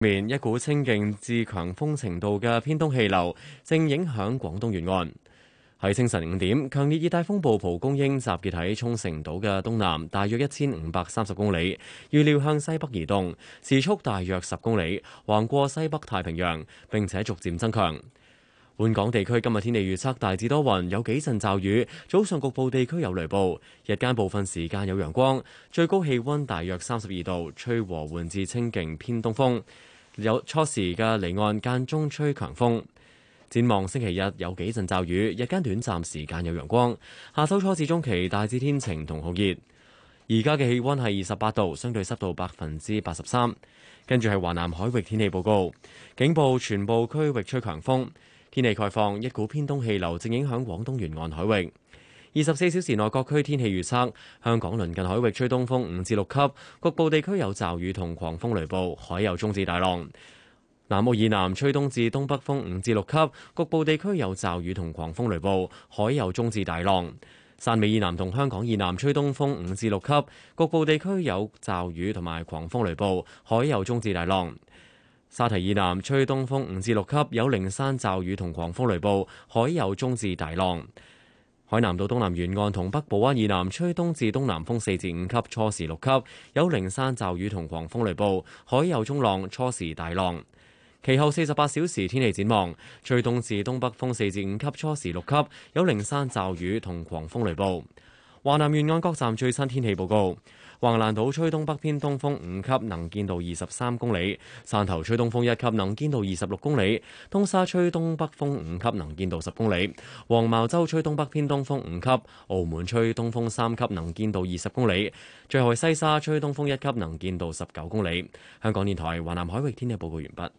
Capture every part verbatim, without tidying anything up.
面一股清勁至強風程度嘅偏東氣流正影響廣東沿岸。喺清晨五點，強烈熱帶風暴蒲公英集結喺沖繩島嘅東南，大約一千五百三十公里，預料向西北移動，時速大約十公里，橫過西北太平洋，並且逐漸增強。本港地區今日天氣預測大致多雲，有幾陣驟雨，早上局部地區有雷暴，日間部分時間有陽光，最高氣溫大約三十二度，吹和緩至清勁偏東風，有初時嘅離岸間中吹強風。展望星期日有幾陣驟雨，日間短暫時間有陽光。下周初至中期大致天晴同酷熱。而家嘅氣溫係二十八度，相對濕度百分之八十三。跟住係華南海域天氣報告，警報全部區域吹強風。天氣概況，一股偏東氣流正影響廣東沿岸海域。二十四小時內各區天氣預測，香港鄰近海域吹東風五至六級，局部地區有驟雨同狂風雷暴，海有中至大浪。南澳以南吹東至東北風五至六級，局部地區有驟雨同狂風雷暴，海有中至大浪。汕尾以南同香港以南吹東風五至六級，局部地區有驟雨同埋狂風雷暴，海有中至大浪。沙堤以南吹東風五至六級，有零散驟雨同狂風雷暴，海有中至大浪。海南島東南沿岸同北部灣以南吹東至東南風四至五級，初時六級，有零散驟雨同狂風雷暴，海有中浪，初時大浪。其後四十八小時天氣展望，吹東至東北風四至五級，初時六級，有零散驟雨同狂風雷暴。華南沿岸各站最新天氣報告：橫瀾島吹東北偏東風五級，能見度二十三公里；汕頭吹東風一級，能見度二十六公里；東沙吹東北風五級，能見度十公里；黃茅洲吹東北偏東風五級；澳門吹東風三級，能見度二十公里；最後係西沙吹東風一級，能見度十九公里。香港電台華南海域天氣報告完畢。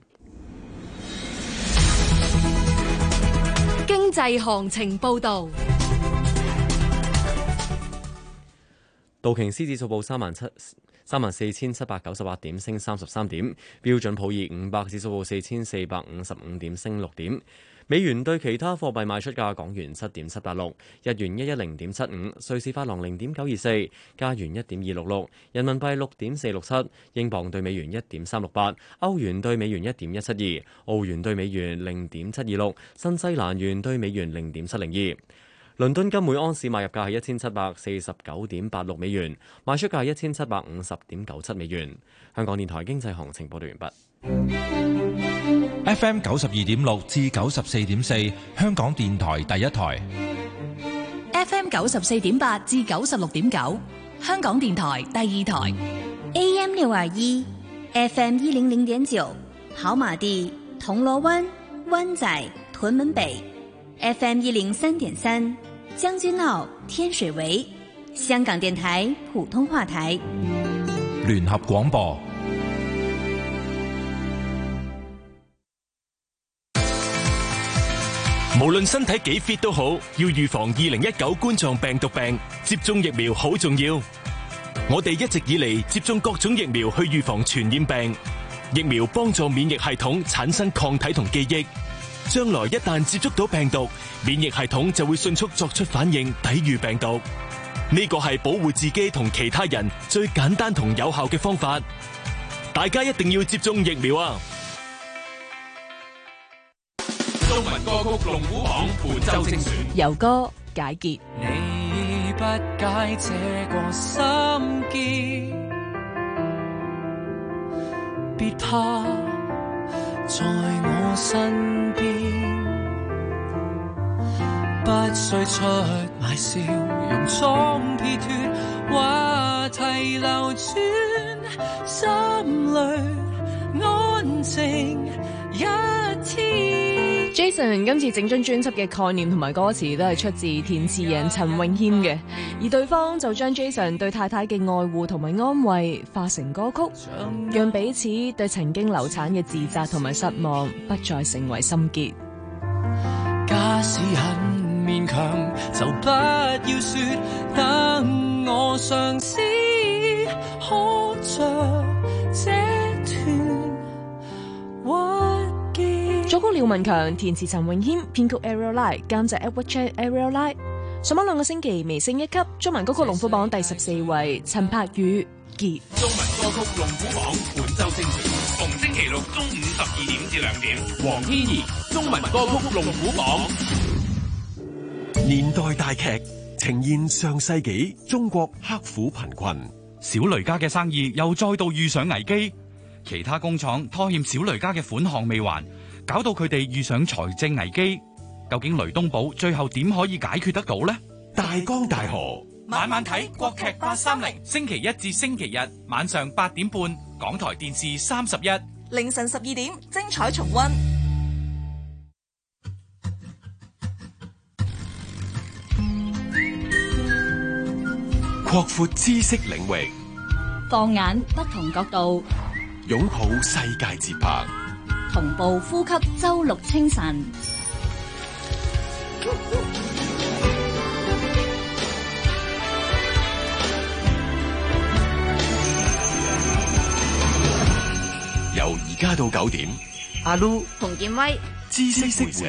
經濟行情報導， 道瓊斯指數報三萬七三萬四千七百九十八點，升三十三點；標準普爾五百指數報四千四百五十五點，升六點。美元對其他貨幣賣出價：港元七點七八六，日元一一零點七五，瑞士法郎零點九二四，加元一點二六六，人民幣六點四六七，英鎊對美元一點三六八，歐元對美元一點一七二，澳元對美元零點七二六，新西蘭元對美元零點七零二。倫敦金每安士買入價係一千七百四十九點八六美元，賣出價係一千七百五十點九七美元。香港電台經濟行情報道完畢。 F M 九十二點六至九十四點四，香港電台第一台。 F M 九十四點八至九十六點九，香港電台第二台。 A M 六二一，F M 一零零點九，跑馬地、銅鑼灣、灣仔、屯門北。F M 一零三點三，將軍澳、天水圍，香港電台普通話台。 聯合廣播。 無論身體幾 fit 都好，要預防二零一九冠狀病毒病，接種疫苗好重要。我哋一直以嚟接種各種疫苗去預防傳染病，疫苗幫助免疫系統產生抗體同記憶。將來一旦接觸到病毒，免疫系統就會迅速作出反應，抵禦病毒。呢個係保護自己同其他人最簡單同有效嘅方法。大家一定要接種疫苗啊！ 中文歌曲龍虎榜本周精選， 由歌解結。 你不解這個心結，別怕在我身邊，不需出賣笑容裝撇脱，話題流轉，心裏安靜一天。 Jason 今次整張專輯嘅概念同埋歌詞都係出自填詞人陳詠謙嘅，而對方就將 Jason 對太太嘅愛護同埋安慰化成歌曲，讓彼此對曾經流產嘅自責同埋失望不再成為心結。 假使很勉強，就不要說等我嘗試，可着這段鬱結。 作曲廖文強，填詞陳詠謙，編曲 Ariel Lai， 監製 Edward Chan Ariel Lai。上網兩個星期微升一級，中文歌曲龍虎榜第十四位，陳柏宇結。 中文歌曲龍虎榜本周精選。 逢星期六中午十二點至兩點。黃天怡中文歌曲龍虎榜。 年代大劇呈現上世紀中國刻苦貧困， 小雷家嘅生意又再度遇上危機，其他工廠拖欠小雷家嘅款項未還，搞到佢哋遇上財政危機。究竟雷東寶最後點可以解決得到呢？ 大江大河， 晚晚睇國劇八三零，星期一至星期日晚上八點半，港台電視三十一， 凌晨十二點精彩重溫。 擴闊知識領域， 放眼不同角度， 擁抱世界節拍， 同步呼吸周六清晨。 由而家到九點， 阿 Lu 洪建威， 知識識社。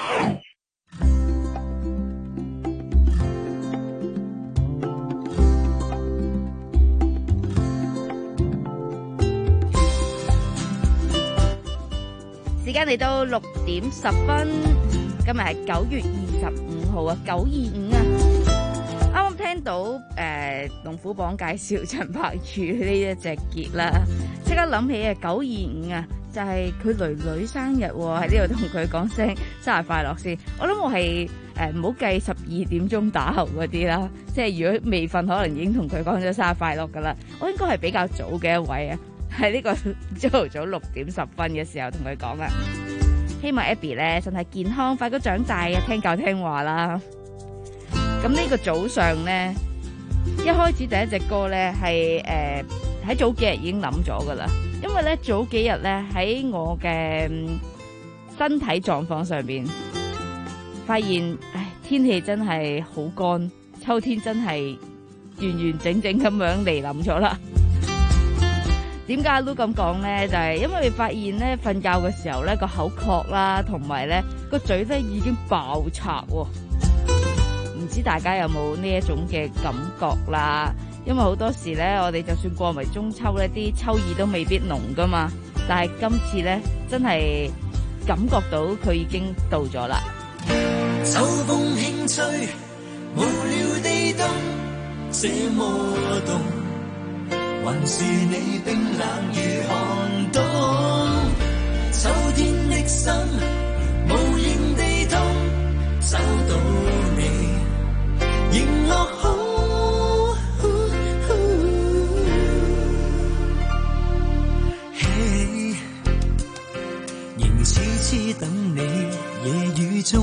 時間嚟到六點十分，今日係九月二十五號啊，九二五啊！啱啱聽到誒龍虎榜介紹陳柏宇呢一隻傑啦，即刻諗起啊九二五啊，就係佢囡囡生日喎，喺呢度同佢講聲生日快樂先。我諗我係誒唔好計十二點鐘打後嗰啲啦，即係如果未瞓，可能已經同佢講咗生日快樂噶啦。我應該係比較早嘅一位啊。喺呢個朝頭早六點十分嘅時候同佢講啊，希望 Abby 咧身體健康，快高長大啊，聽教聽話啦。咁呢個早上咧，一開始第一隻歌咧係誒喺早幾日已經諗咗噶啦，因為咧早幾日咧喺我嘅身體狀況上邊發現，唉，天氣真係好乾，秋天真係完完整整咁樣嚟臨咗啦。點解阿 Lu 咁講咧？就係因為發現咧，瞓覺嘅時候咧個口渴啦，同埋咧個嘴咧已經爆拆喎。唔知大家有冇呢一種嘅感覺啦？因為好多時咧，我哋就算過埋中秋咧，啲秋意都未必濃噶嘛。但係今次咧，真係感覺到佢已經到咗啦。 秋風輕吹，無聊地凍，這麼凍。還是你冰冷如寒冬，秋天的心無形地痛，找到你迎落空，嘿，仍痴痴等你夜雨中，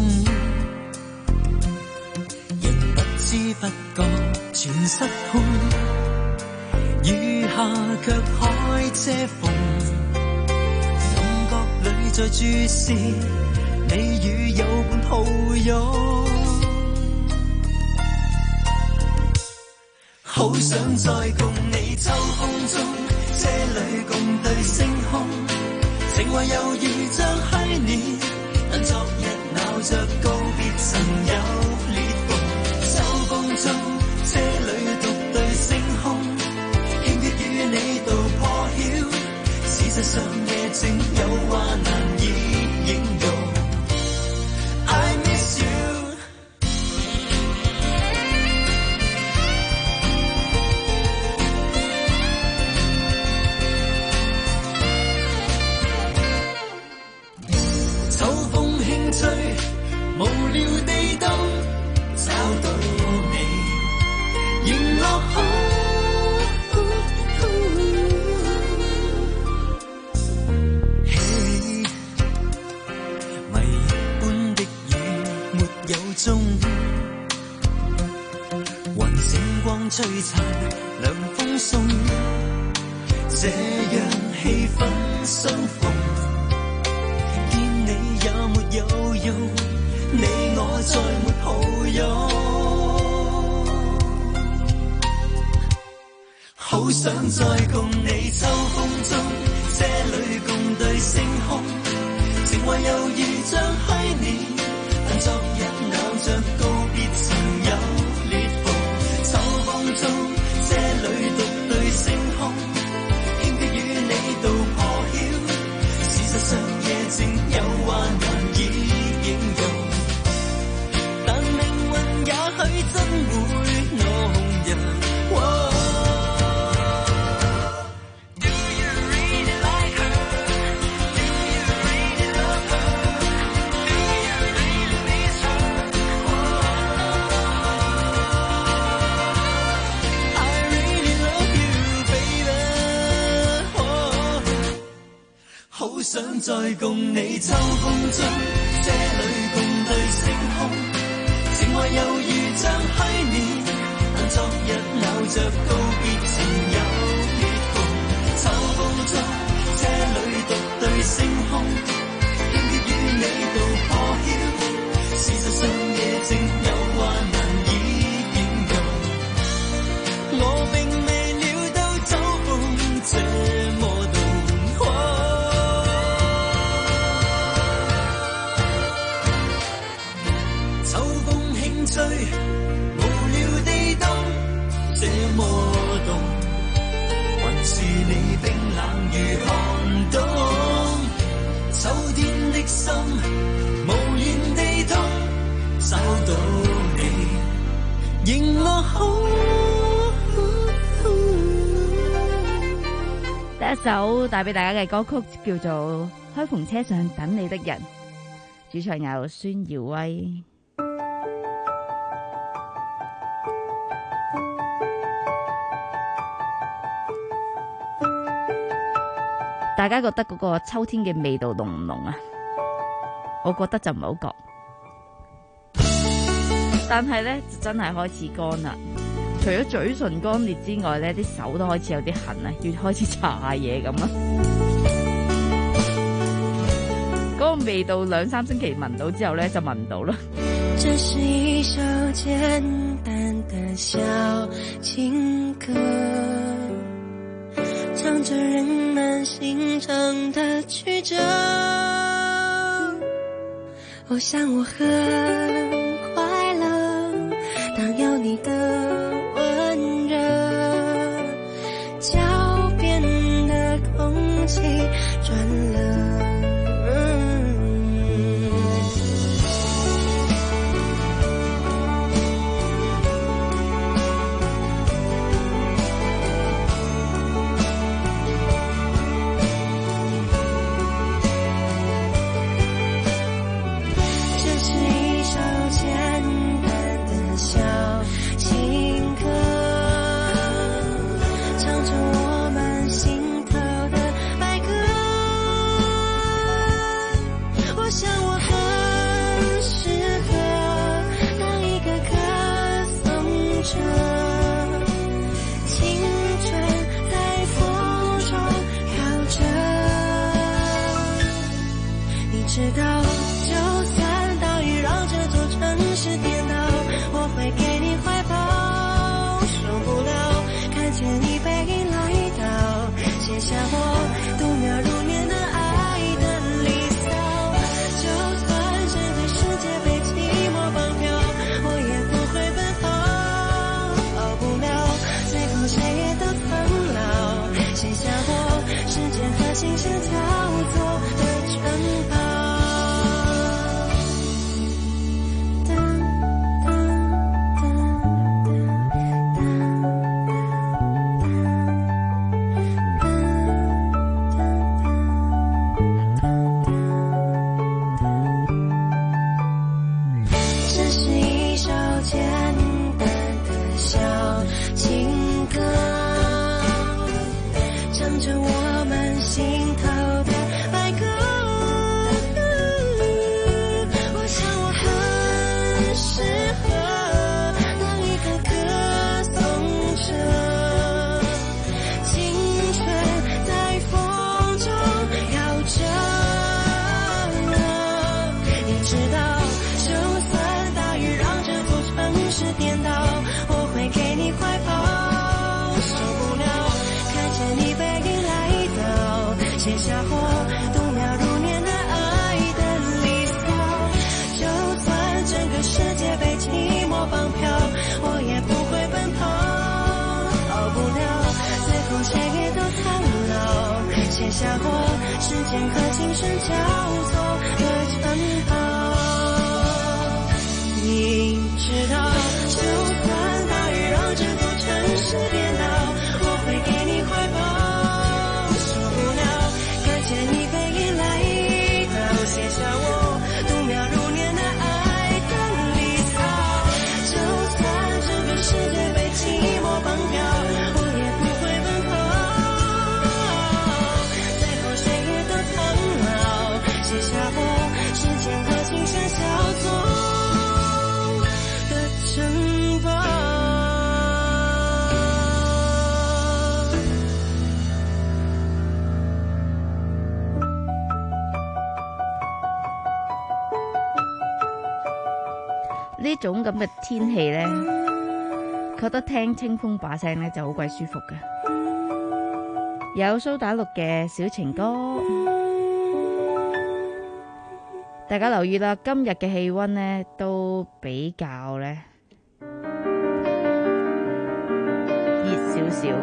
仍不知不覺全失控。雨下卻海遮縫，感覺裏在注視你與有伴抱擁，好想再共你秋風中，這裏共對星空，情懷猶如像虛擬，但昨日鬧着告別曾有裂縫，秋風中這裏獨對星空，與你道破曉，事實上夜靜有話難以形容。I miss you。秋風輕吹，無聊地凍，找到你迎落空。還星光璀璨，涼風送，這樣氣氛相逢。見你也沒有用，你我再沒抱擁。好想再共你秋風中，這裏共對星空，情懷猶如像虛擬。但昨日咬着告別曾有裂縫，秋風中這裏獨對星空，輕的與你道破曉， 靜有話難以形容，但命運也許真會弄人。好想再共你秋風中，這裏共對星空，情懷猶如像虛擬，但昨日咬着告別情有裂縫。秋風中，這裏獨對星空，輕貼與你度破曉，事實上夜靜有話難以形容，我並未料到秋風這麼動。無聊地冬，這麼凍，還是你冰冷如寒冬。秋天的心無言地痛，找到你仍我好。 第一首帶俾大家嘅歌曲叫做《開篷車上等你的人》，主唱有孫耀威。大家覺得嗰個秋天嘅味道濃唔濃啊？我覺得就唔係好覺，但係咧就真係開始乾啦。除咗嘴唇乾裂之外咧，啲手都開始有啲痕啊，要開始搽嘢咁啊。嗰個味道兩三星期聞到之後咧就聞唔到啦。 這是一首簡單的小情歌，唱着人們心腸的曲折，我想我很快樂，當有你的溫熱，腳邊的空氣轉了。知道就算大雨讓這座城市顛倒，我會給你懷抱，受不了看見你背影來到，寫下我度秒如年的愛的離騷，就算整個世界被寂寞綁票，我也不會奔跑，跑不了最後誰也都蒼老，寫下我時間和星星交錯的城堡。寫下我间和今生交错的城堡。你知道，就算大雨让这座城市颠倒，我会给你怀抱，受不了看见你背影来到，写下我度秒如年的爱的离骚。就算整个世界被寂寞绑票，我也不会奔跑，在风水雨的苍老，写下我时间和今生交错的城堡。 呢種咁嘅天氣咧，覺得聽清風把聲咧就好鬼舒服嘅。有蘇打綠嘅小情歌，大家留意啦，今日嘅氣溫咧都比較咧熱少少。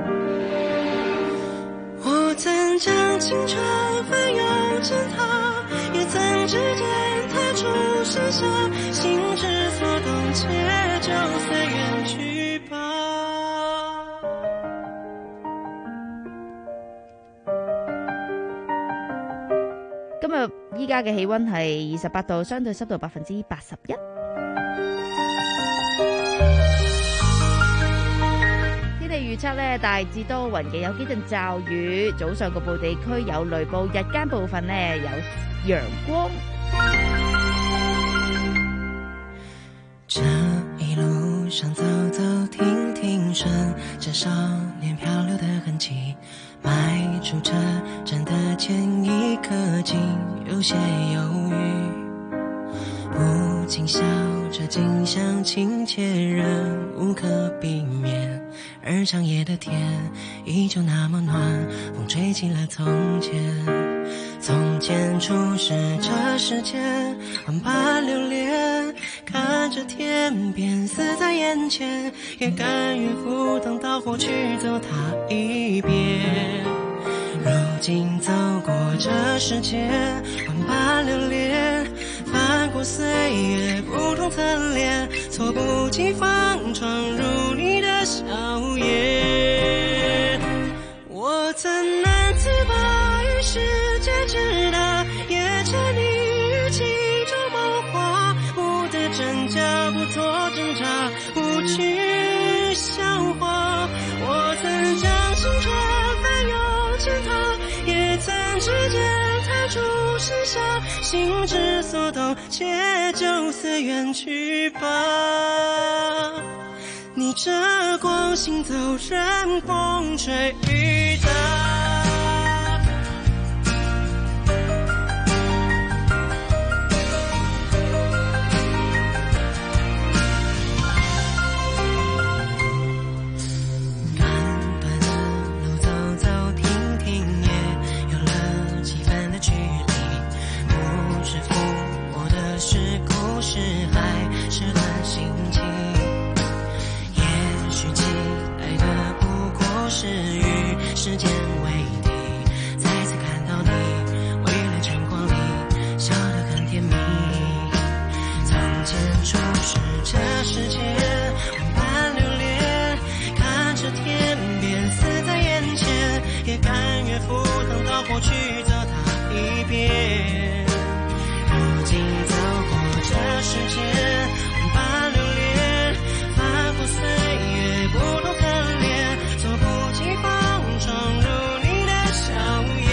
我曾將青春翻湧成她，也曾指尖踏出盛夏，心之所動，且就隨緣去吧。 今日依家嘅氣溫係二十八度，相對濕度百分之八十一。天氣預測呢，大致多雲嘅，有幾陣驟雨，早上局部地區有雷暴，日間部分呢有陽光。 這一路上走走停停，順着少年漂流的痕跡，邁出車站的前一刻，竟有些猶豫，不禁笑着近鄉情切，人無可避免，而長夜的天依舊那麼暖，風吹起了從前，從前初識這世間萬般流連，看着天邊死在眼前，也甘願赴湯蹈火去走它一遍。如今走過這世界萬般流連，翻過歲月不同側臉，猝不及防闖入你的笑顏。我曾難自拔於世界之大，也沉溺於其中夢話，不得真假，不做掙扎，不去消化。我曾將青春翻湧成她，也曾指尖彈出盛夏，心之所動，且就隨緣去吧。逆着光行走，任風吹雨打。时间为敌，再次看到你，未来晨光里笑得很甜蜜。从前初识这世界万般流连，看着天边死在眼前，也甘愿赴汤蹈火去走它一遍。如今走过这世界万般流连，翻过岁月不同侧脸，猝不及防闯入你的笑颜。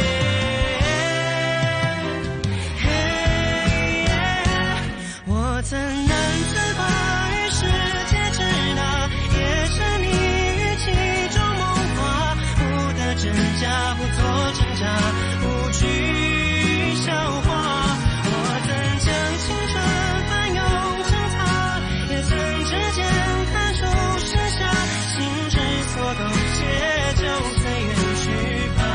我曾难自拔于世界之大，也沉溺於其中夢話，不得真假，不做掙扎，不去消化。我曾將青春翻湧成她，也曾指尖彈出盛夏，心之所動，且就隨緣去吧。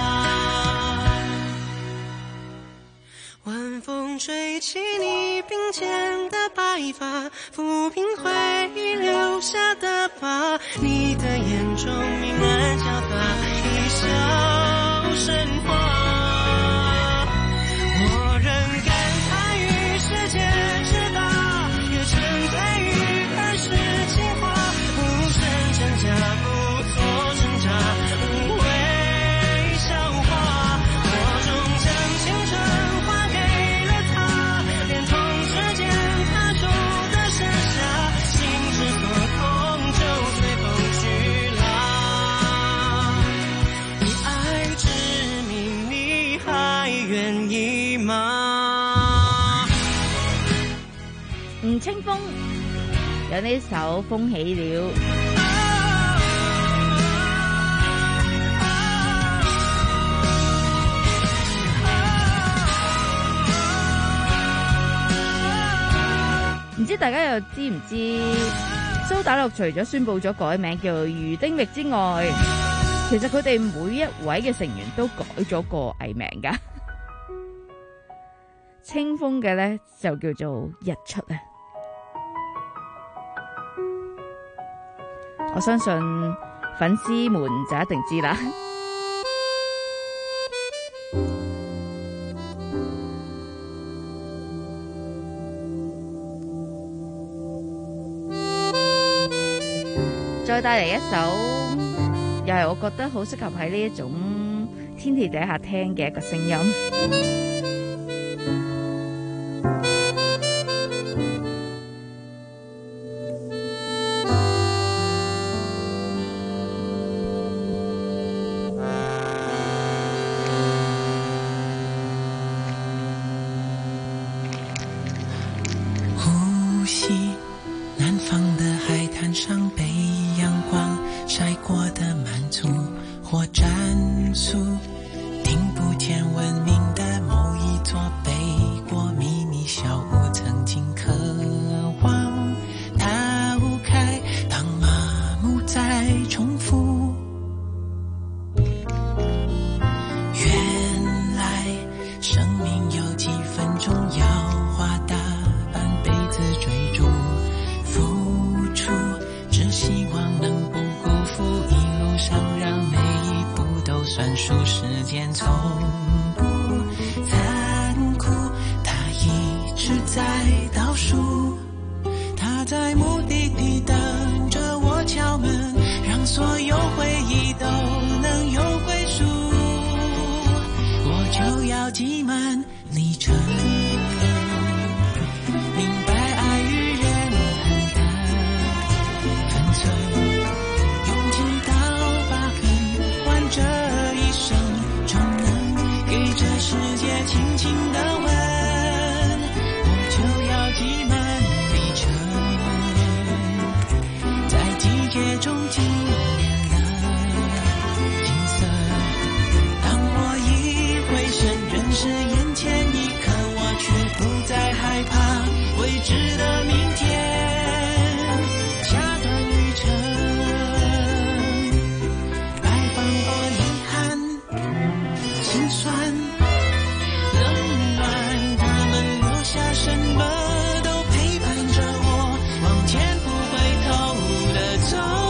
晚風吹起你鬢間的白髮，撫平回憶留下的疤，你的眼中明暗交雜，一笑生花。 吳青峰有呢首風起了。唔知大家又知唔知蘇打綠除咗宣布咗改名叫魚丁糸之外，其實佢哋每一位嘅成員都改咗個藝名噶。清風嘅咧就叫做日出啊！我相信粉絲們就一定知啦。再帶嚟一首，又係我覺得好適合喺呢一種天氣底下聽嘅一個聲音。 呼吸，南方的海灘上被陽光曬過的滿足或佔據，聽不見文明的某一座北國迷你小屋，曾經渴望打開，當麻木再重複。原來生命有幾分鐘要花大半輩子追逐付出，只希望能不辜負一路上讓每一步都算數，時間從不殘酷，它一直在倒數，它在目的地等着我敲門，讓所有回憶都能有歸屬，我就要擠滿里程，明白愛與怨恨的分寸，用幾道疤痕換這一生，終能給這世界輕輕的吻，我就要擠滿里程，在季節中經驗了景色，當我一回身認識眼前一刻，我卻不再害怕未知的明天，下段旅程擺放過遺憾心酸冷暖，他們留下什麼都陪伴着我往前不回頭的走。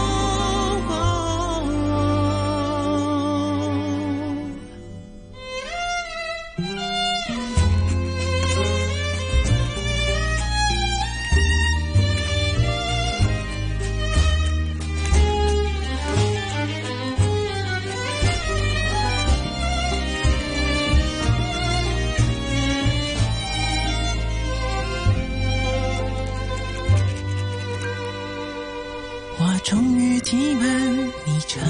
我終於擠滿里程，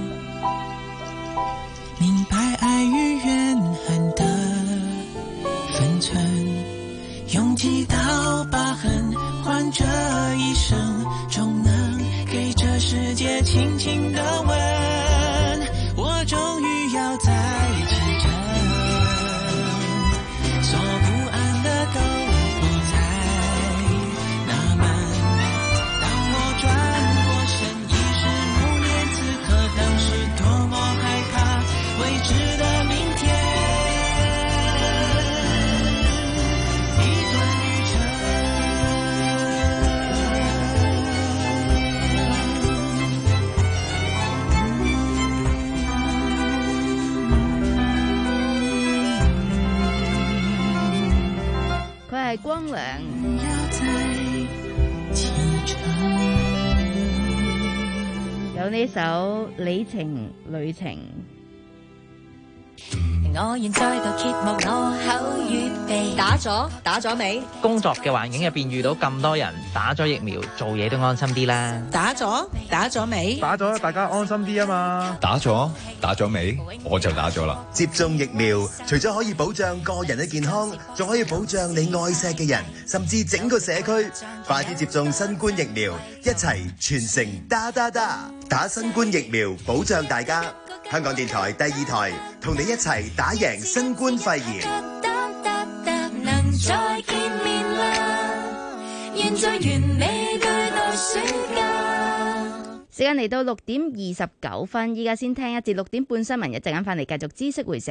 明白愛與怨恨的分寸，用幾道疤痕換這一生，終能給這世界輕輕的吻，我終於要在指針，所不安的都不再那麼，當我轉過身已是某年此刻，當時多麼害怕未知的明天，一段旅佢係光良。有呢首里程旅程。 應我現在度揭幕我口語備。 打咗打咗未？ 工作嘅環境入邊遇到咁多人打咗疫苗，做嘢都安心啲啦。 打咗打咗未？ 打咗大家安心啲啊嘛。 打咗打咗未？我就打咗啦。 接種疫苗除咗可以保障個人嘅健康，仲可以保障你愛錫嘅人，甚至整個社區。快啲接種新冠疫苗，一齊全城打打打，打新冠疫苗保障大家。香港電台第二台同你一齊打贏新冠肺炎。 能再見面啦，現在完美對待暑假。 時間嚟到六點二十九分，依家先聽一節六點半新聞，一陣間翻嚟繼續知識會社。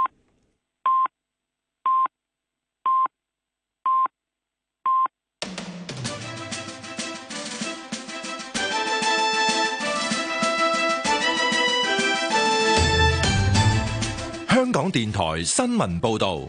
香港電台新聞報道。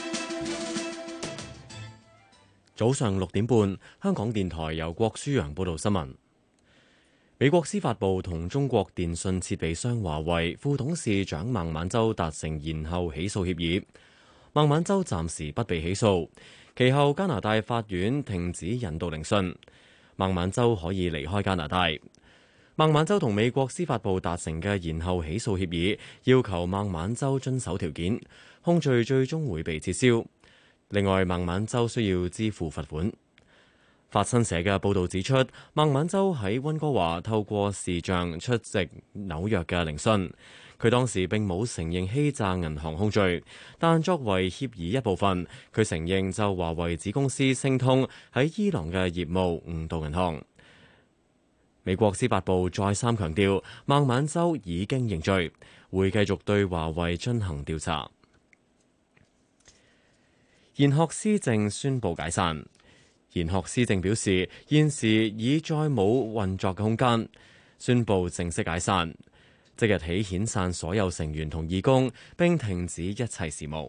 早上六點半，香港電台由郭舒揚報道新聞。美國司法部同中國電信設備商華為副董事長孟晚舟達成延後起訴協議，孟晚舟暫時不被起訴，其後加拿大法院停止引渡聆訊，孟晚舟可以離開加拿大。孟晚舟同美國司法部達成嘅延後起訴協議，要求孟晚舟遵守條件，控罪最終會被撤銷。另外，孟晚舟需要支付罰款。法新社嘅報導指出，孟晚舟喺溫哥華透過視像出席紐約嘅聆訊，佢當時並冇承認欺詐銀行控罪，但作為協議一部分，佢承認就華為子公司星通喺伊朗嘅業務誤導銀行。美國司法部再三強調，孟晚舟已經認罪，會繼續對華為進行調查。賢學思政宣布解散。賢學思政表示，現時已再冇運作嘅空間，宣布正式解散，即日起遣散所有成員同義工，並停止一切事務。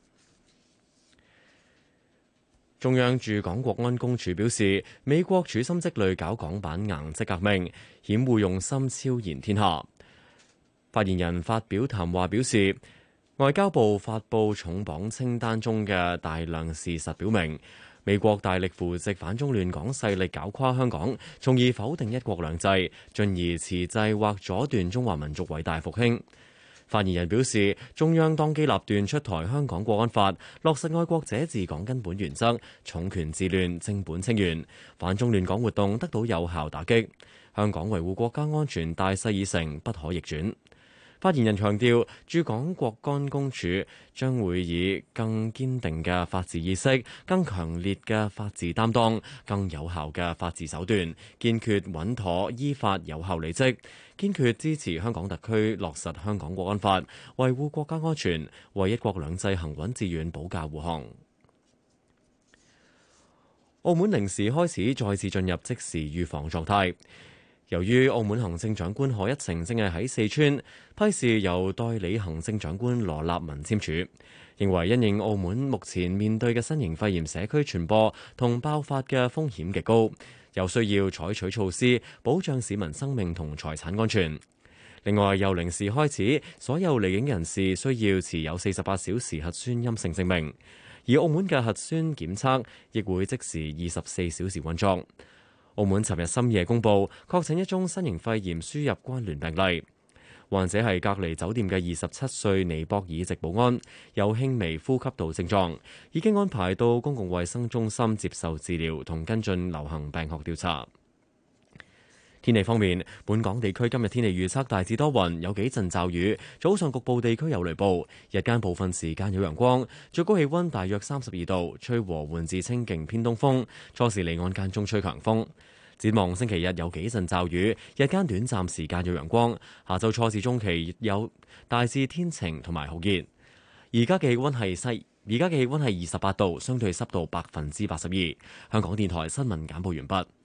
中央駐港國安公署表示，美國處心積慮搞港版顏色革命，險會用心超然天下。發言人發表談話表示，外交部發布重磅清單中嘅大量事實表明，美國大力扶植反中亂港勢力搞垮香港，從而否定一國兩制，進而遲滯或阻斷中華民族偉大復興。發言人表示，中央當機立斷出台香港國安法，落實愛國者治港根本原則，重拳治亂，正本清源，反中亂港活動得到有效打擊，香港維護國家安全大勢已成，不可逆轉。發言人強調，駐港國安公署將會以更堅定嘅法治意識、更強烈嘅法治擔當、更有效嘅法治手段，堅決穩妥依法有效履職，堅決支持香港特區落實香港國安法，維護國家安全，為一國兩制行穩致遠保駕護航。澳門零時開始再次進入即時預防狀態。由於澳門行政長官賀一誠正係喺四川，批示由代理行政長官羅立文簽署，認為因應澳門目前面對嘅新型肺炎社區傳播同爆發嘅風險極高，有需要採取措施保障市民生命同財產安全。另外，由零時開始，所有離境人士需要持有四十八小時核酸陰性證明，而澳門嘅核酸檢測亦會即時二十四小時運作。澳門尋日深夜公布確診一宗新型肺炎輸入關聯病例，患者係隔離酒店嘅二十七歲尼泊爾籍保安，有輕微呼吸道症狀，已經安排到公共衛生中心接受治療同跟進流行病學調查。天氣方面，本港地區今日天氣預測大致多雲，有幾陣驟雨，早上局部地區有雷暴，日間部分時間有陽光，最高氣溫大約三十二度，吹和緩至清勁偏東風，初時離岸間中吹強風。展望星期日有幾陣驟雨，日間短暫時間有陽光，下週初至中期有大致天晴同埋好熱。而家嘅氣溫係西，而家嘅氣溫係二十八度，相對濕度百分之八十二。香港電台新聞簡報完畢。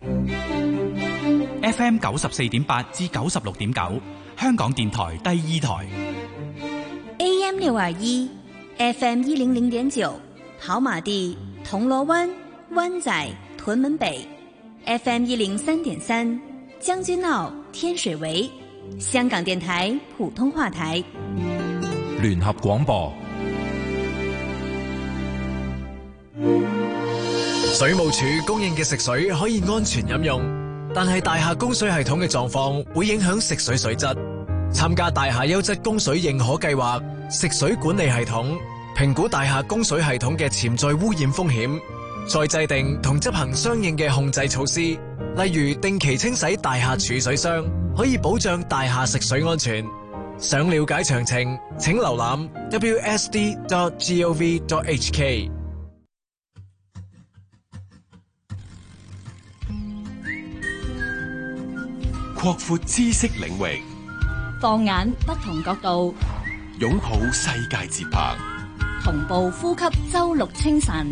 F M 九十四點八至九十六點九，香港電台第二台。 A M 六二一 ，F M 一零零點九，跑馬地、銅鑼灣、灣仔、屯門北 ，F M 一零三點三，將軍澳、天水圍，香港電台普通話台。 聯合廣播水務署供應嘅食水可以安全飲用，但係大廈供水系統嘅狀況會影響食水水質。參加大廈優質供水認可計劃，食水管理系統評估大廈供水系統嘅潛在污染風險，再制定同執行相應嘅控制措施，例如定期清洗大廈儲水箱，可以保障大廈食水安全。想了解詳情，請瀏覽 w s d dot gov dot h k。 擴闊知識領域， 放眼不同角度， 擁抱世界節拍， 同步呼吸周六清晨。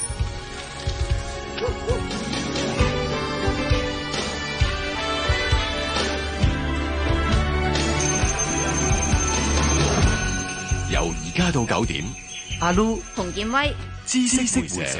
由而家到九點， 阿 Lu 洪建威， 知識會社。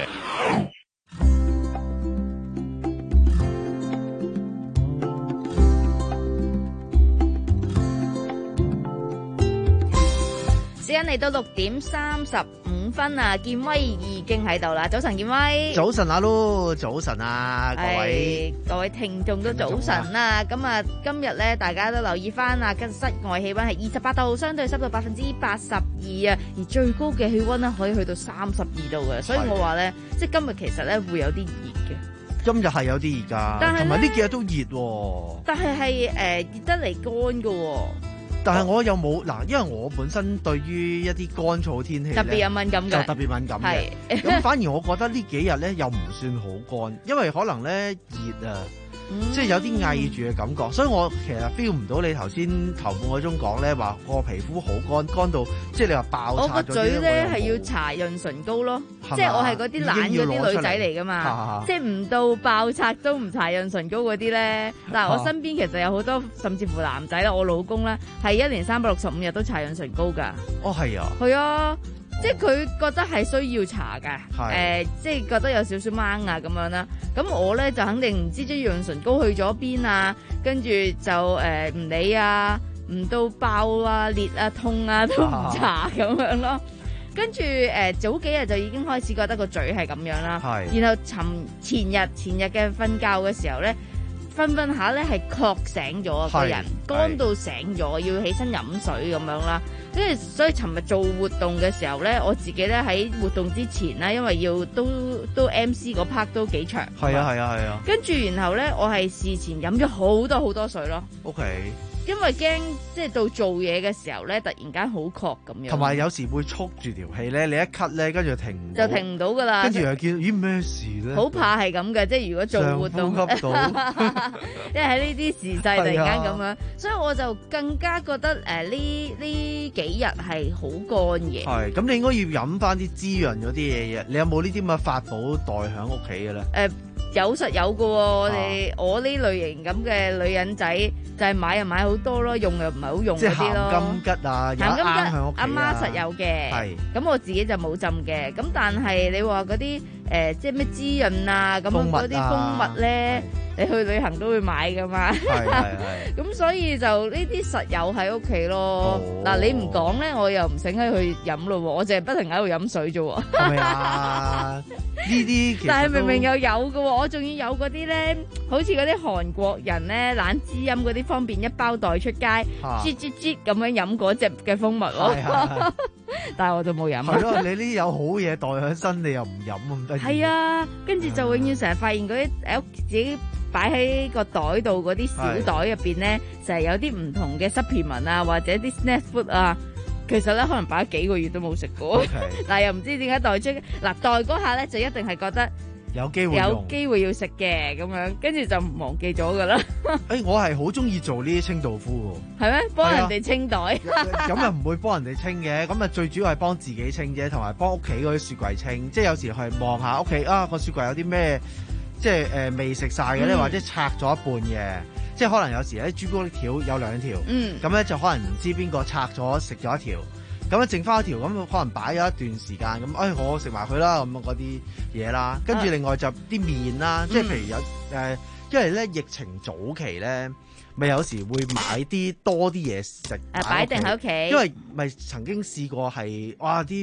時間嚟到六點三十五分啊，建威已經喺度啦。早晨，建威。 早晨，阿 Lu，早晨啊，各位各位聽眾都早晨啦。咁啊，今日咧大家都留意翻啊，今日室外氣溫係二十八度，相對濕度百分之八十二啊，而最高嘅氣溫咧可以去到三十二度嘅，所以我話咧，即係今日其實咧會有啲熱嘅。 今日係有啲熱噶， 但係同埋呢幾日都熱喎。 但係係誒熱得嚟乾嘅。 但係我有冇嗱？因為我本身對於一啲乾燥天氣特別有敏感嘅， 就特別敏感嘅。咁反而我覺得呢幾日咧又唔算好乾，因為可能咧熱啊，嗯、即係有啲翳住嘅感覺。所以我其實 feel 唔到你頭先頭半個鐘講咧話個皮膚好乾，乾到即係你話爆擦咗啲。我個嘴咧係要搽潤唇膏咯，即係我係嗰啲懶嗰啲女仔嚟㗎嘛，即係唔到爆擦都唔搽潤唇膏嗰啲咧。嗱，我身邊其實有好多，甚至乎男仔啦，我老公咧係一年三百六十五日都搽潤唇膏㗎。 哦，係啊， 係啊。即係佢覺得係需要搽㗎，誒、呃，即係覺得有少少掹啊咁樣啦。咁我咧就肯定唔知啲潤唇膏去咗邊啊，跟住就誒唔、呃、理啊，唔到爆啊、裂啊、痛啊都唔搽咁樣咯。跟住誒、呃、早幾日就已經開始覺得個嘴係咁樣啦，然後尋前日前日嘅瞓覺嘅時候咧。瞓瞓下咧係確醒咗個人乾到醒咗，要起身飲水咁樣啦。跟住所以尋日做活動嘅時候咧，我自己咧喺活動之前咧，因為要都都 M C 嗰 part 都幾長。 係啊係啊係啊。跟住然後咧，我係事前飲咗好多好多水咯。 OK。 因為驚即係到做嘢嘅時候咧，突然間好確咁樣。 同埋有時會束住條氣咧，你一咳咧，跟住停唔就停唔到噶啦。 跟住又見咦咩事咧？ 好怕係咁嘅，即係如果做活動， 上呼吸道因為喺呢啲時勢突然間咁樣，所以我就更加覺得誒呢呢幾日係好乾嘅。 係咁，你應該要飲翻啲滋潤嗰啲嘢嘅。你有冇呢啲咁嘅法寶袋喺屋企嘅咧？誒、 呃。有實有噶喎，我哋、啊、我呢類型咁嘅女人仔就係買又買好多咯，用又唔係好用嗰啲咯。 鹹金桔啊，有啱喺屋企啊。 阿媽實有嘅，咁我自己就冇浸嘅。咁但係你話嗰啲誒，即係咩滋潤啊，咁樣嗰啲蜂蜜咧，你去旅行都會買噶嘛。係係係。咁所以就呢啲實有喺屋企咯。嗱、哦，你唔講咧，我又唔醒起去飲咯。我淨係不停喺度飲水啫。係咪啊？呢啲但係明明又有嘅，我仲要有嗰啲咧，好似嗰啲韓國人咧懶滋飲嗰啲方便一包袋出街，啜啜啜咁樣飲嗰隻嘅蜂蜜咯。但係我就冇飲。 係咯，你呢啲有好嘢袋喺身，你又唔飲咁得意。 係啊，跟住就永遠成日發現嗰啲喺屋自己擺喺個袋度嗰啲小袋入邊咧，就係有啲唔同嘅 supplement 啊，或者啲 snack food 啊。其實咧，可能擺咗幾個月都冇食過，但係又唔知點解袋出嗱袋嗰下咧，就一定係覺得有機會有機會要食嘅咁樣，跟住就忘記咗噶啦。 誒、欸，我係好中意做呢啲清道夫喎。 係咩？幫人哋清袋？ 咁又唔會幫人哋清嘅，咁啊最主要係幫自己清啫，同埋幫屋企嗰啲雪櫃清。即係有時係望下屋企啊個雪櫃有啲咩，即係誒、呃、未食晒嘅咧，或者拆咗一半嘅。即係可能有時咧朱古力條有兩條，咁咧、嗯、就可能唔知邊個拆咗食咗一條，咁咧剩翻一條，咁可能擺咗一段時間，咁誒我食埋佢啦，咁嗰啲嘢啦，跟住另外就啲麵啦，即係、嗯、譬如有誒、呃，因為咧疫情早期咧，咪有時會買啲多啲嘢食， 誒擺定喺屋企， 因為咪曾經試過係哇啲。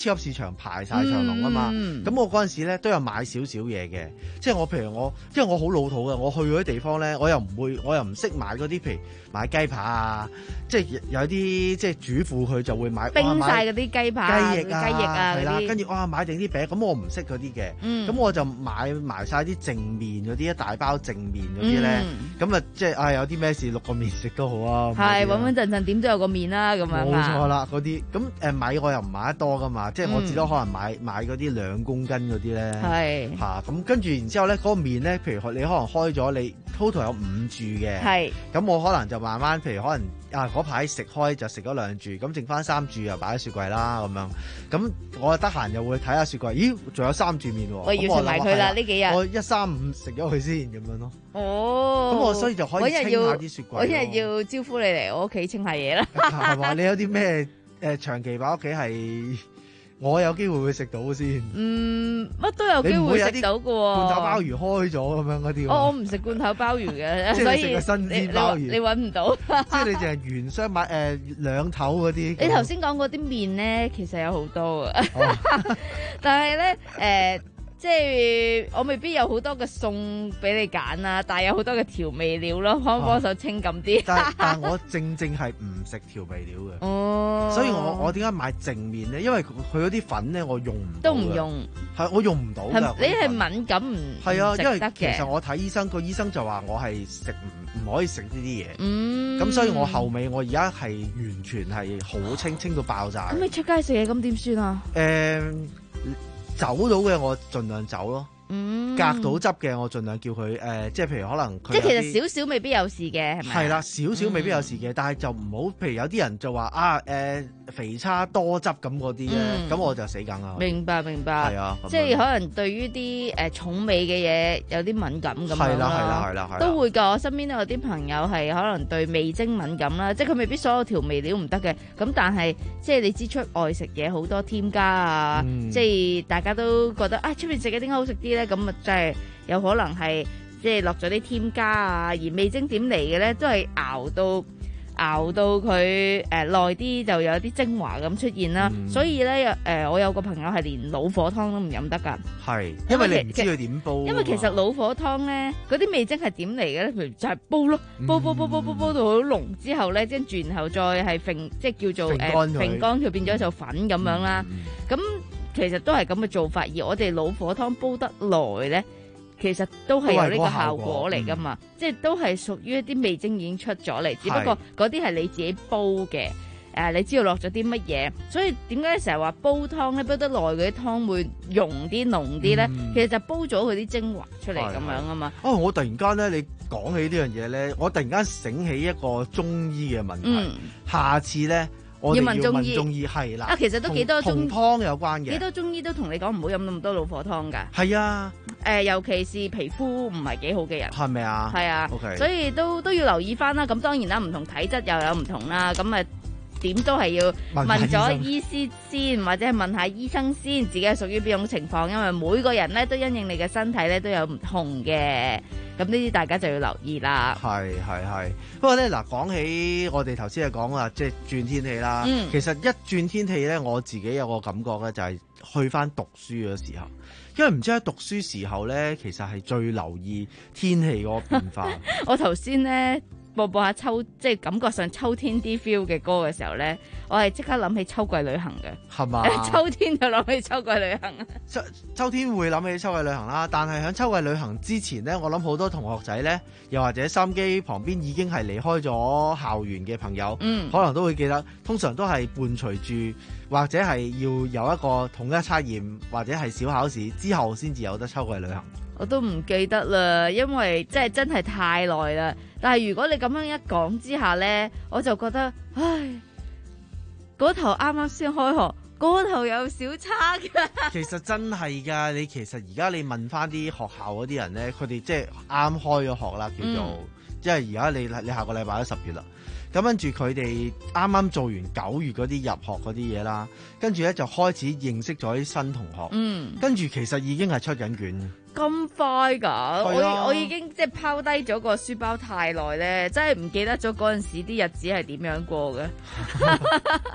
超級市場排晒長龍啊嘛。咁、嗯、我嗰陣時咧都有買少少嘢嘅，即係我譬如我，因為我好老土嘅，我去嗰啲地方咧，我又唔會，我又唔識買嗰啲，譬如買雞扒啊，即係有啲即係主婦佢就會買冰晒嗰啲雞扒、 雞翼啊、 雞翼啊係啦，跟住哇買定啲餅，咁我唔識嗰啲嘅，咁、嗯、我就買埋晒啲正面嗰啲一大包正面嗰啲咧，咁、嗯、啊即係啊有啲咩事淥個麵食都好啊， 係穩穩陣陣點都有個麵啦咁樣啊， 冇錯啦嗰啲，咁誒米我又唔買得多噶嘛，即係我至多可能買、嗯、買嗰啲兩公斤嗰啲咧，係嚇咁跟住然之後咧嗰、嗰個麵咧，譬如你可能開咗你 total 有五注嘅，係咁我可能就慢慢譬如可能啊嗰排食開就食咗兩注，咁剩翻三注又擺喺雪櫃啦咁樣，咁我得閒又會睇下雪櫃，咦仲有三注麵喎， 我要食埋佢啦呢幾日， 我一三五食咗佢先咁樣咯。 哦， 咁我所以就可以清下啲雪櫃。 我一日要招呼你嚟我屋企清下嘢啦。 係嘛？你有啲咩誒長期擺屋企係？我有機會會食到先。 嗯，乜都有機會食到嘅喎。 罐頭鮑魚開咗咁樣嗰啲。 哦，我唔食罐頭鮑魚嘅， 所以食個新鮮鮑魚。 你揾唔到。 即係你淨係原箱買誒兩頭嗰啲。 你頭先講嗰啲麵咧，其實有好多嘅，哦、但係咧誒。呃即係我未必有好多嘅餸俾你揀啊，但係有好多嘅調味料咯，可唔可以幫手清咁啲？ 但但我正正係唔食調味料嘅，哦，所以我我點解買淨麵咧？因為佢嗰啲粉咧，我用唔到，都唔用，係我用唔到㗎。 你係敏感唔係啊？因為其實實我睇醫生，個醫生就話我係食唔唔可以食呢啲嘢， 嗯， 咁所以我後尾我而家係完全係好清清到爆炸。 咁你出街食嘢咁點算啊？ 誒、嗯。走到嘅我盡量走咯，嗯、隔到汁嘅我盡量叫佢誒、呃，即係譬如可能佢即係其實少少未必有事嘅，係咪？係啦，少少未必有事嘅，嗯、但係就唔好，譬如有啲人就話啊誒、呃、肥叉多汁咁嗰啲咧，咁、嗯、我就死梗啦。 明白明白，係啊，即係可能對於啲誒重味嘅嘢有啲敏感咁樣啦。係啦係啦係啦係啦，都會㗎。我身邊都有啲朋友係可能對味精敏感啦，即係佢未必所有調味料唔得嘅，咁但係即係你知出外食嘢好多添加啊，嗯、即係大家都覺得啊出面食嘅點解好食啲咧？咁啊真係有可能係即係落咗啲添加啊，而味精點嚟嘅咧都係熬到熬到佢誒耐啲就有啲精華咁出現啦。嗯、所以咧誒、呃、我有個朋友係連老火湯都唔飲得㗎， 係因為你唔知佢點煲。 因為其實老火湯咧嗰啲味精係點嚟嘅咧？譬如就係煲咯，煲煲煲煲煲煲到好濃之後咧，跟住然後再係揈即係叫做誒揈乾佢變咗就粉咁樣啦。咁、嗯嗯其實都係咁嘅做法，而我哋老火湯煲得耐咧，其實都係有呢個效果嚟噶嘛，嗯、即係都係屬於一啲味精已經出咗嚟，只不過嗰啲係你自己煲嘅，誒、呃，你知道落咗啲乜嘢，所以點解成日話煲湯咧煲得耐嗰啲湯會濃啲濃啲咧？嗯、其實就煲咗佢啲精華出嚟咁樣啊嘛。 哦，我突然間咧，你講起呢樣嘢咧，我突然間醒起一個中醫嘅問題，嗯、下次咧。我要問中醫，中醫係啦。啊， 其實都幾多中同湯有關嘅。 幾多中醫都同你講唔好飲咁多老火湯㗎。 係啊。 誒、呃，尤其是皮膚唔係幾好嘅人。 係咪啊？ 係啊。 OK。所以都都要留意翻啦。咁當然啦，唔同體質又有唔同啦。咁啊，點都係要問咗醫師先，或者係問下醫生先，自己係屬於邊種情況。因為每個人咧都因應你嘅身體咧都有唔同嘅。咁呢啲大家就要留意啦。 係係係，不過咧嗱，講起我哋頭先係講話，即係轉天氣啦。嗯、其實一轉天氣咧，我自己有個感覺咧，就係去翻讀書嘅時候，因為唔知喺讀書時候咧，其實係最留意天氣嗰個變化。 我頭先咧播播下秋，即係感覺上秋天啲 feel 嘅歌嘅時候咧，我係即刻諗起秋季旅行嘅，係嘛？秋天就諗起秋季旅行。 秋秋天會諗起秋季旅行啦，但係喺秋季旅行之前咧，我諗好多同學仔咧，又或者收音機旁邊已經係離開咗校園嘅朋友，嗯，可能都會記得，通常都係伴隨住或者係要有一個統一測驗或者係小考試之後先至有得秋季旅行。 我都唔記得啦，因為即係真係太耐啦。但係如果你咁樣一講之下咧，我就覺得，唉，嗰頭啱啱先開學，嗰頭有小差㗎。 其實真係㗎，你其實而家你問翻啲學校嗰啲人咧，佢哋即係啱開咗學啦，叫做，嗯、即係而家你你下個禮拜都十月啦。咁跟住佢哋啱啱做完九月嗰啲入學嗰啲嘢啦，跟住咧就開始認識咗啲新同學。嗯，跟住其實已經係出緊卷。 咁快㗎？啊、我我已經即係拋低咗個書包太耐咧，真係唔記得咗嗰陣時啲日子係點樣過嘅。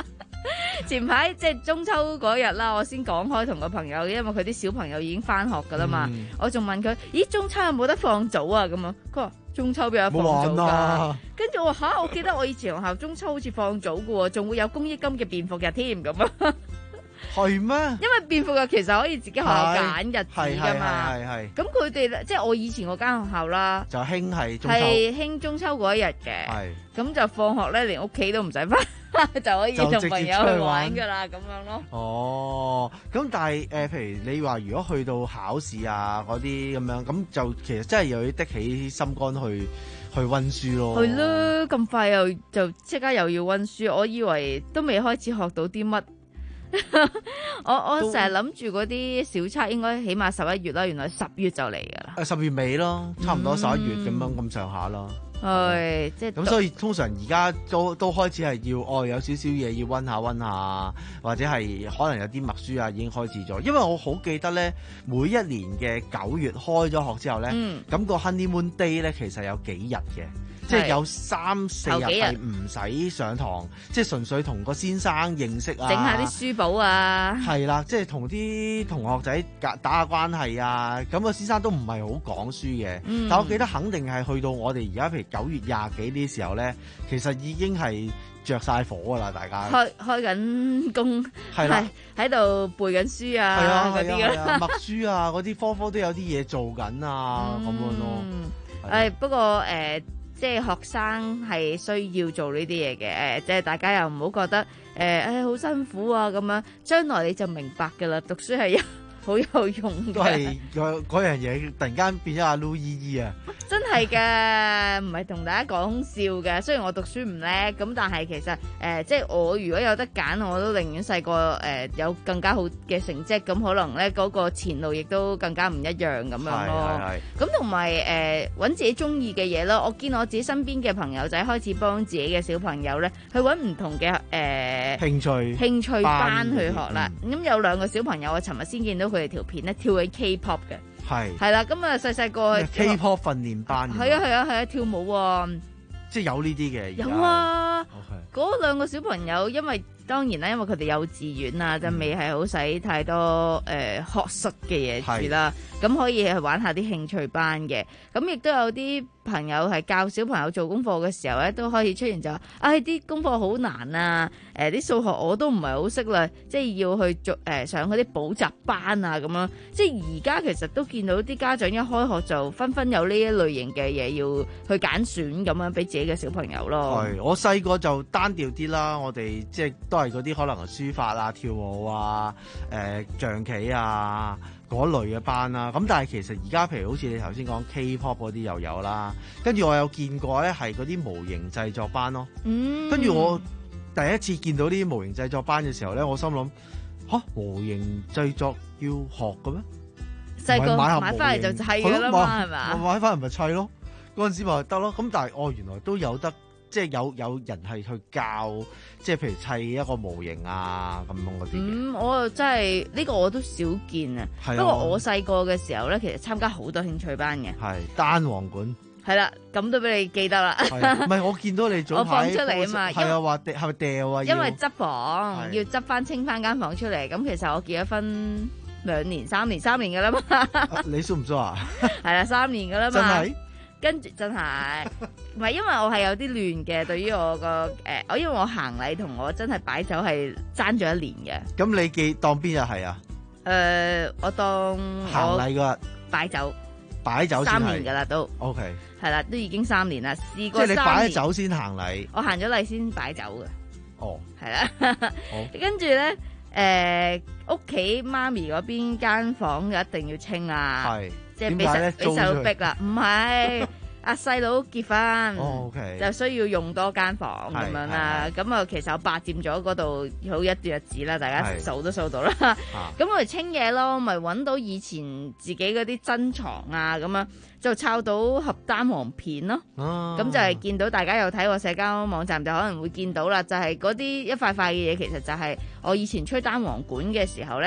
前排即係中秋嗰日啦，我先講開同個朋友，因為佢啲小朋友已經翻學噶啦嘛， 嗯、 我仲問佢：咦，中秋有冇得放早啊？咁啊，佢話中秋邊有放早㗎？跟住我話嚇，我記得我以前學校中秋好似放早嘅喎，仲會有公益金嘅便服日添咁啊。 係咩？ 因為便服日其實可以自己學校揀日子㗎嘛。係係。咁佢哋即係我以前嗰間學校啦， 就興係中秋， 係興中秋嗰一日嘅。係。咁就放學咧，連屋企都唔使翻，就可以同朋友去玩㗎啦，咁樣咯。 哦，咁但係誒、呃，譬如你話如果去到考試啊嗰啲咁樣，咁就其實真係又要的起心肝去去温書咯。 係咯，咁快又就即刻又要温書，我以為都未開始學到啲乜。我我成日諗住嗰啲小測應該起碼十一月啦，原來十月就嚟㗎啦。 誒十月尾咯，差唔多十一月咁樣咁上下咯。 係即係咁，所以通常而家都都開始係要哦，有少少嘢要温下温下，或者係可能有啲默書啊已經開始咗。因為我好記得咧，每一年嘅九月開咗學之後咧，咁、嗯、個 honeymoon day 咧其實有幾日嘅。即係有三四日係唔使上堂，即係純粹同個先生認識啊， 整下啲書簿啊， 係啦，即係同啲同學仔打下關係啊。咁個先生都唔係好講書嘅，嗯、但我記得肯定係去到我哋而家譬如九月廿幾呢啲時候咧，其實已經係着晒火㗎啦，大家開開緊工，係啦，喺度背緊書啊，嗰啲啊，默書啊，嗰啲科科都有啲嘢做緊啊，咁、嗯、樣咯。 誒、哎、不過誒。呃即係學生係需要做呢啲嘢嘅，誒，即係大家又唔好覺得誒誒好辛苦啊咁樣，將來你就明白㗎啦，讀書係好有用嘅。 都係嗰嗰樣嘢，突然間變咗阿 Lu 姨姨啊！ 真係嘅，唔係同大家講笑嘅。雖然我讀書唔叻，咁但係其實誒、呃，即係我如果有得揀，我都寧願細個誒有更加好嘅成績，咁可能咧嗰、那個前路亦都更加唔一樣咁樣咯。咁同埋誒揾自己中意嘅嘢咯。我見我自己身邊嘅朋友仔開始幫自己嘅小朋友咧去揾唔同嘅誒、呃、 興趣興趣班去學啦。咁、嗯、有兩個小朋友，我尋日先見到佢哋條片咧跳緊 K-pop 嘅。係係啦，咁啊細細個 K-pop 訓練班， 係啊係啊係啊跳舞啊， 即係有呢啲嘅。 有啊，嗰兩個小朋友，因為當然啦，因為佢哋幼稚園啊，就未係好使太多誒、呃、學術嘅嘢住啦，咁可以去玩下啲興趣班嘅。咁亦都有啲朋友係教小朋友做功課嘅時候咧，都開始出現就話，唉、哎，啲功課好難啊！誒、呃，啲數學我都唔係好識啦，即係要去做誒、呃、上嗰啲補習班啊咁樣。即係而家其實都見到啲家長一開學就紛紛有呢一類型嘅嘢要去揀選咁樣俾自己嘅小朋友咯。 係，我細個就單調啲啦，我哋即係都係嗰啲可能係書法啊、跳舞啊、誒、呃、象棋啊。嗰類嘅班啦，咁但係其實而家譬如好似你頭先講 K-pop 嗰啲又有啦，跟住我有見過咧係嗰啲模型製作班咯，嗯，跟住我第一次見到呢啲模型製作班嘅時候咧，我心諗吓，模型製作要學嘅咩？ 細個買翻嚟就砌㗎啦嘛，係嘛？ 我買翻嚟咪砌咯，嗰陣時咪得咯，咁但係哦原來都有得。即係有有人係去教，即係譬如砌一個模型啊咁樣嗰啲嘅。 嗯，我真係呢、呢個我都少見啊。不過我細個嘅時候咧，其實參加好多興趣班嘅。係單簧管。係啦，咁都俾你記得啦。 唔係我見到你早排我放出嚟啊嘛。係啊， 話係咪掉啊？ 因為執房要執翻清翻間房出嚟，咁其實我結咗婚兩年、三年、三年㗎啦嘛。 啊、你蘇唔蘇啊？ 係啦，三年㗎啦嘛。 真係。 跟住真係，唔係因為我係有啲亂嘅，對於我個誒，我、呃、因為我行禮同我真係擺酒係爭咗一年嘅。 咁你記當邊日係啊？ 誒、呃，我當行禮嗰日擺酒， 擺酒三年噶啦都。O K， 係啦，都已經三年啦，試過三年。 即係你擺酒先行禮， 我行咗禮先擺酒嘅。 哦， 係啦。跟住咧，誒，屋企媽咪嗰邊間房就一定要清啊。係。即係俾細俾細佬逼啦，唔係阿細佬結婚， 哦 okay、 就需要用多間房咁樣啦。咁啊，其實我霸佔咗嗰度好一段日子啦，大家數都數到啦。咁我哋清嘢咯，咪揾到以前自己嗰啲珍藏啊，咁樣就抄到盒單簧片咯。咁、啊、就係見到大家有睇我社交網站，就可能會見到啦。就係嗰啲一塊塊嘅嘢，其實就係我以前吹單簧管嘅時候咧。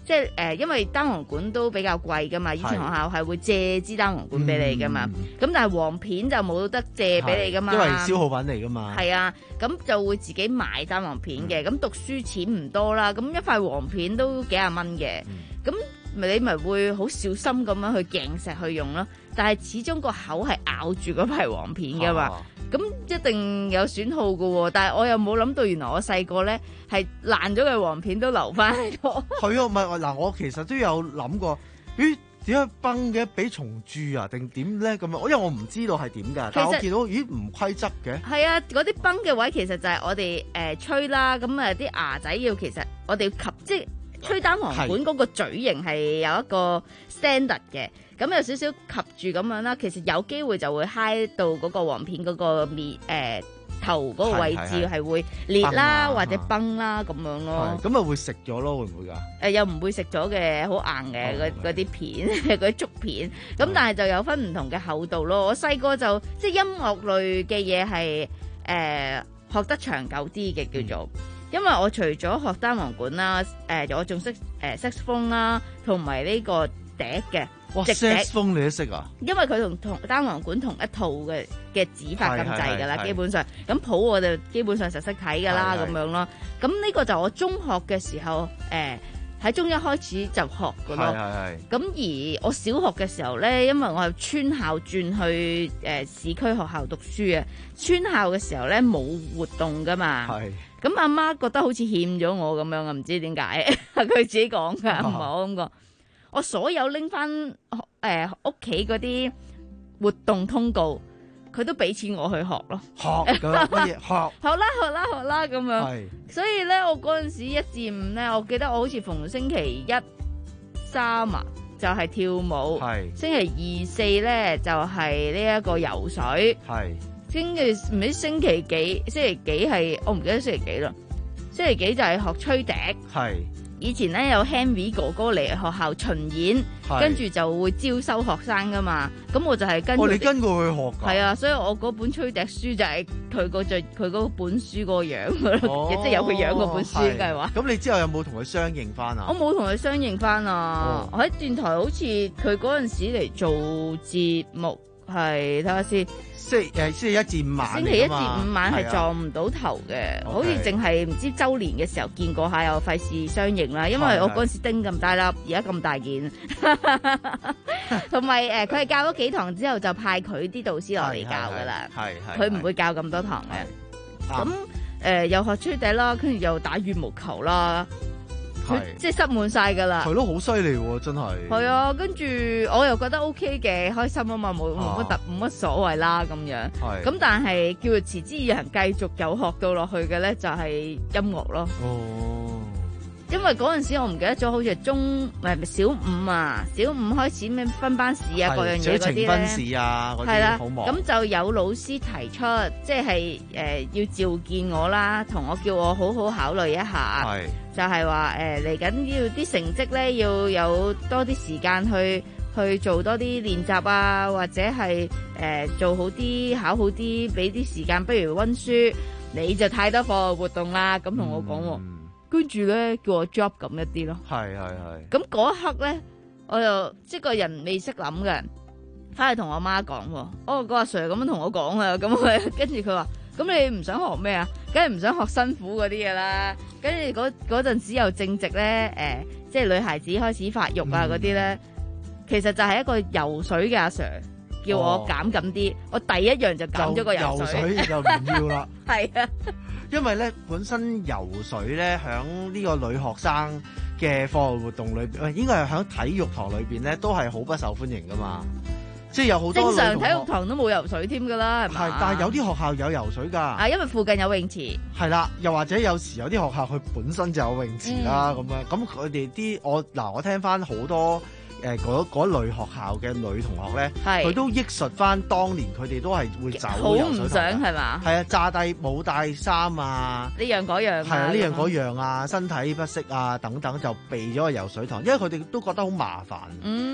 即係誒、呃，因為單簧管都比較貴噶嘛，以前學校係會借支單簧管俾你噶嘛，咁、嗯、但係黃片就冇得借俾你噶嘛， 因為消耗品嚟噶嘛。 係啊，咁就會自己買單簧片嘅，咁、嗯、讀書錢唔多啦，咁一塊黃片都幾廿蚊嘅，咁、嗯、你咪會好小心咁樣去鏡石去用咯，但係始終個口係咬住嗰塊黃片噶嘛。啊咁一定有損耗㗎喎，但係我又冇諗到，原來我細個咧係爛咗嘅黃片都留翻喺度。 係啊，唔係嗱，我其實都有諗過，咦點解崩嘅俾蟲蛀啊？定點咧咁啊？因為我唔知道係點㗎，但係我見到咦唔規則嘅。係啊，嗰啲崩嘅位其實就係我哋誒、呃、吹啦，咁啊啲牙仔要其實我哋及即係吹單簧管嗰個嘴型係有一個 standard 嘅。咁有少少及住咁樣啦，其實有機會就會揩到嗰個黃片嗰個面誒、呃、頭嗰個位置係會裂啦，或者崩啦咁樣咯。 咁啊會食咗咯，會唔會㗎？誒、 呃、又唔會食咗嘅，好硬嘅嗰嗰啲片，嗰啲竹片。咁但係就有分唔同嘅厚度咯。我細個就即係音樂類嘅嘢係誒學得長久啲嘅叫做，嗯、因為我除咗學單簧管啦，誒、呃、我仲識誒 saxophone 啦，同埋呢個笛嘅。 哇 saxophone 你都識啊？因為佢同同單簧管同一套嘅嘅指法咁滯㗎啦，基本上咁譜我就基本上實識睇㗎啦，咁樣咯。咁呢個就我中學嘅時候，誒、呃、喺中一開始就學㗎咯。咁而我小學嘅時候咧，因為我係村校轉去誒、呃、市區學校讀書啊，村校嘅時候咧冇活動㗎嘛。咁阿媽覺得好似欠咗我咁樣啊，唔知點解佢自己講㗎，唔係我咁講。我所有拎翻誒屋企嗰啲活動通告，佢都俾錢我去學咯。學乜嘢學？學啦學啦學啦咁樣。所以咧，我嗰陣時一至五咧，我記得我好似逢星期一、三啊，就係、是、跳舞。星期二、四咧就係呢一個游水。星期唔知星期幾？星期幾係我唔記得星期幾啦。星期幾就係學吹笛。以前咧有 Henry 哥哥嚟學校巡演，跟住就會招收學生噶嘛。咁我就係跟。哦，你跟過去學㗎？係啊，所以我嗰本吹笛書就係佢個最佢嗰本書個樣㗎咯，即係有佢樣嗰本書嘅話。 咁你之後有冇同佢相應翻啊？ 我冇同佢相應翻啊！我喺電台好似佢嗰陣時嚟做節目，係睇下先。 星期誒星期一至五晚， 星期一至五晚係撞唔到頭嘅，好似淨係唔知週年嘅時候見過下，又費事相認啦。因為我嗰陣時丁咁大粒，而家咁大件，同埋誒佢係教咗幾堂之後就派佢啲導師落嚟教㗎啦。係係，佢唔會教咁多堂嘅。咁誒、呃、又學吹笛啦，跟住又打羽毛球啦。即係塞滿晒噶啦， 係咯，好犀利喎，真係。 係啊，跟住我又覺得 O K 嘅，開心啊嘛，冇冇乜特冇乜所謂啦咁樣。係。咁但係叫做持之以恆，繼續有學到落去嘅咧，就係音樂咯。哦。因為嗰陣時我唔記得咗，好似係中唔係小五啊，小五開始咩分班試啊，各樣嘢嗰啲咧。 分試啊，嗰啲好忙。 咁就有老師提出，即係誒、呃、要召見我啦，同我叫我好好考慮一下。係。就係話誒嚟緊要啲成績咧，要有多啲時間去去做多啲練習啊，或者係誒、呃、做好啲考好啲，俾啲時間，不如溫書。你就太多課外活動啦，咁同我講喎。嗯跟住咧，叫我 job 咁一啲咯。係係係。咁嗰一刻咧，我又即係個人未識諗嘅，翻去同我媽講喎。哦，個阿 Sir 咁樣同我講啊，咁佢跟住佢話：咁你唔想學咩啊？梗係唔想學辛苦嗰啲嘢啦。跟住嗰嗰陣時又正值咧，誒、呃，即係女孩子開始發育啊嗰啲咧，其實就係一個游水嘅阿 Sir 叫我減緊啲，我第一樣就減咗個游水。 游水就唔要啦。 係啊。 因為咧，本身游水咧，響呢個女學生嘅課外活動裏邊，應該係響體育堂裏邊咧，都係好不受歡迎噶嘛。即係有好多正常體育堂都冇游水添噶啦，係咪？ 係，但係有啲學校有游水㗎。 啊，因為附近有泳池。係啦，又或者有時有啲學校佢本身就有泳池啦，咁、嗯、樣。咁佢哋啲我嗱，我聽翻好多。誒嗰嗰類學校嘅女同學咧，佢都憶述翻當年佢哋都係會走游水堂。好唔想係嘛？係啊，炸低冇帶衫啊， 呢樣嗰樣。係啊， 呢樣嗰樣啊，身體不適啊等等，就避咗個游水堂，因為佢哋都覺得好麻煩。嗯，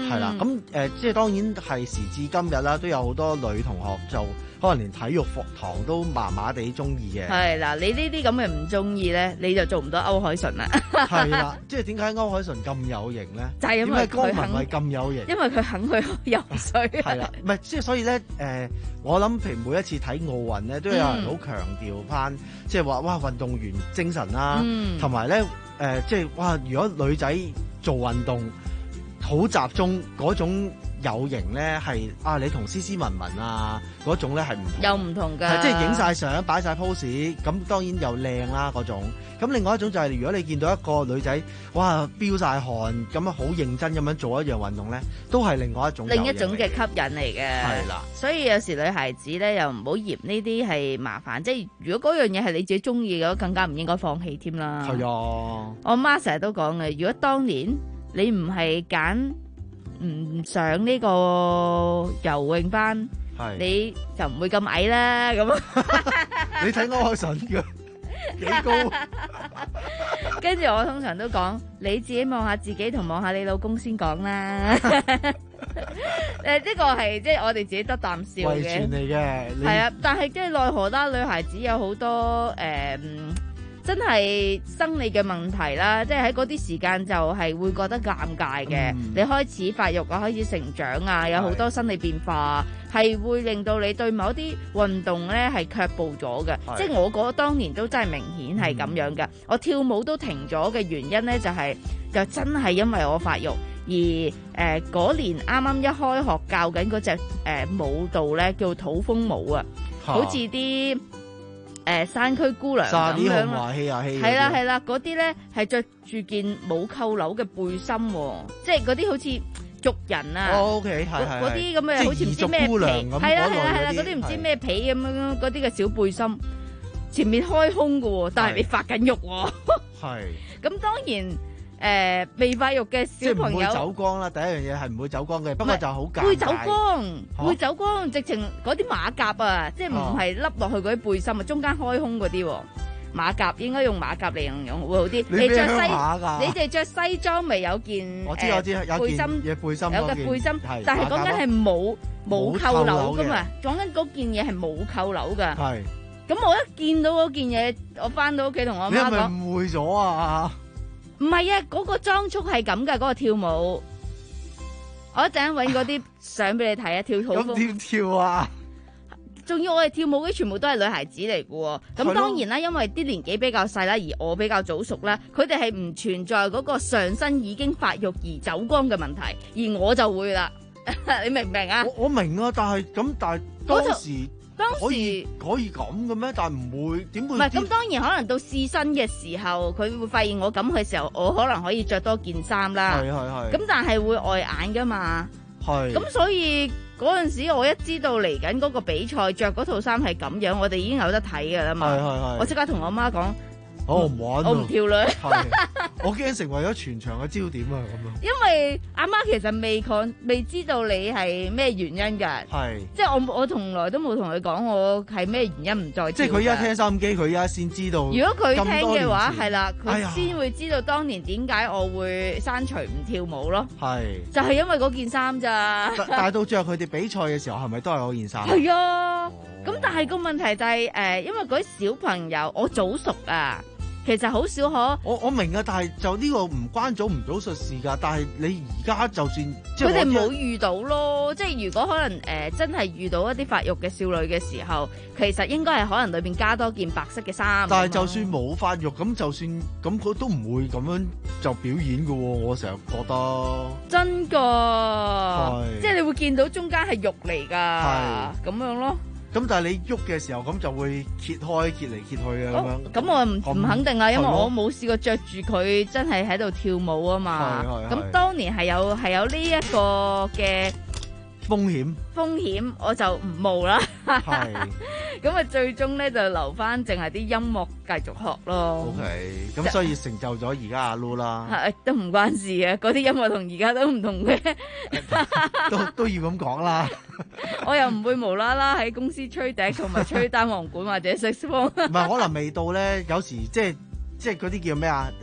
係啦，咁誒、呃、即係當然係時至今日啦，都有好多女同學就可能連體育課堂都麻麻地中意嘅。 係啦，你呢啲咁嘅唔中意咧，你就做唔到歐鎧淳啦。 係啦，即係點解歐鎧淳咁有型咧？ 就係因為點解江佢肯文慧咁有型？ 因為佢肯去游水。 係啦，唔係即係所以咧誒、呃，我諗譬如每一次睇奧運咧，都有人好強調翻，即係話哇運動員精神啦，同埋咧誒，即係哇如果女仔做運動好集中嗰種有型咧，係啊你同斯斯文文啊嗰種咧係唔同， 又唔同㗎， 即係影晒相擺晒 pose，咁當然又靚啦嗰種。咁另外一種就係、是、如果你見到一個女仔，哇飆晒汗咁啊，好認真咁樣做一樣運動咧，都係另外一種另一種嘅吸引嚟嘅。 係啦， 所以有時女孩子咧又唔好嫌呢啲係麻煩，即係如果嗰樣嘢係你自己中意嘅，更加唔應該放棄添啦。 係啊， 我媽成日都講嘅，如果當年你唔係揀唔上呢個游泳班，你就唔會咁矮啦。咁你睇歐鎧淳嘅幾高？ 跟住我通常都講，你自己望下自己同望下你老公先講啦。誒，呢個係即係我哋自己得啖笑嘅， 遺傳嚟嘅。 係啊，但係即係奈何啦，女孩子有好多誒。嗯真係生理嘅問題啦，即係喺嗰啲時間就係會覺得尷尬嘅。嗯、你開始發育啊，開始成長啊，有好多生理變化，係會令到你對某啲運動咧係卻步咗嘅。即係我覺得當年都真係明顯係咁樣嘅。嗯、我跳舞都停咗嘅原因咧，就係、是、就真係因為我發育。而誒嗰、呃、年啱啱一開學教緊嗰隻誒舞蹈咧，叫土風舞啊，好似啲。誒、呃，山區姑娘咁樣咯，係啦係啦，嗰啲咧係着住件冇扣鈕嘅背心、哦，即係嗰啲好似族人啊， 哦 OK 係係， 嗰啲咁嘅好似唔知咩皮，係啦係啦係啦，嗰啲唔知咩皮咁樣嗰啲嘅小背心，前面開胸嘅，但係你發緊肉、哦，係，咁當然。誒、呃，未發育嘅小朋友， 即係唔會走光啦。第一樣嘢係唔會走光嘅，不過就好尷尬。 會走光，啊、會走光，直情嗰啲馬甲啊，即係唔係笠落去嗰啲背心啊，中間開胸嗰啲馬甲，應該用馬甲嚟形容會好啲。你着西，你哋着西裝咪有件？我知、呃、我知，有背心嘢背心， 有個背心，但係講緊係冇冇扣鈕噶嘛，講緊嗰件嘢係冇扣鈕噶。係。咁我一見到嗰件嘢，我翻到屋企同我媽講，你係咪誤會咗啊？ 唔係啊，嗰、嗰個裝束係咁噶，嗰、嗰個跳舞。我一陣間搵嗰啲相俾你睇啊，跳土風。咁點跳啊？ 仲要我哋跳舞嘅全部都係女孩子嚟嘅，咁當然啦，因為啲年紀比較細啦，而我比較早熟啦，佢哋係唔存在嗰個上身已經發育而走光嘅問題，而我就會啦。你明唔明啊？ 我我明啊，但係咁，但係當時。 當時可以可以咁嘅咩？但係唔會點會？ 唔係咁，當然可能到試身嘅時候，佢會發現我咁嘅時候，我可能可以着多件衫啦。係係係。咁但係會礙眼噶嘛？係。咁所以嗰陣時，我一知道嚟緊嗰個比賽着嗰套衫係咁樣，我哋已經有得睇噶啦嘛。係係係。我即刻同我媽講。 我唔玩， 我唔跳啦。 我驚成為咗全場嘅焦點啊！咁樣。 因為阿媽其實未講，未知道你係咩原因㗎。係。即係我我從來都冇同佢講我係咩原因唔再跳。 即係佢一聽收音機，佢一先知道。 如果佢聽嘅話，係啦，佢先會知道當年點解我會刪除唔跳舞咯。係。就係因為嗰件衫咋。 但係到最後佢哋比賽嘅時候，係咪都係嗰件衫？ 係啊。咁、哦、但係個問題就係、是、誒、呃，因為嗰啲小朋友我早熟啊。其實好少可， 我我明啊，但係就呢個唔關早唔早熟事㗎。但係你而家就算佢哋冇遇到咯，即係如果可能誒、呃、真係遇到一啲發育嘅少女嘅時候，其實應該係可能裏邊加多件白色嘅衫。 但係就算冇發育，咁就算咁佢都唔會咁樣就表演㗎喎。我成日覺得真㗎，即係你會見到中間係肉嚟㗎，咁樣咯。 咁但係你喐嘅時候，咁就會揭開揭嚟揭去啊咁樣。 咁我唔唔肯定啊，因為我冇試過着住佢真係喺度跳舞啊嘛。咁當年係有係有呢一個嘅風險， 風險我就唔冒啦。係。咁啊，最終咧就留翻淨係啲音樂繼續學咯。 OK，咁所以成就咗而家阿 Lu 啦。 係都唔關事嘅，嗰啲音樂同而家都唔同嘅。 都都要咁講啦。 我又唔會無啦啦喺公司吹笛同埋吹單簧管或者 saxophone。 唔係可能未到咧，有時即係即係嗰啲叫咩啊？誒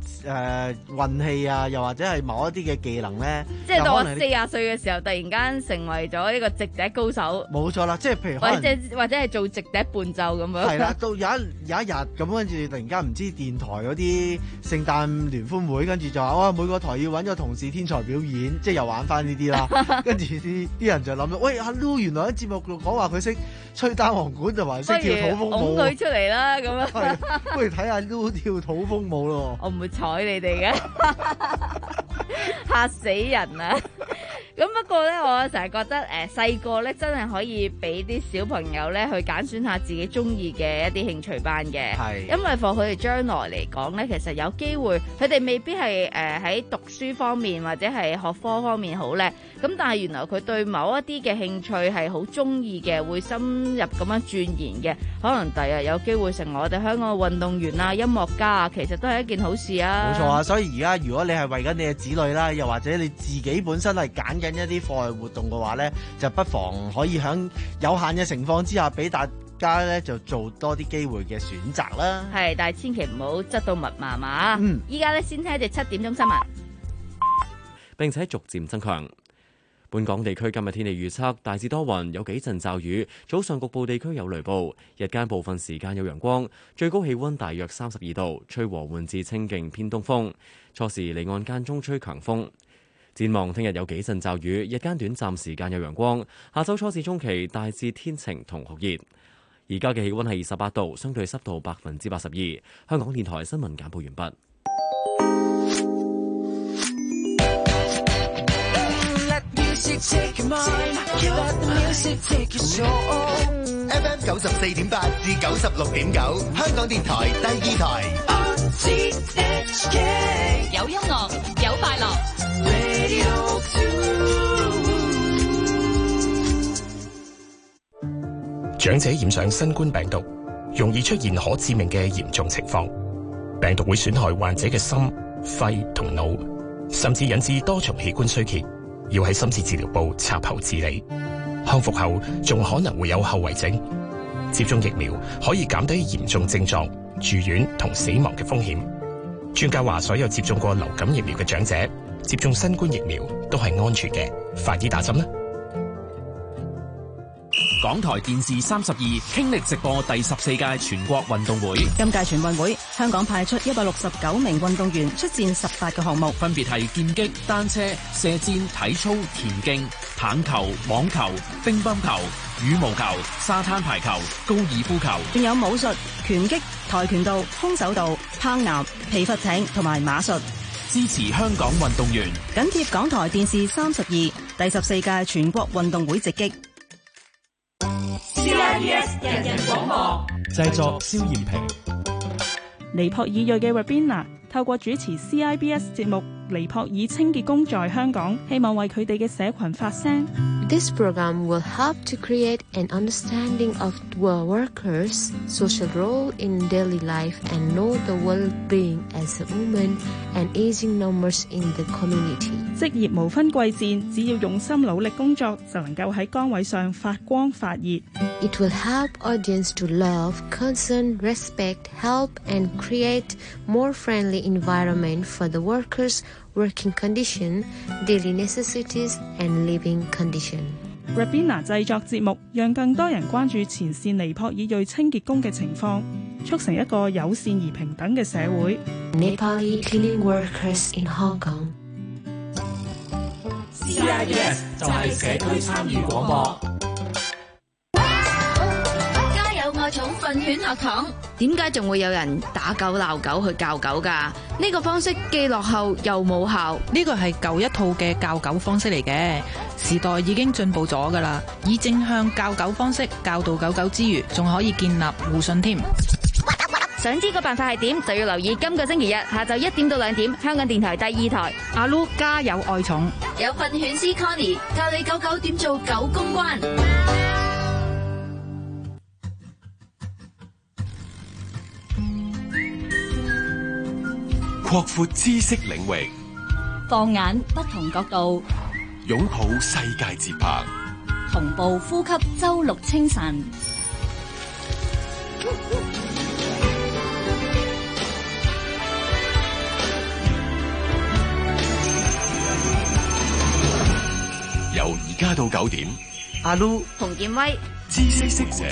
誒運氣啊，又或者係某一啲嘅技能咧， 即係到我有可能四廿歲嘅時候，突然間成為咗呢個直笛高手。 冇錯啦，即係譬如可能或者或者係做直笛伴奏咁樣。 係啦，到有一有一日咁跟住，突然間唔知電台嗰啲聖誕聯歡會，跟住就話哇每個台要揾個同事天才表演，即係又玩翻呢啲啦。跟住啲啲人就諗到，喂阿 Lu 原來喺節目度講話佢識吹單簧管，就話識跳土風舞。 拱佢出嚟啦，咁樣。 不如睇下 Lu 跳土風舞咯。 我唔會睬你哋嘅，嚇死人啊！咁不過咧，我成日覺得誒細個咧真係可以俾啲小朋友咧去揀選下自己中意嘅一啲興趣班嘅，係因為 for 佢哋將來嚟講咧，其實有機會佢哋未必係誒喺讀書方面或者係學科方面好叻，咁但係原來佢對某一啲嘅興趣係好中意嘅，會深入咁樣鑽研嘅，可能第日有機會成為我哋香港嘅運動員啊、音樂家啊，其實都係一件好事啊！ 冇錯啊，所以而家如果你係為緊你嘅子女啦，又或者你自己本身係揀緊一啲課外活動嘅話咧，就不妨可以喺有限嘅情況之下，俾大家咧就做多啲機會嘅選擇啦。 係，但係千祈唔好執到密麻麻。嗯，依家咧先聽一隻七點鐘新聞， 並且逐漸增強。本港地區今日天氣預測大致多雲，有幾陣驟雨，早上局部地區有雷暴，日間部分時間有陽光，最高氣溫大約三十二度，吹和緩至清勁偏東風，初時離岸間中吹強風。展望聽日有幾陣驟雨，日間短暫時間有陽光，下周初至中期大致天晴同酷熱。而家嘅氣溫係二十八度，相對濕度百分之八十二。香港電台新聞簡報完畢。 F M 九十四點八至九十六點九，香港電台第二台。 有音樂，有快樂。 長者染上新冠病毒，容易出現可致命嘅嚴重情況。病毒會損害患者嘅心、肺同腦，甚至引致多重器官衰竭，要喺深切治療部插喉治理。康復後仲可能會有後遺症。接種疫苗可以減低嚴重症狀、住院同死亡嘅風險。專家話，所有接種過流感疫苗嘅長者接種新冠疫苗都係安全嘅，快啲打針啦！ 港台電視三十二傾力直播第十四屆全國運動會。 今屆全運會，香港派出一百六十九名運動員出戰十八個項目， 分別係劍擊、單車、射箭、體操、田徑、棒球、網球、乒乓球、羽毛球、沙灘排球、高爾夫球， 仲有武術、拳擊、跆拳道、空手道、攀岩、皮筏艇同埋馬術。 支持香港運動員， 緊貼港台電視三十二第十四屆全國運動會直擊。 C I B S 人人廣播製作蕭艷平。 尼泊爾裔嘅 Rabina 透過主持 C I B S 節目《尼泊爾清潔工在香港》，希望為佢哋嘅社群發聲。 This program will help to create an understanding of the workers' social role in daily life and know the well-being as a woman and aging numbers in the community. 職業無分貴賤，只要用心努力工作，就能夠喺崗位上發光發熱。 It will help audience to love, concern, respect, help, and create more friendly environment for the workers' working condition, daily necessities, and living condition. Rabina 製作節目，讓更多人關注前線尼泊爾裔清潔工嘅情況，促成一個友善而平等嘅社會。 Nepali cleaning workers in Hong Kong. C I B S 就係社區參與廣播。 家有愛寵訓犬學堂， 點解仲會有人打狗鬧狗去教狗㗎？呢個方式既落後又冇效。 呢個係舊一套嘅教狗方式嚟嘅，時代已經進步咗㗎啦。以正向教狗方式教導狗狗之餘，仲可以建立互信添。 想知個辦法係點，就要留意今個星期日下晝一點到兩點，香港電台第二台阿 Lu 家有愛寵， 有訓犬師 Connie 教你狗狗點做狗公關。 擴闊知識領域， 放眼不同角度， 擁抱世界節拍， 同步呼吸周六清晨。 由而家到九點。 阿 Lu、 洪建威、 知識識者。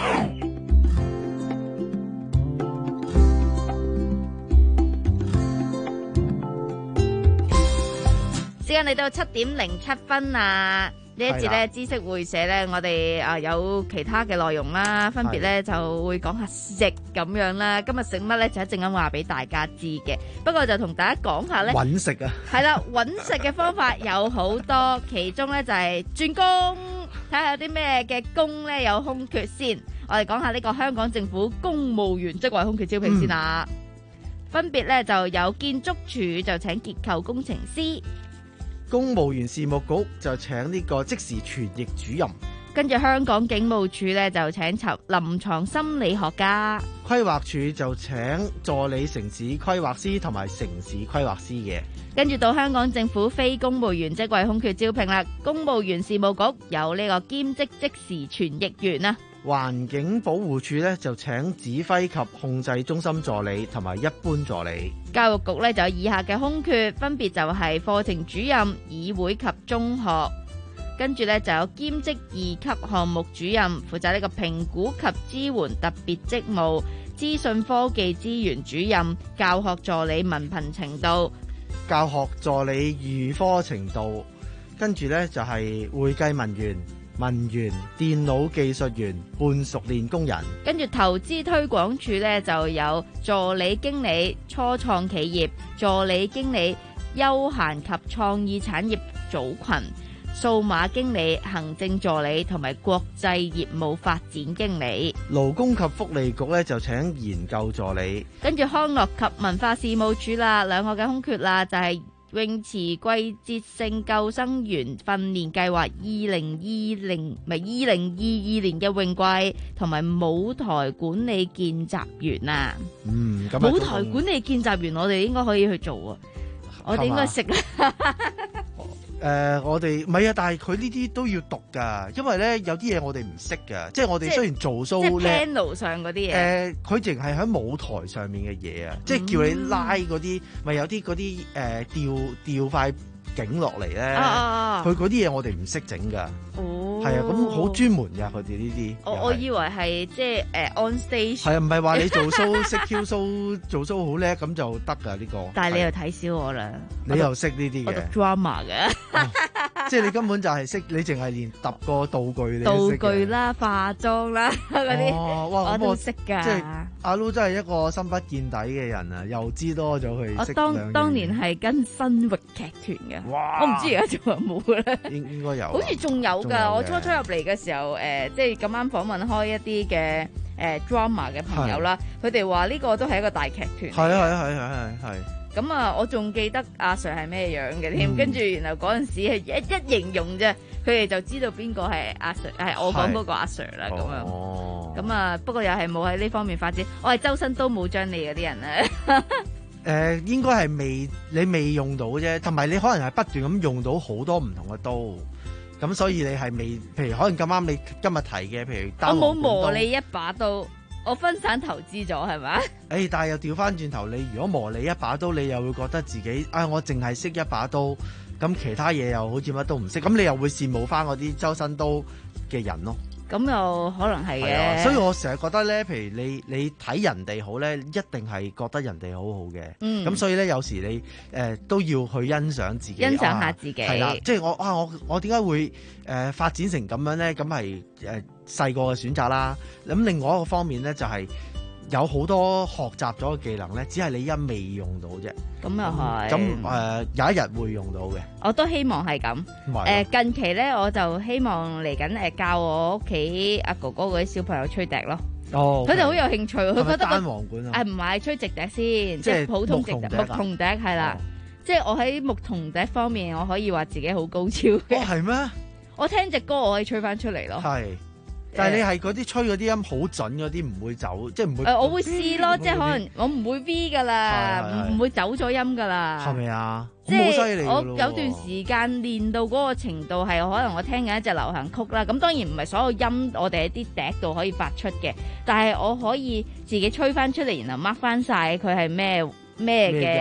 時間嚟到七點零七分啊！呢一節咧知識會社咧，我哋啊有其他嘅內容啦，分別咧就會講下食咁樣啦。今日食乜咧就一陣間話俾大家知嘅。不過就同大家講下咧， 揾食啊， 係啦，揾食嘅方法有好多，其中咧就係轉工，睇下有啲咩嘅工咧有空缺先。我哋講下呢個香港政府公務員職位空缺招聘先啦。分別咧就有建築署就請結構工程師。 公務員事務局就請呢個即時傳譯主任， 跟住香港警務處咧就請尋臨床心理學家， 規劃署就請助理城市規劃師同埋城市規劃師嘅。 跟住到香港政府非公務員職位空缺招聘啦，公務員事務局有呢個兼職即時傳譯員啊。 環境保護署咧就請指揮及控制中心助理同埋一般助理。 教育局咧就有以下嘅空缺，分別就係課程主任、議會及中學。跟住咧就有兼職二級項目主任，負責呢個評估及支援特別職務；資訊科技資源主任、教學助理文憑程度、 教學助理預科程度。跟住咧就係會計文員、文員、電腦技術員、半熟練工人。跟住投資推廣處咧就有助理經理、初創企業、助理經理、休閒及創意產業組群、數碼經理、行政助理同埋國際業務發展經理。 勞工及福利局咧就請研究助理。 跟住康樂及文化事務處啦，兩個嘅空缺啦，就係、是泳池季節性救生員訓練計劃二零二零唔係二零二二年嘅泳季，同埋舞台管理見習員啊。 嗯，咁舞台管理見習員我哋應該可以去做啊。我哋應該識啦。 誒、呃，我哋唔係啊，但係佢呢啲都要讀㗎，因為咧有啲嘢我哋唔識㗎，即係我哋雖然做 show 咧， 即係 panel 上嗰啲嘢。 誒，佢淨係喺舞台上面嘅嘢啊，即係叫你拉嗰啲，咪、嗯、有啲嗰啲誒吊吊塊景落嚟咧，佢嗰啲嘢我哋唔識整㗎。哦，係啊，咁好專門㗎，佢哋呢啲。 我我以為係即係誒、uh, on stage。係啊，唔係話你做 show 識 Q show 做 show 好叻咁就得㗎呢個。 但係你又睇少我啦， 你又識呢啲嘅。 我讀 drama 嘅。 哦即係你根本就係識，你淨係連揼個道具你道具啦、化妝啦嗰啲，哦、哇我都識㗎。 即係阿 Lu 真係一個深不見底嘅人啊！又知多咗佢。 我當當年係跟新域劇團嘅，我唔知而家仲有冇咧。應應該有，好似仲有㗎。我初初入嚟嘅時候，誒、呃，即係咁啱訪問開一啲嘅誒 drama 嘅朋友啦，佢哋話呢個都係一個大劇團。係啊係啊係係係係。咁啊，我仲記得阿 Sir 係咩樣嘅添，跟、嗯、住然後嗰陣時係一一形容啫，佢哋就知道邊個係阿 Sir，係我講嗰個阿 Sir 啦，咁樣。哦。咁啊，不過又係冇喺呢方面發展，我係周身都冇張利嗰啲人啊。誒、 呃，應該係未你未用到啫，同埋你可能係不斷咁用到好多唔同嘅刀，咁所以你係未，譬如可能咁啱你今日提嘅，譬如刀。我冇磨你一把刀。我分散投資咗係咪？誒、欸，但係又調翻轉頭，你如果磨你一把刀，你又會覺得自己啊、哎，我淨係識一把刀，咁其他嘢又好似乜都唔識，咁你又會羨慕翻嗰啲周身刀嘅人咯。咁又可能係嘅、啊，所以我成日覺得咧，譬如你你睇人哋好咧，一定係覺得人哋好好嘅。嗯，咁所以咧，有時你誒、呃、都要去欣賞自己，欣賞下自己。係啦、啊，即係我啊，我我點解會誒、呃、發展成咁樣咧？咁係誒細個嘅選擇啦。咁另外一個方面咧，就係、是、有好多學習咗嘅技能咧，只係你一未用到啫。咁又係。咁誒、呃、有一日會用到嘅。我都希望係咁。誒、呃、近期咧，我就希望嚟緊誒教我屋企阿哥哥嗰啲小朋友吹笛咯。哦。佢哋好有興趣，佢覺得單簧管啊。誒唔係吹直笛先，即係普通直笛。牧童笛係啦。即係我喺牧童笛方面，我可以話自己好高超嘅。哦，係咩？我聽隻歌，我可以吹翻出嚟咯。係。但係你係嗰啲吹嗰啲音好準嗰啲，唔會走，即係唔會。誒、呃，我會試咯，即係可能我唔會 V 噶啦，唔唔會走咗音噶啦。係咪啊？即係我有段時間練到嗰個程度係，可能我聽緊一隻流行曲啦。咁當然唔係所有音我哋喺啲笛度可以發出嘅，但係我可以自己吹翻出嚟，然後 mark 翻晒佢係咩咩嘅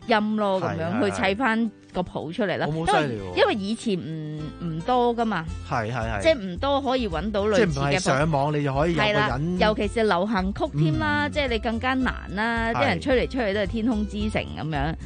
音咯，咁樣去砌翻個譜出嚟啦。因為因為以前唔唔多噶嘛， 係係係， 即係唔多可以揾到類似嘅。即係唔係上網你就可以有個人， 尤其是流行曲添啦，嗯、即係你更加難啦。啲人吹嚟吹去都係天空之城咁樣。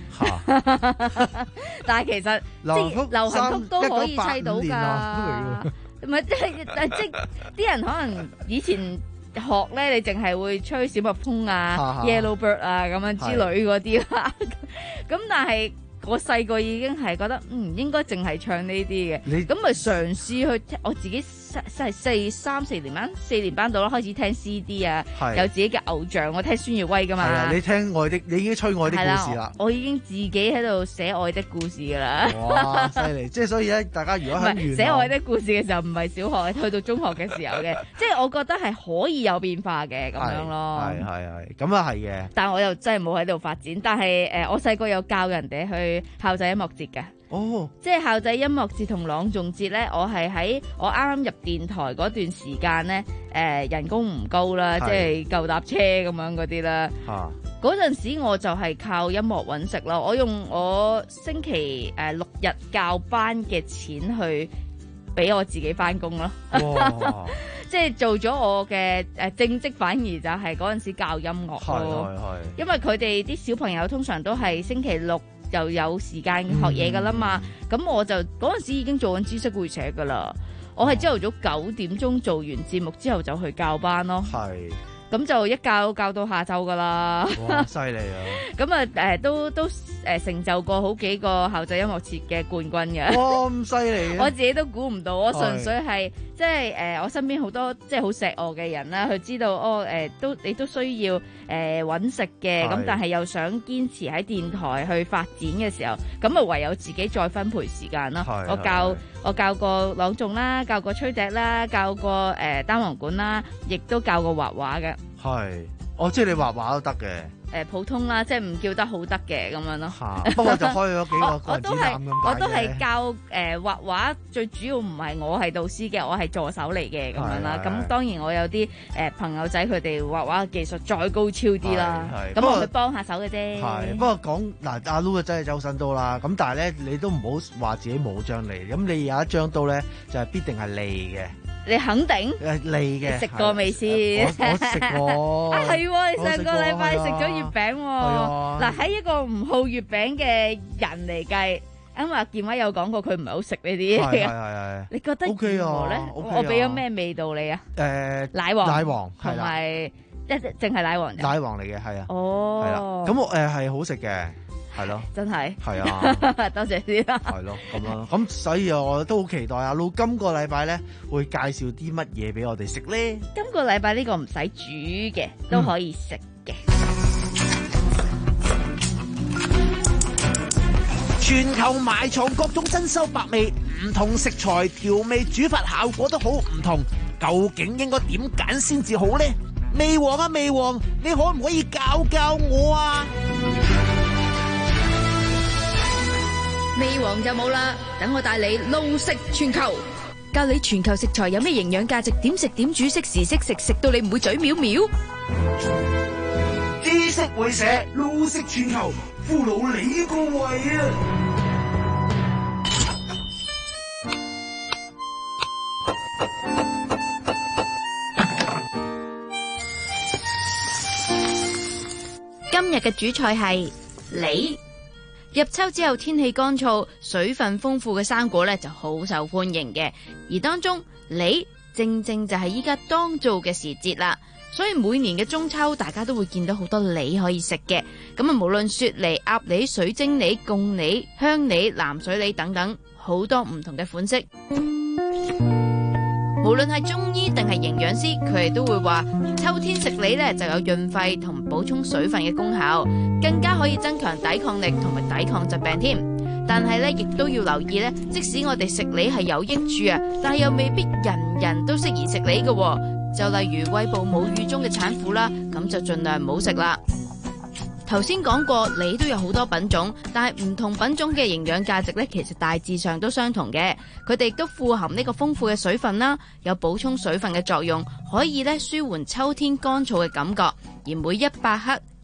但係其實即係流行曲都可以砌到㗎。唔係即係即係啲人可能以前學咧，你淨係會吹小蜜蜂啊、Yellow Bird 啊咁樣之類嗰啲啦。咁但係我細個已經係覺得嗯應該淨係唱呢啲嘅，咁咪嘗試去聽我自己。係四三四年班四年班到啦，開始聽 C D 啊，有自己嘅偶像，我聽孫耀威噶嘛。係啊， 你聽愛的，你已經吹愛的故事啦。 我已經自己喺度寫愛的故事噶啦。 哇，犀利！即係所以咧，大家如果喺寫愛的故事嘅時候，唔係小學，去到中學嘅時候嘅，即係我覺得係可以有變化嘅咁樣咯。 係係係，咁啊係嘅。 但係我又真係冇喺度發展，但係誒、呃，我細個有教人哋去校際音樂節嘅。 哦， 即係校際音樂節同朗誦節咧，我係喺我啱啱入電台嗰段時間咧，誒、呃、人工唔高啦，即係夠搭車咁樣嗰啲啦。嗰陣、啊、時我就係靠音樂揾食咯，我用我星期誒六日教班嘅錢去俾我自己翻工咯。即係做咗我嘅誒正職，反而就係嗰陣時教音樂咯。因為佢哋啲小朋友通常都係星期六就有時間學嘢噶啦嘛，咁、嗯、我就嗰陣時已經做緊知識會社噶啦，我係朝頭早九點鐘做完節目之後就去教班咯。係。咁就一教教到下晝噶啦， 哇！犀利啊！ 咁啊誒都都誒成就過好幾個校際音樂節嘅冠軍嘅。 哇！咁犀利！ 我自己都估唔到，我純粹係即係誒我身邊好多即係好錫我嘅人啦，佢知道哦誒、呃、都你都需要誒揾食嘅，咁但係又想堅持喺電台去發展嘅時候，咁啊唯有自己再分配時間咯。我教我教過朗誦啦，教過吹笛啦，教過誒、呃、單簧管啦，亦都教過畫畫嘅。 係，哦，即係你畫畫都得嘅。 誒、呃，普通啦，即係唔叫得好得嘅咁樣咯。 吓，不過就開咗幾個個人展覽咁我都係教誒畫畫，最主要唔係我係導師嘅，我係助手嚟嘅咁樣啦。咁當然我有啲誒、呃、朋友仔佢哋畫畫嘅技術再高超啲啦。咁我去幫下手嘅啫。 係，不過講嗱阿 Lu 真係周身刀啦。咁但係咧，你都唔好話自己冇張利。咁你有一張刀咧，就係、是、必定係利嘅。 你肯定誒利嘅， 食過未先？ 我我食過啊，係喎！你上個禮拜食咗月餅喎。嗱，喺一個唔好月餅嘅人嚟計，因為阿健威有講過佢唔係好食呢啲。 係係係。 你覺得如何咧？我俾咗咩味道你啊？誒，奶黃。奶黃同埋一淨係奶黃。 奶黃嚟嘅係啊。 哦。 係啦。咁我誒係好食嘅。係咯， 真係係啊， 多謝先啦。 係咯，咁樣，咁所以我都好期待阿 Lu 今個禮拜咧會介紹啲乜嘢俾我哋食咧。 今個禮拜呢個唔使煮嘅，都可以食嘅。 嗯、全球埋藏各種珍饈百味，唔同食材調味煮法效果都好唔同，究竟應該點揀先至好咧？味王啊，味王，你可唔可以教教我啊？ 味王就冇啦，等我帶你路食全球，教你全球食材有咩營養價值，點食點煮，適時適食，食到你唔會嘴藐藐。 知識會社路食全球，俘虜你個胃啊！ 今日嘅主菜係梨。入秋之後，天氣乾燥，水分豐富嘅生果咧就好受歡迎嘅。而當中梨正正就係依家當造嘅時節啦，所以每年嘅中秋，大家都會見到好多梨可以食嘅。咁啊，無論雪梨、鴨梨、水晶梨、貢梨、香梨、藍水梨等等，好多唔同嘅款式。無論係中醫定係營養師，佢哋都會話秋天食梨咧就有潤肺同補充水分嘅功效，更加可以增強抵抗力同埋抵抗疾病添。但係咧，亦都要留意咧，即使我哋食梨係有益處啊，但係又未必人人都適宜食梨嘅。就例如餵哺母乳中嘅產婦啦，咁就盡量唔好食啦。頭先講過，梨都有好多品種，但係唔同品種嘅營養價值咧，其實大致上都相同嘅。佢哋亦都富含呢個豐富嘅水分啦，有補充水分嘅作用，可以咧舒緩秋天乾燥嘅感覺。而每一百克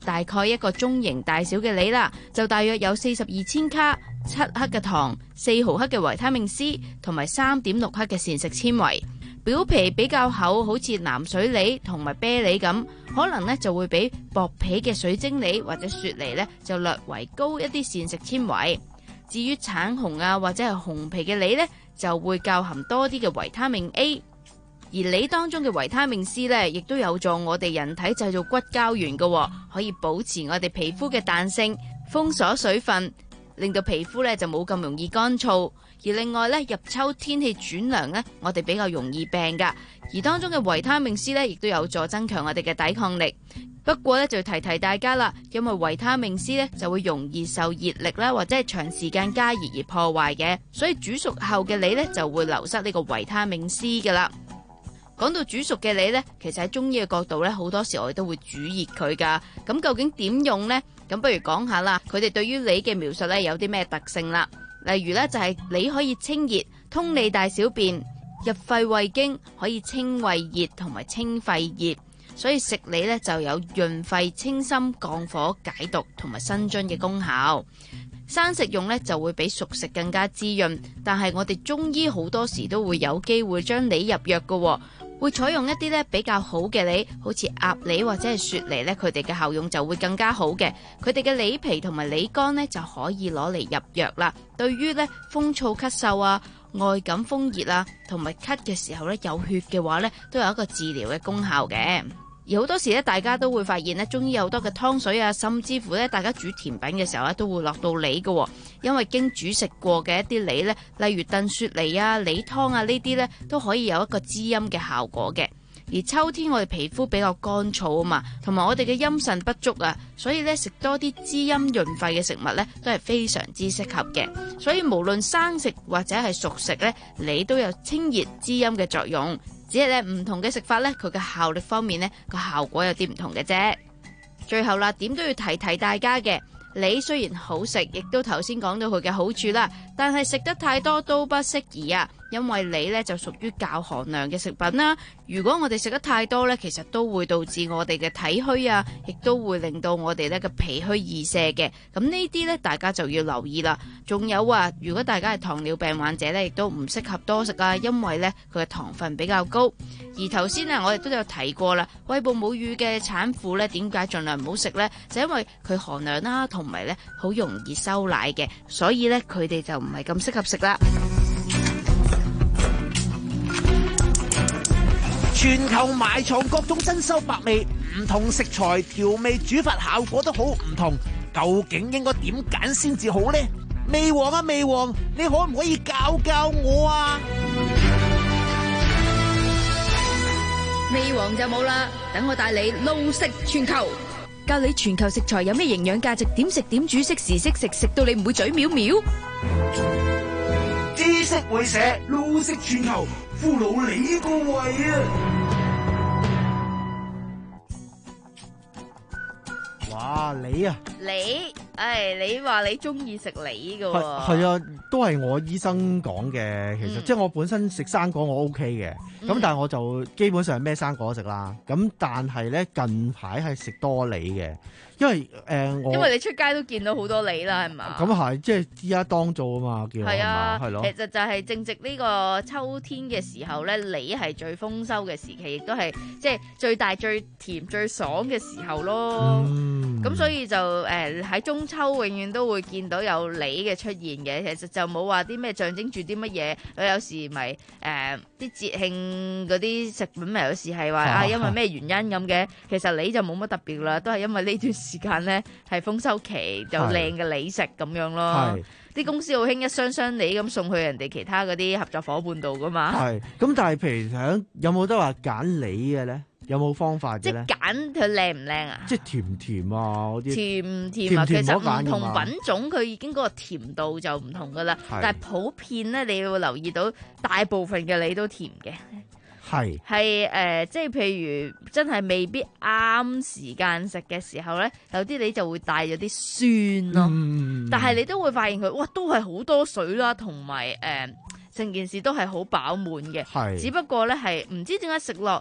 大概一個中型大小嘅梨啦，就大約有四十二千卡、七克嘅糖、四毫克嘅維他命 C 同埋三點六克嘅膳食纖維。表皮比較厚，好似藍水梨同埋啤梨咁，可能呢就會比薄皮嘅水晶梨或者雪梨呢就略為高一啲膳食纖維。至於橙紅啊或者係紅皮嘅梨呢，就會較含多啲嘅維他命 A。而梨當中嘅維他命 C 呢，亦都有助我哋人體製造骨膠原嘅，可以保持我哋皮膚嘅彈性，封鎖水分，令到皮膚呢就冇咁容易乾燥。而另外咧，入秋天氣轉涼咧，我哋比較容易病噶。而當中嘅維他命 C 咧，亦都有助增強我哋嘅抵抗力。不過咧，就要提提大家啦，因為維他命 C 咧就會容易受熱力啦，或者係長時間加熱而破壞嘅，所以煮熟後嘅梨咧就會流失呢個維他命 C 噶啦。講到煮熟嘅梨咧，其實喺中醫嘅角度咧，好多時我哋都會煮熱佢噶。咁究竟點用呢？咁不如講下啦，佢哋對於梨嘅描述咧有啲咩特性啦？例如咧，就係梨可以清熱、通利大小便、入肺胃經，可以清胃熱同埋清肺熱，所以食梨咧就有潤肺、清心、降火、解毒同埋生津嘅功效。生食用咧就會比熟食更加滋潤，但係我哋中醫好多時都會有機會將梨入藥嘅，會採用一啲咧比較好嘅梨，好似鴨梨或者係雪梨咧，佢哋嘅效用就會更加好嘅。佢哋嘅梨皮同埋梨乾咧就可以攞嚟入藥啦。對於咧風燥咳嗽啊、外感風熱啊，同埋咳嘅時候咧有血嘅話咧，都有一個治療嘅功效嘅。而好多時咧，大家都會發現咧，中醫有好多嘅湯水啊，甚至乎咧，大家煮甜品嘅時候咧，都會落到梨嘅，因為經煮食過嘅一啲梨咧，例如燉雪梨啊、梨湯啊呢啲咧，都可以有一個滋陰嘅效果嘅。而秋天我哋皮膚比較乾燥啊嘛，同埋我哋嘅陰腎不足啊，所以咧食多啲滋陰潤肺嘅食物咧，都係非常之適合嘅。所以無論生食或者係熟食咧，梨都有清熱滋陰嘅作用。只係咧唔同嘅食法咧，佢嘅效力方面咧個效果有啲唔同嘅啫。最後啦，點都要提提大家嘅，梨雖然好食，亦都頭先講到佢嘅好處啦，但係食得太多都不適宜啊。因為梨咧就屬於較寒涼嘅食品啦。如果我哋食得太多咧，其實都會導致我哋嘅體虛啊，亦都會令到我哋咧嘅脾虛易瀉嘅。咁呢啲咧大家就要留意啦。仲有啊，如果大家係糖尿病患者咧，亦都唔適合多食啊，因為咧佢嘅糖分比較高。而頭先啊，我哋都有提過啦，餵哺母乳嘅產婦咧，點解盡量唔好食咧？就因為佢寒涼啦，同埋咧好容易收奶嘅，所以咧佢哋就唔係咁適合食啦。 全球埋藏各種珍饈百味，唔同食材調味煮法效果都好唔同，究竟應該點揀先至好呢？味王啊味王，你可唔可以教教我啊？ 味王就冇啦，等我帶你路食全球，教你全球食材有咩營養價值，點食點煮，識時識食，食到你唔會嘴藐藐。 知識會社，路食全球，俘虜你個胃啊！ 哇，梨啊！ 梨，唉，你話你中意食梨㗎喎？ 係啊，都係我醫生講嘅。其實、嗯、即係我本身食生果我 O K 嘅，咁、嗯、但係我就基本上咩生果都食啦。咁但係咧近排係食多梨嘅，因為誒、呃、我因為你出街都見到好多梨啦，係嘛？ 咁係，即係依家當造啊嘛，叫係啊， 係咯。 其實就係正值呢個秋天嘅時候咧，梨係最豐收嘅時期，亦都係即係最大、最甜、最爽嘅時候咯。咁、嗯、所以就誒喺、呃、中秋永遠都會見到有梨嘅出現嘅，其實就冇話啲咩象徵住啲乜嘢。佢有時咪誒啲節慶嗰啲食品咪有時係話啊，啊因為咩原因咁嘅。其實梨就冇乜特別啦，都係因為呢段時間咧係豐收期，就靚嘅梨食咁樣咯。啲公司好興一箱箱梨咁送去人哋其他嗰啲合作伙伴度噶嘛。係咁，但係譬如想有冇得話揀梨嘅咧？有冇方法嘅咧？ 即係揀佢靚唔靚啊？ 即係甜唔甜啊？嗰啲甜唔甜啊？甜甜其實唔同品種佢已經嗰個甜度就唔同噶啦。但係普遍咧，你會留意到大部分嘅梨都甜嘅。係係誒，即係譬如真係未必啱時間食嘅時候咧，有啲梨就會帶咗啲酸咯。嗯、但係你都會發現佢，哇，都係好多水啦，同埋誒成件事都係好飽滿嘅。係只不過咧係唔知點解食落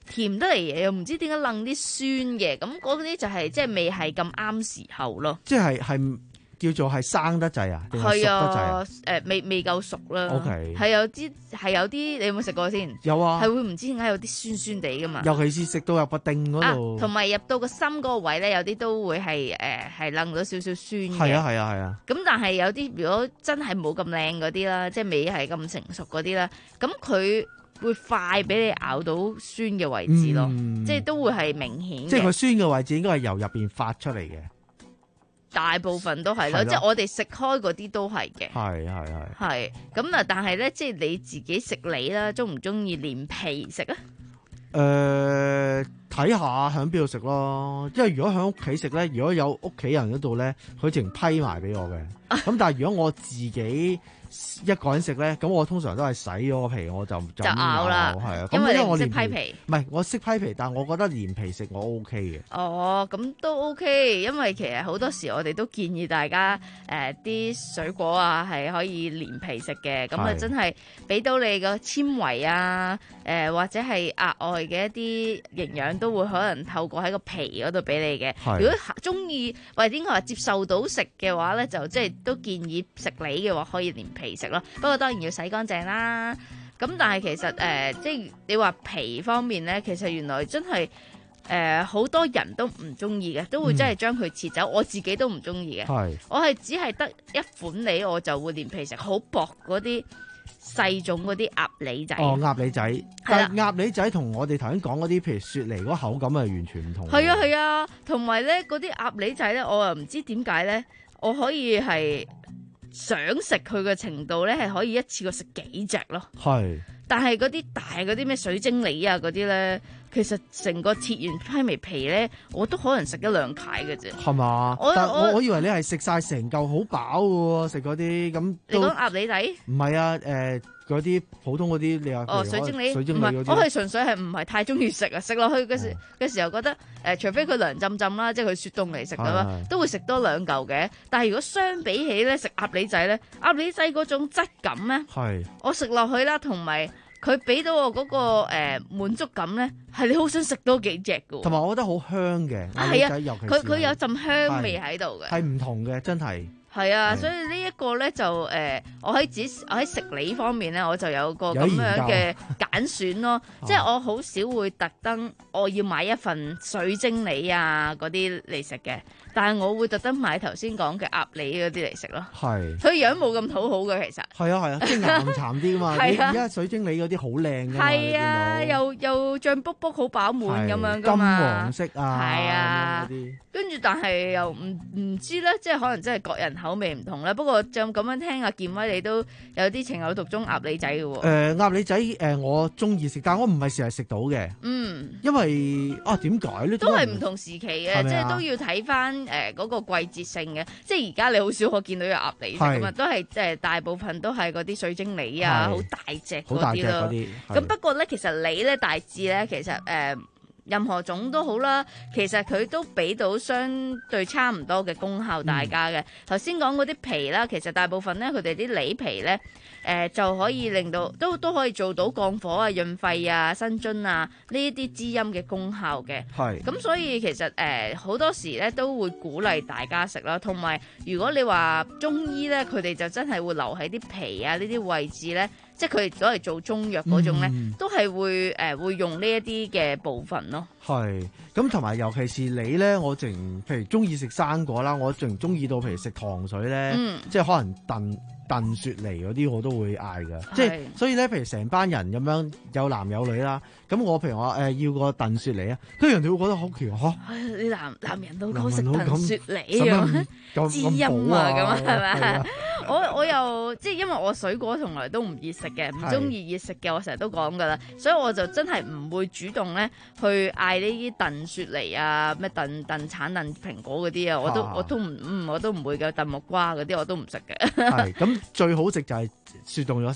甜得嚟又唔知點解撚啲酸嘅，咁嗰啲就係即係未係咁啱時候咯。 即係係叫做係生得滯啊，定係熟得滯啊？ 誒未未夠熟啦。 OK， 係有啲係有啲，你有冇食過先？ 有啊， 係會唔知點解有啲酸酸地噶嘛？ 尤其是食到入個丁嗰度， 同埋入到個心嗰個位咧，有啲都會係誒係撚咗少少酸嘅。 係啊係啊係啊。 咁但係有啲如果真係冇咁靚嗰啲啦，即係未係咁成熟嗰啲啦，咁佢會快俾你咬到酸嘅位置咯， 嗯、 即係都會係明顯嘅。 即係佢酸嘅位置應該係由入邊發出嚟嘅。 大部分都係咯，即係我哋食開嗰啲都係嘅。 係係係。 係咁啊！但係咧，即係你自己食梨啦，中唔中意連皮食啊？ 誒、呃，睇下喺邊度食咯。因為如果喺屋企食咧，如果有屋企人嗰度咧，佢淨批埋俾我嘅。咁但係如果我自己一個人食咧，咁我通常都係洗咗個皮，我就就咬啦。 係啊， 因為你唔識我連批皮。 唔係，我識批皮，但係我覺得連皮食我 O K 嘅。 哦，咁都 OK，因為其實好多時我哋都建議大家誒啲、呃、水果啊係可以連皮食嘅，咁啊真係俾到你個纖維啊，誒、呃、或者係額外嘅一啲營養都會可能透過喺個皮嗰度俾你嘅。如果中意或者應該話接受到食嘅話咧，就即係都建議食梨嘅話可以連皮食咯。不過當然要洗乾淨啦。咁但係其實誒、呃，即係你話皮方面咧，其實原來真係誒好多人都唔中意嘅，都會真係將佢切走。嗯、我自己都唔中意嘅。係，我係只係得一款梨，我就會連皮食，好薄嗰啲細種嗰啲鴨梨仔。哦， 鴨梨仔，但係鴨梨仔同我哋頭先講嗰啲，譬如雪梨嗰口感係完全唔同。 係啊係啊，同埋咧嗰啲鴨梨仔咧，我又唔知點解咧，我可以係。想食佢嘅程度咧，係可以一次過食幾隻咯。係，但係嗰啲大嗰啲咩水晶梨啊嗰啲咧，其實成個切完批微皮咧，我都可能食一兩塊嘅啫。係嘛？我但我我我以為你係食晒成嚿好飽嘅喎，食嗰啲咁。 你講鴨梨仔？唔係啊，誒、呃。嗰啲普通嗰啲你話哦水晶梨， 水晶梨嗰啲， 我係純粹係唔係太中意食啊！食落去嘅時嘅時候覺得誒、呃，除非佢涼浸浸啦，即係佢雪凍嚟食噶嘛，都會食多兩嚿嘅。但係如果相比起咧食鴨梨仔咧，鴨梨仔嗰種質感咧，係我食落去啦，同埋佢俾到我嗰、嗰個誒、呃、滿足感咧，係你好想食多幾隻嘅。同埋我覺得好香嘅鴨梨仔，尤其佢佢有陣香味喺度嘅，係唔同嘅，真係。係啊，所以呢一個咧就誒、呃，我喺只我喺食梨方面咧，我就有個咁樣嘅揀選咯。即係我好少會特登我要買一份水晶梨啊嗰啲嚟食嘅，但係我會特登買頭先講嘅鴨梨嗰啲嚟食咯。係，佢樣冇咁討好嘅其實。係啊係啊，即係岩巉啲嘛。係啊，而家水晶梨嗰啲好靚㗎嘛。係啊，又又脹卜卜好飽滿咁樣㗎嘛。金黃色啊。係啊。跟住但係又唔唔知咧，即係可能真係各人口味唔同啦。不過就咁樣聽阿健威，你都有啲情有獨鍾鴨梨仔嘅喎。誒鴨梨仔誒、呃，我中意食，但係我唔係成日食到嘅。嗯，因為啊點解咧？都係唔同時期嘅，即係都要睇翻誒嗰個季節性嘅。即係而家你好少可見到有鴨梨食㗎嘛，都係即係大部分都係嗰啲水晶梨啊，好大隻嗰啲咯。咁不過咧，其實梨咧大致咧，其實誒。呃任何種都好啦，其實佢都俾到相對差唔多嘅功效大家嘅。頭先講嗰啲皮啦，其實大部分咧佢哋啲梨皮咧，誒、呃、就可以令到都都可以做到降火啊、潤肺啊、生津啊呢一啲滋陰嘅功效嘅。係。咁所以其實誒好、呃、多時咧都會鼓勵大家食啦，同埋如果你話中醫咧，佢哋就真係會留喺啲皮啊呢啲位置咧。即係佢哋攞嚟做中藥嗰種咧、嗯，都係會誒、呃、會用呢一啲嘅部分咯。係，咁同埋尤其是你咧，我淨譬如中意食生果啦，我淨中意到譬如食糖水咧、嗯，即係可能燉燉雪梨嗰啲我都會嗌噶。即係所以咧，譬如成班人咁樣有男有女啦，咁我譬如話誒、呃、要個燉雪梨啊，跟住人哋會覺得好奇怪嚇。唉，你男男人都好食燉雪梨咁滋陰啊咁啊，係咪？我我又即係因為我水果從來都唔熱食嘅，唔中意熱食嘅，我成日都講噶啦，所以我就真係唔會主動咧去嗌呢啲燉雪梨啊，咩燉燉橙燉蘋果嗰啲啊，我都我都唔嗯我都唔會嘅，燉木瓜嗰啲我都唔食嘅。係咁最好食就係雪凍咗食。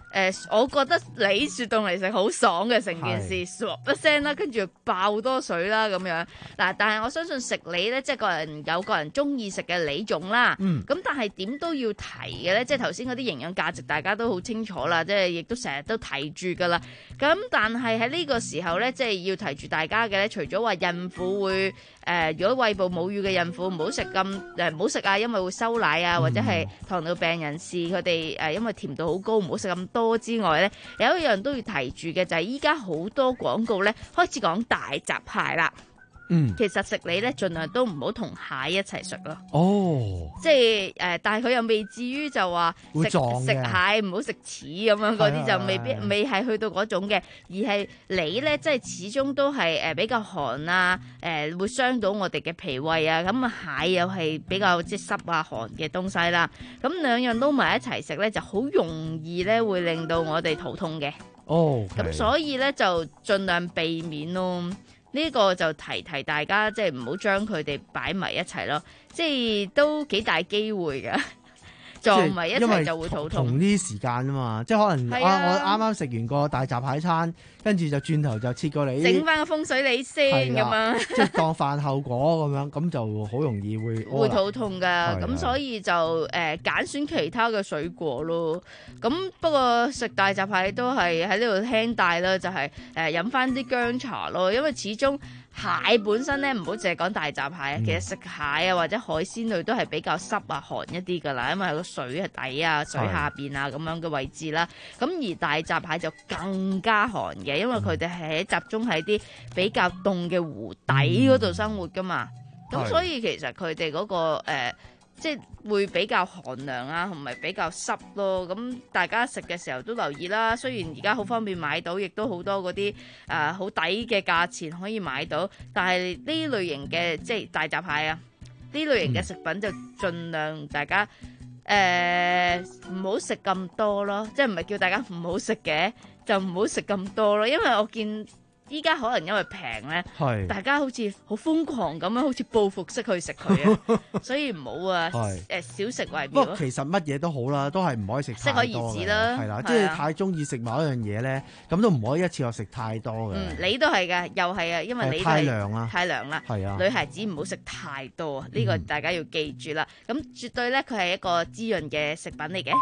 誒，我覺得梨雪凍嚟食好爽嘅成件事，唰一聲啦，跟住爆多水啦咁樣。嗱，但係我相信食梨咧，即係個人有個人中意食嘅梨種啦。 嗯。 咁但係點都要提嘅咧，即係頭先嗰啲營養價值大家都好清楚啦，即係亦都成日都提住噶啦。咁但係喺呢個時候咧，即係要提住大家嘅咧，除咗話孕婦會誒、呃，如果餵哺母乳嘅孕婦唔好食咁誒，唔好食啊，因為會收奶啊，或者係糖尿病人士佢哋誒，因為甜度好高，唔好食咁多之外咧，有一樣都要提住嘅就係依家好多廣告咧開始講大閘蟹啦。 嗯， 其實食梨咧，盡量都唔好同蟹一齊食咯。 哦， 即係誒、呃，但係佢又未至於就話食食蟹唔好食翅咁樣嗰啲，就未必未係去到嗰種嘅，而係梨咧，即係始終都係誒比較寒啊，誒、呃、會傷到我哋嘅脾胃啊。咁啊蟹又係比較即係濕啊寒嘅東西啦。咁兩樣撈埋一齊食咧，就好容易咧會令到我哋肚痛嘅。 哦， 咁、okay. 所以咧就盡量避免咯。呢、這個就提提大家，即係唔好將佢哋擺埋一齊咯，即係都幾大機會㗎。撞埋一齊就會肚痛。 同呢啲時間啊嘛，即係可能啊，我啱啱食完個大閘蟹餐，跟住就轉頭就切過嚟， 整翻個風水梨先咁樣， 即係當飯後果咁樣，咁就好容易會會肚痛㗎。咁所以就誒揀、呃、選其他嘅水果咯。咁不過食大閘蟹都係喺呢度輕帶啦，就係誒飲翻啲薑茶咯，因為始終。蟹本身咧唔好淨係講大閘蟹啊、嗯，其實食蟹啊或者海鮮類都係比較濕啊寒一啲噶啦，因為係個水底啊水下邊啊咁樣嘅位置啦。咁而大閘蟹就更加寒嘅，因為佢哋係喺集中喺啲比較凍嘅湖底嗰度生活噶嘛。咁、嗯、所以其實佢哋嗰個誒。呃即係會比較寒涼啊，同埋比較濕咯。咁大家食嘅時候都留意啦。雖然而家好方便買到，亦都好多嗰啲誒好抵嘅價錢可以買到，但係呢類型嘅即係大閘蟹啊，呢類型嘅食品就盡量大家誒唔好食咁多咯。即係唔係叫大家唔好食嘅，就唔好食咁多咯。因為我見。依家可能因為平咧，大家好似好瘋狂咁樣，好似報復式去食佢啊，所以唔好啊，誒少食為妙。不過其實乜嘢都好啦，都係唔可以食太多嘅。適可而止啦，係啦，即係太中意食某一樣嘢咧，咁都唔可以一次過食太多嘅。 嗯，你都係嘅，又係啊，因為你太涼啦， 太涼啦， 係啊， 女孩子唔好食太多啊，呢個大家要記住啦。咁絕對咧，佢係一個滋潤嘅食品嚟嘅。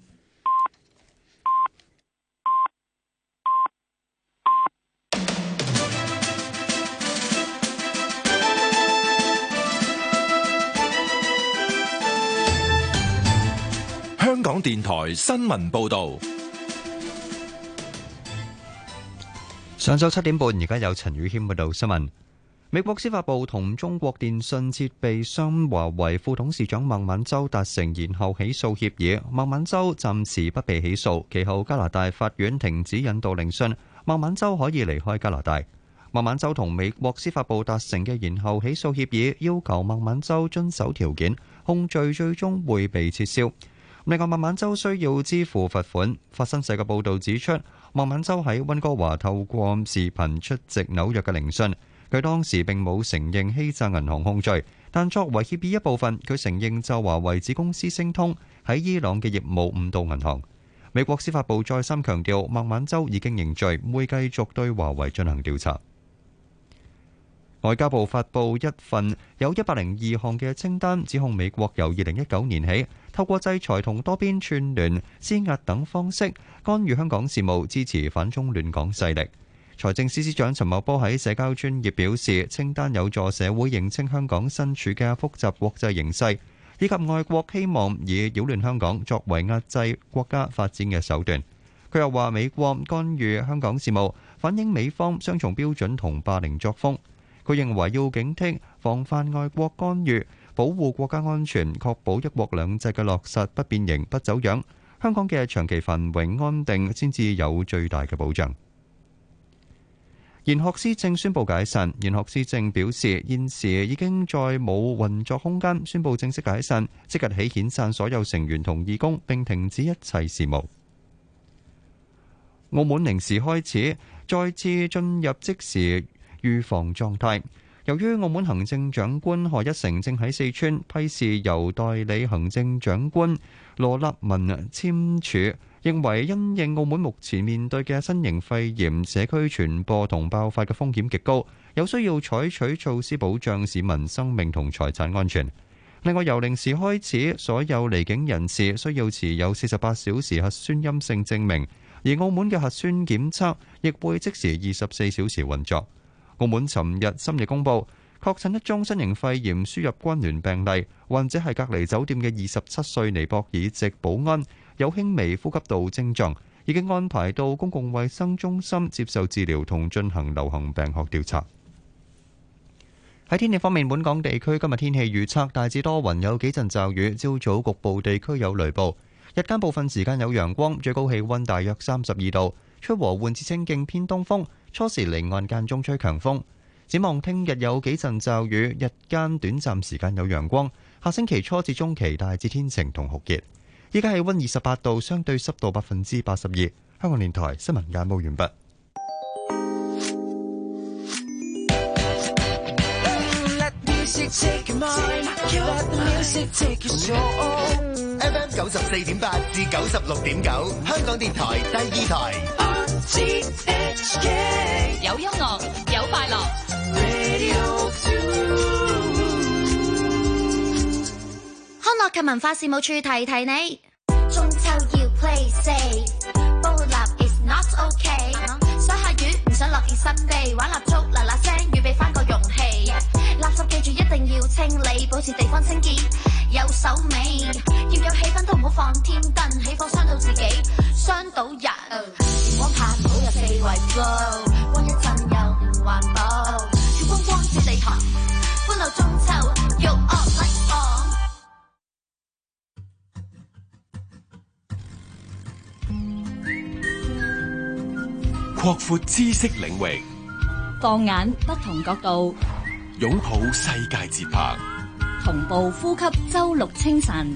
香港電台新聞報道， 上晝七點半，而家有陳宇謙報道新聞。美國司法部同中國電信設備商華為副董事長孟晚舟達成延後起訴協議，孟晚舟暫時不被起訴，其後加拿大法院停止引渡聆訊，孟晚舟可以離開加拿大。孟晚舟同美國司法部達成嘅延後起訴協議，要求孟晚舟遵守條件，控罪最終會被撤銷。另外，孟晚舟需要支付罰款。法新社嘅報導指出，孟晚舟喺溫哥華透過視頻出席紐約嘅聆訊，佢當時並冇承認欺詐銀行控罪，但作為協議一部分，佢承認就華為子公司星通喺伊朗嘅業務誤導銀行。美國司法部再三強調，孟晚舟已經認罪，會繼續對華為進行調查。外交部發布一份有一百零二項嘅清單，指控美國由二零一九年起透過制裁同多邊串聯、施壓等方式干預香港事務，支持反中亂港勢力。財政司司長陳茂波喺社交專頁表示，清單有助社會認清香港身處嘅複雜國際形勢，以及外國希望以擾亂香港作為壓制國家發展嘅手段。佢又話，美國干預香港事務，反映美方雙重標準同霸凌作風。佢認為要警惕防範外國干預，保護國家安全，確保一國兩制嘅落實不變形不走樣，香港嘅長期繁榮安定先至有最大嘅保障。賢學思政宣布解散，賢學思政表示現時已經再冇運作空間，宣布正式解散，即日起遣散所有成員同義工，並停止一切事務。澳門零時開始再次進入即時預防狀態。由於澳門行政長官賀一誠正喺四川批示由代理行政長官羅立文簽署認為因應澳門目前面對嘅新型肺炎社區傳播同爆發嘅風險極高，有需要採取措施保障市民生命同財產安全。另外，由零時開始，所有離境人士需要持有四十八小時核酸陰性證明，而澳門嘅核酸檢測亦會即時二十四小時運作。澳門尋日深夜公佈確診一宗新型肺炎輸入關聯病例，患者係隔離酒店嘅二十七歲尼泊爾籍保安，有輕微呼吸道症狀，已經安排到公共衛生中心接受治療同進行流行病學調查。喺天氣方面，本港地區今日天氣預測大致多雲，有幾陣驟雨，朝早局部地區有雷暴，日間部分時間有陽光，最高氣溫大約三十二度，吹和緩至清勁偏東風，初時離岸間中吹強風。展望聽日有幾陣驟雨，日間短暫時間有陽光，下星期初至中期大致天晴同酷熱。依家氣溫二十八度，相對濕度百分之八十二。香港電台新聞簡報完畢。 F M 九十四點八至九十六點九，香港電台第二台。 有音樂，有快樂。 康樂及文化事務處提提你，中秋要 play safe， 煲蠟 is not ok。想下雨唔想落熱身地，玩蠟燭嗱嗱聲，預備翻個容器。垃圾記住一定要清理，保持地方清潔有手尾。要有氣氛都唔好放天燈，起火傷到自己，傷到人。陽光拍到有四圍 flow， 光一陣又唔環保。要光光照地堂，歡樂中秋，Yo up like on。 擴闊知識領域， 放眼不同角度， 擁抱世界節拍， 同步呼吸周六清晨。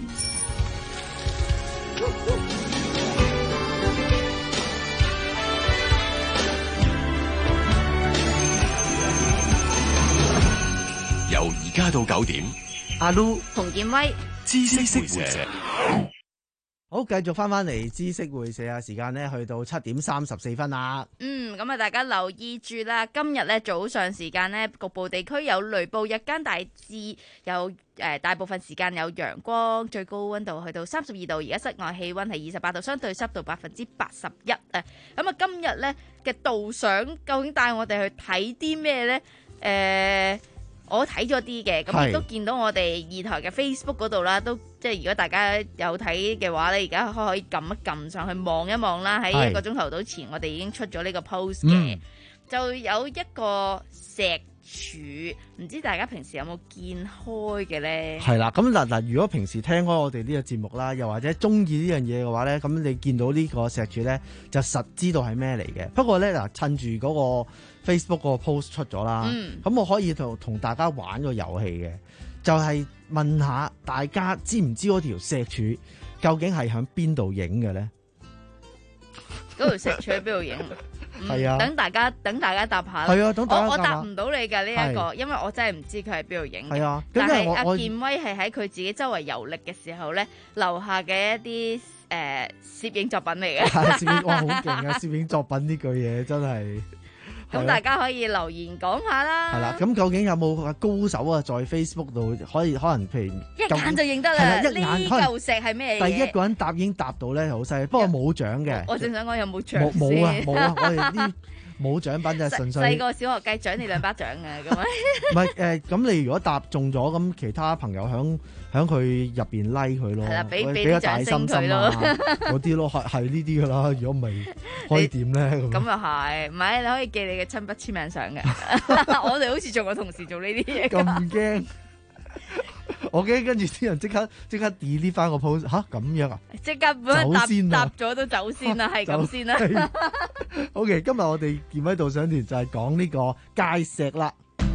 由而家到九點， 阿 Lu 洪建威， 知識會社。 好，繼續翻翻嚟知識會社啊！時間呢去到七點三十四分啦。 嗯，咁啊，大家留意住啦。今日咧早上時間呢，局部地區有雷暴，日間大致有誒、呃、大部分時間有陽光，最高溫度去到三十二度。而家室外氣溫係二十八度，相對濕度百分之八十一啊。咁啊，今日咧嘅導賞究竟帶我哋去睇啲咩呢？誒、呃。我睇咗啲嘅，咁亦都見到我哋二台嘅 Facebook 嗰度啦，都即係如果大家有睇嘅話咧，而家可以撳一撳上去望一望啦。喺一個鐘頭到前，我哋已經出咗呢個 post 嘅，嗯、就有一個石柱，唔知大家平時有冇見開嘅咧？係啦，咁嗱嗱，如果平時聽開我哋呢個節目啦，又或者中意呢樣嘢嘅話咧，咁你見到呢個石柱咧，就實知道係咩嚟嘅。不過咧嗱，趁住嗰個 Facebook 個 post 出咗啦，咁、嗯、我可以同同大家玩個遊戲嘅，就係、是、問下大家知唔知嗰條石柱究竟係響邊度影嘅咧？嗰條石柱喺邊度影？係啊，等大家等大家答下啦。係啊，等大家答下。我我答唔到你㗎呢一個，因為我真係唔知佢喺邊度影。係啊，但係阿健威係喺佢自己周圍遊歷嘅時候咧，留下嘅一啲誒攝影作品嚟嘅。係攝影，哇，好勁啊！攝影作品呢句嘢真係。咁大家可以留言講下啦。係啦，咁究竟有冇高手啊？在 Facebook 度可以可能譬如一眼就認得啦。呢嚿石係咩嘢？第一個人答已經答到咧，好犀利。不過冇獎嘅。我正想講有冇獎？冇冇啊冇啊！我哋啲冇獎品就係純粹。細個小學雞獎你兩巴掌啊咁啊！唔係誒，咁你如果答中咗，咁其他朋友響響佢入邊 like 佢咯。係啦，俾俾啲掌聲佢咯。嗰啲咯，係係呢啲噶啦。如果唔係，可以點咧？咁又係，唔係你可以寄你嘅親筆簽名相嘅。我哋好似做過同事做呢啲嘢。咁驚？我驚跟住啲人即刻即刻 delete 翻個 post 吓，咁樣啊？即刻本答答咗都走先啦，係咁先啦。OK， 今日我哋健威導賞團就係講呢個界石啦。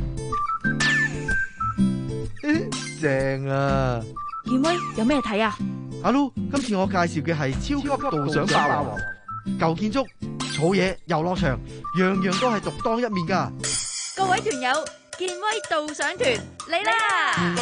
正啊！健威有咩睇啊？阿 Lu， 今次我介紹嘅係超級導賞霸王，舊建築、草野、遊樂場，樣樣都係獨當一面噶。各位團友，健威導賞團嚟啦！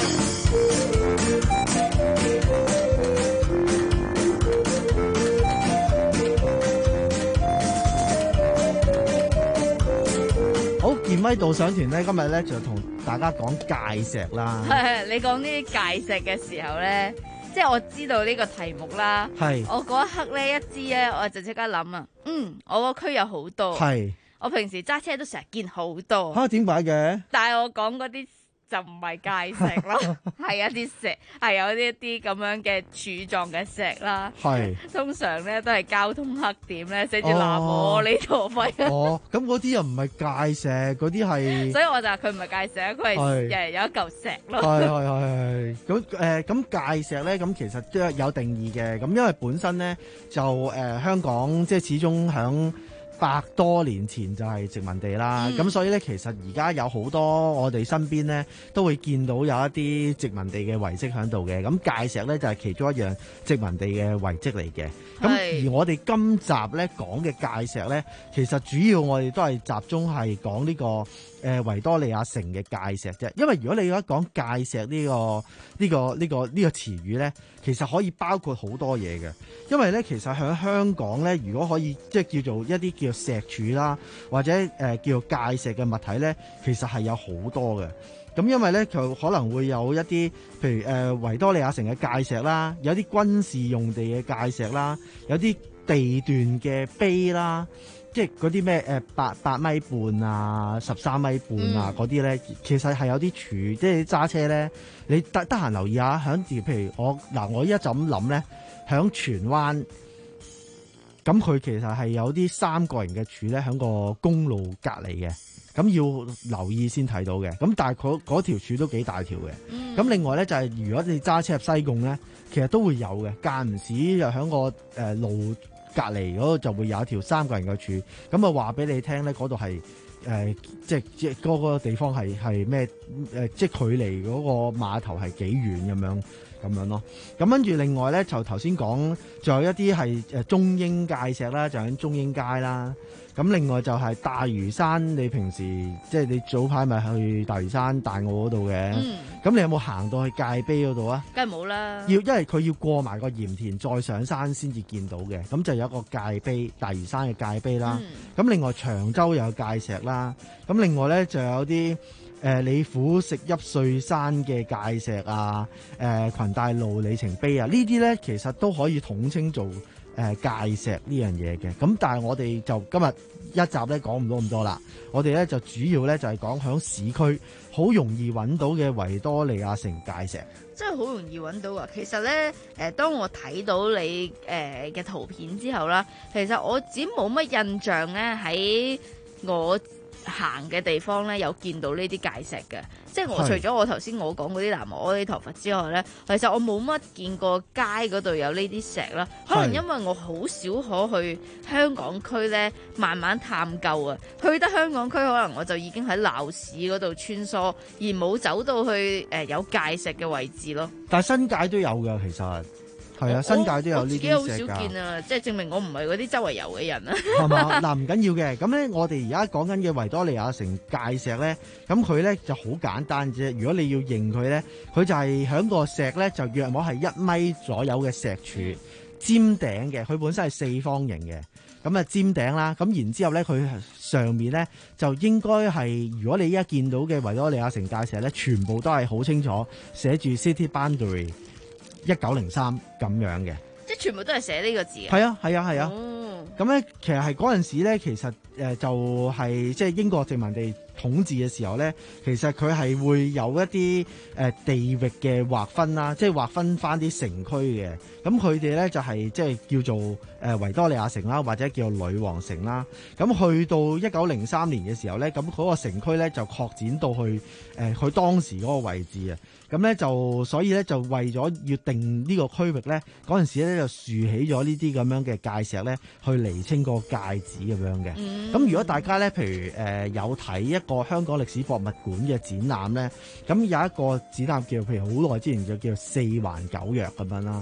健威導賞團咧，今日咧就同大家講界石啦。 係你講呢啲界石嘅時候咧，即係我知道呢個題目啦。 係我嗰一刻咧一知咧，我就即刻諗啊，嗯，我個區有好多。 係我平時揸車都成日見好多。 嚇點解嘅？ 但係我講嗰啲就唔係界石咯，係一啲石，係有呢一啲咁樣嘅柱狀嘅石啦。 係通常咧都係交通黑點咧，寫住南無呢度費。 哦，咁嗰啲又唔係界石，嗰啲係。 所以我就話佢唔係界石，佢係誒有一嚿石咯。 係係係係。咁誒咁界石咧，咁其實都有定義嘅。咁因為本身咧就誒、呃、香港即係始終響百多年前就係殖民地啦，咁、嗯、所以咧其實而家有好多我哋身邊咧都會見到有一啲殖民地嘅遺跡喺度嘅，咁界石咧就係其中一樣殖民地嘅遺跡嚟嘅。咁而我哋今集咧講嘅界石咧，其實主要我哋都係集中係講呢個誒維多利亞城嘅界石啫。因為如果你而家講界石呢個呢個呢個呢個詞語咧，其實可以包括好多嘢嘅。因為咧其實喺香港咧，如果可以即係叫做一啲叫石柱啦，或者誒、呃、叫做界石嘅物體咧，其實係有好多嘅。咁因為咧，佢可能會有一啲，譬如誒、呃、維多利亞城嘅界石啦，有啲軍事用地嘅界石啦，有啲地段嘅碑啦，即係嗰啲咩誒八八米半啊、十三米半啊嗰啲咧，其實係有啲柱，即係揸車咧，你得得閒留意下，響譬如我嗱，我依家就咁諗咧，響荃灣。咁佢其實係有啲三角形嘅柱咧，喺個公路隔離嘅，咁要留意先睇到嘅。咁但係嗰嗰條柱都幾大條嘅。咁、嗯、另外咧就係、是、如果你揸車入西貢咧，其實都會有嘅，間唔時又喺個誒路隔離嗰度就會有一條三角形嘅柱。咁啊話俾你聽咧，嗰度係誒即係即係嗰個地方係係咩誒？即係距離嗰個碼頭係幾遠咁樣。咁樣咯，咁跟住另外咧就頭先講，仲有一啲係誒中英界石啦，就喺中英街啦。咁另外就係大嶼山，你平時即係你早排咪去大嶼山大澳嗰度嘅。咁、嗯、你有冇行到去界碑嗰度啊？ 梗係冇啦。要， 因為佢要過埋個鹽田，再上山先至見到嘅。咁就有一個界碑，大嶼山嘅界碑啦。咁、嗯、另外長洲又有界石啦。咁另外咧就有啲。誒、呃、李府食邑歲山嘅界石啊，誒、呃、群大路里程碑啊，呢啲咧其實都可以統稱做誒、呃、界石呢樣嘢嘅。咁但係我哋就今日一集咧講唔到咁多啦，我哋咧就主要咧就係講響市區好容易揾到嘅維多利亞城界石， 真係好容易揾到啊！其實咧，誒、呃、當我睇到你誒嘅、呃、圖片之後啦，其實我自己冇乜印象咧喺我行嘅地方咧有見到呢啲界石嘅，即係我除咗我頭先我講嗰啲南無阿彌陀佛之外咧，其實我冇乜見過街嗰度有呢啲石啦。可能因為我好少可去香港區咧，慢慢探究啊。去得香港區，可能我就已經喺鬧市嗰度穿梭，而冇走到去誒、呃、有界石嘅位置咯。 但係新界都有㗎，其實。係啊，新界都有呢啲石㗎。我自己好少見啊，即係證明我唔係嗰啲周圍遊嘅人啊。 係嘛？嗱，唔緊要嘅。咁咧，我哋而家講緊嘅維多利亞城界石咧，咁佢咧就好簡單啫。如果你要認佢咧，佢就係喺個石咧，就約莫係一米左右嘅石柱，尖頂嘅。佢本身係四方形嘅，咁啊尖頂啦。咁然之後咧，佢上面咧就應該係，如果你依家見到嘅維多利亞城界石咧，全部都係好清楚寫住 City Boundary。一九零三咁樣嘅， 即係全部都係寫呢個字啊！ 係啊，係啊，係啊！咁咧、哦，其實係嗰陣時咧，其實誒就係即係英國殖民地統治嘅時候咧，其實佢係會有一啲誒地域嘅劃分啦，即係劃分翻啲城區嘅。咁佢哋咧就係即係叫做誒維多利亞城啦，或者叫做女王城啦。咁去到一九零三年嘅時候咧，咁嗰個城區咧就擴展到去誒佢當時嗰個位置啊。咁咧就所以咧就為咗要定呢個區域咧，嗰陣時咧就豎起咗呢啲咁樣嘅界石咧，去釐清個界址咁樣嘅。咁、嗯、如果大家咧，譬如誒、呃、有睇一個香港歷史博物館嘅展覽咧，咁有一個展覽叫譬如好耐之前就叫四環九約咁樣啦。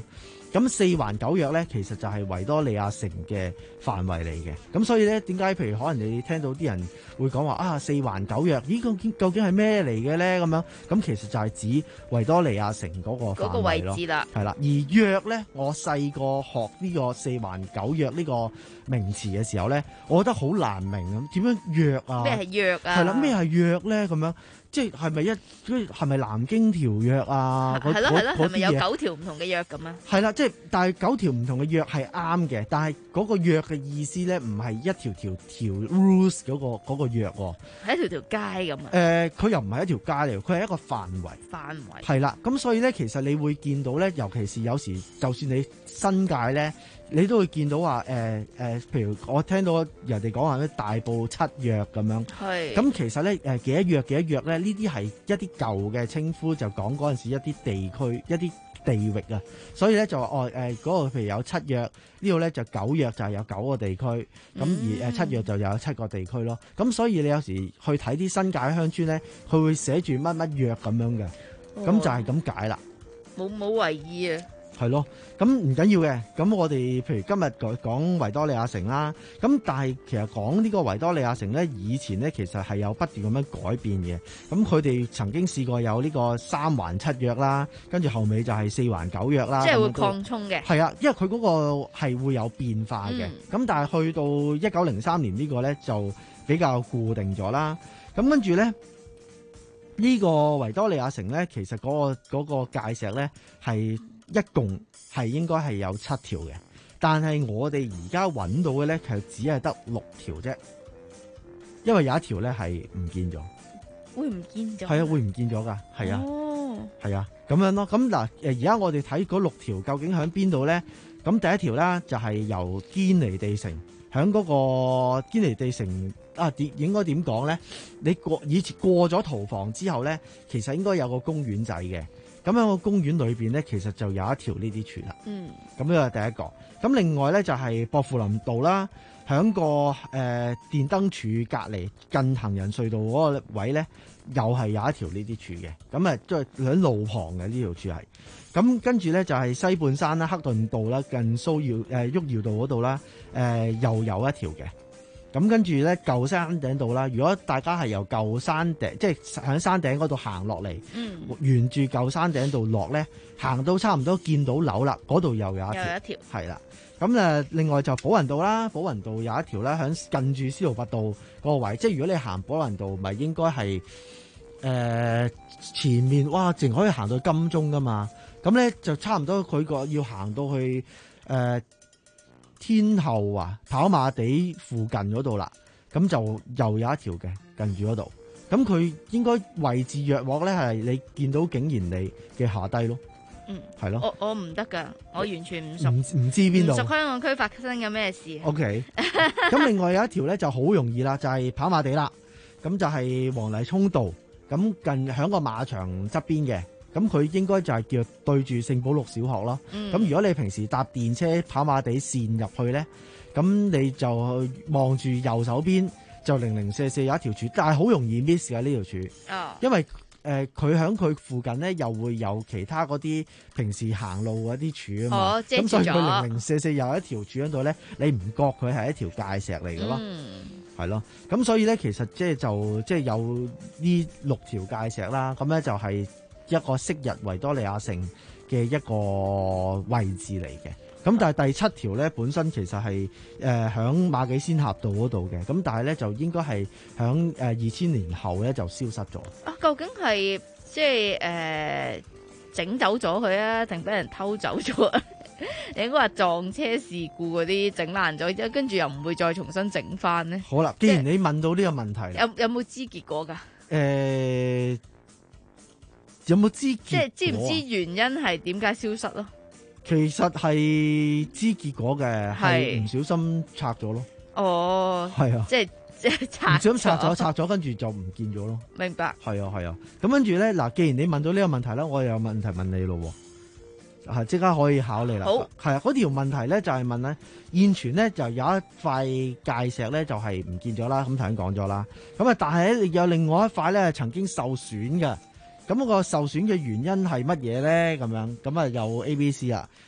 咁四環九約咧，其實就係維多利亞城嘅範圍嚟嘅。咁所以咧，點解譬如可能你聽到啲人會講話啊四環九約，咦究竟究竟係咩嚟嘅咧？咁樣咁其實就係指維多利亞城嗰個範圍咯。 嗰個位置啦， 係啦。而約咧，我細個學呢個四環九約呢個名詞嘅時候咧，我覺得好難明咁點樣約啊？ 咩係約啊？ 係啦，咩係約咧？咁樣。即係咪一係咪南京條約啊？ 係咯係咯，係咪有嘢九條唔同嘅約咁啊？ 係啦，即係但係九條唔同嘅約係啱嘅，但係嗰個約嘅意思咧，唔係一條條條 rules 嗰個嗰個約喎， 係一條條街咁啊？ 誒，佢又唔係一條街嚟，佢係一個範圍。 範圍係啦，咁所以咧，其實你會見到咧，尤其是有時，就算你新界咧。你都會見到話誒誒，譬如我聽到人哋講話咩大埔七約咁樣， 係咁其實咧誒幾多約幾多約咧？呢啲係一啲舊嘅稱呼，就講嗰陣時一啲地區一啲地域啊，所以咧就話哦誒嗰個譬如有七約呢度咧就九約就係有九個地區，咁、嗯、而誒七約就有七個地區咯。咁所以你有時去睇啲新界鄉村咧，佢會寫住乜乜約咁樣嘅，咁、哦、就係咁解啦。 冇冇為意啊！ 係咯，咁唔緊要嘅。咁我哋譬如今日講維多利亞城啦，咁但係其實講呢個維多利亞城咧，以前咧其實係有不斷咁樣改變嘅。咁佢哋曾經試過有呢個三環七約啦，跟住後尾就係四環九約啦。 即係會擴充嘅。係啊，因為佢嗰個係會有變化嘅。咁、嗯、但係去到一九零三年呢個咧就比較固定咗啦。咁跟住咧。呢、這個維多利亞城咧，其實嗰、那個嗰、那個界石咧係一共係應該係有七條嘅，但係我哋而家揾到嘅咧，其實只係得六條啫，因為有一條咧係唔見咗， 會唔見咗？ 係啊，會唔見咗㗎，係啊， 哦， 係啊，咁樣咯。咁嗱，誒而家我哋睇嗰六條究竟喺邊度咧？咁第一條啦，就係由堅尼地城，喺嗰個堅尼地城。啊，點應該點講咧？你過以前過咗屠房之後咧，其實應該有個公園仔嘅。咁喺個公園裏邊咧，其實就有一條呢啲柱啦。嗯。咁呢個係第一個。咁另外咧就係薄扶林道啦，喺個誒、呃、電燈柱隔離近行人隧道嗰個位咧，又係有一條呢啲柱嘅。咁啊，即係喺路旁嘅呢條柱係。咁跟住咧就係西半山啦、克頓道啦、近蘇耀誒旭耀道嗰度啦，誒、呃、又有一條嘅。咁跟住咧，舊山頂道啦。如果大家係由舊山頂，即係喺山頂嗰度行落嚟，嗯，沿住舊山頂道落咧，行到差唔多見到樓啦，嗰度又有一條， 又有一條， 係啦。咁誒，另外就寶雲道啦，寶雲道有一條啦，喺近住司徒拔道嗰個位。即係如果你行寶雲道，咪應該係誒前面，哇，淨可以行到金鐘噶嘛。咁咧就差唔多，佢個要行到去誒。呃天后啊，跑馬地附近嗰度啦，咁就又有一條嘅近住嗰度，咁佢應該位置約莫咧係你見到景賢里嘅下低咯，嗯，係咯， 我我唔得噶，我完全唔熟， 唔唔知邊度， 唔熟香港區發生緊咩事。 O K，咁另外有一條咧就好容易啦，就係、是、跑馬地啦，咁就係黃泥涌道，咁近響個馬場側邊嘅。咁佢應該就係叫對住聖保祿小學咯。咁、嗯、如果你平時搭電車跑馬地線入去咧，咁你就望住右手邊就零零四四有一條柱，但係好容易 miss 嘅呢條柱。哦，因為誒佢喺佢附近咧又會有其他嗰啲平時行路嗰啲柱啊嘛。咁、哦、所以佢零零四四有一條柱喺度咧，你唔覺佢係一條界石嚟嘅咯。嗯，係咯。咁所以咧，其實即係就即係有呢六條界石啦。咁咧就係、是。一個昔日維多利亞城嘅一個位置嚟嘅，咁但係第七條咧本身其實係誒響馬己仙峽道嗰度嘅，咁但係咧就應該係響誒二千年後咧就消失咗。 啊，究竟係即係誒整走咗佢啊，定俾人偷走咗啊？你應該話撞車事故嗰啲整爛咗，跟住又唔會再重新整翻咧？ 好啦，既然你問到呢個問題， 有有冇知結果㗎？誒、 呃。有冇知結果？ 即係知唔知原因係點解消失咯？ 其實係知結果嘅，係唔小心拆咗咯。哦，係啊，即係即係拆，唔小心拆咗，拆咗跟住就唔見咗咯。明白。係啊，係啊。咁跟住咧，嗱，既然你問到呢個問題咧，我又有問題問你咯。係即刻可以考慮啦。好，係啊，嗰條問題咧就係問咧，現存咧就有一塊界石咧就係唔見咗啦。咁頭先講咗啦。咁啊，但係咧有另外一塊咧曾經受損嘅。咁、那個受損嘅原因係乜嘢咧？咁樣咁啊有 A、B、C 啊。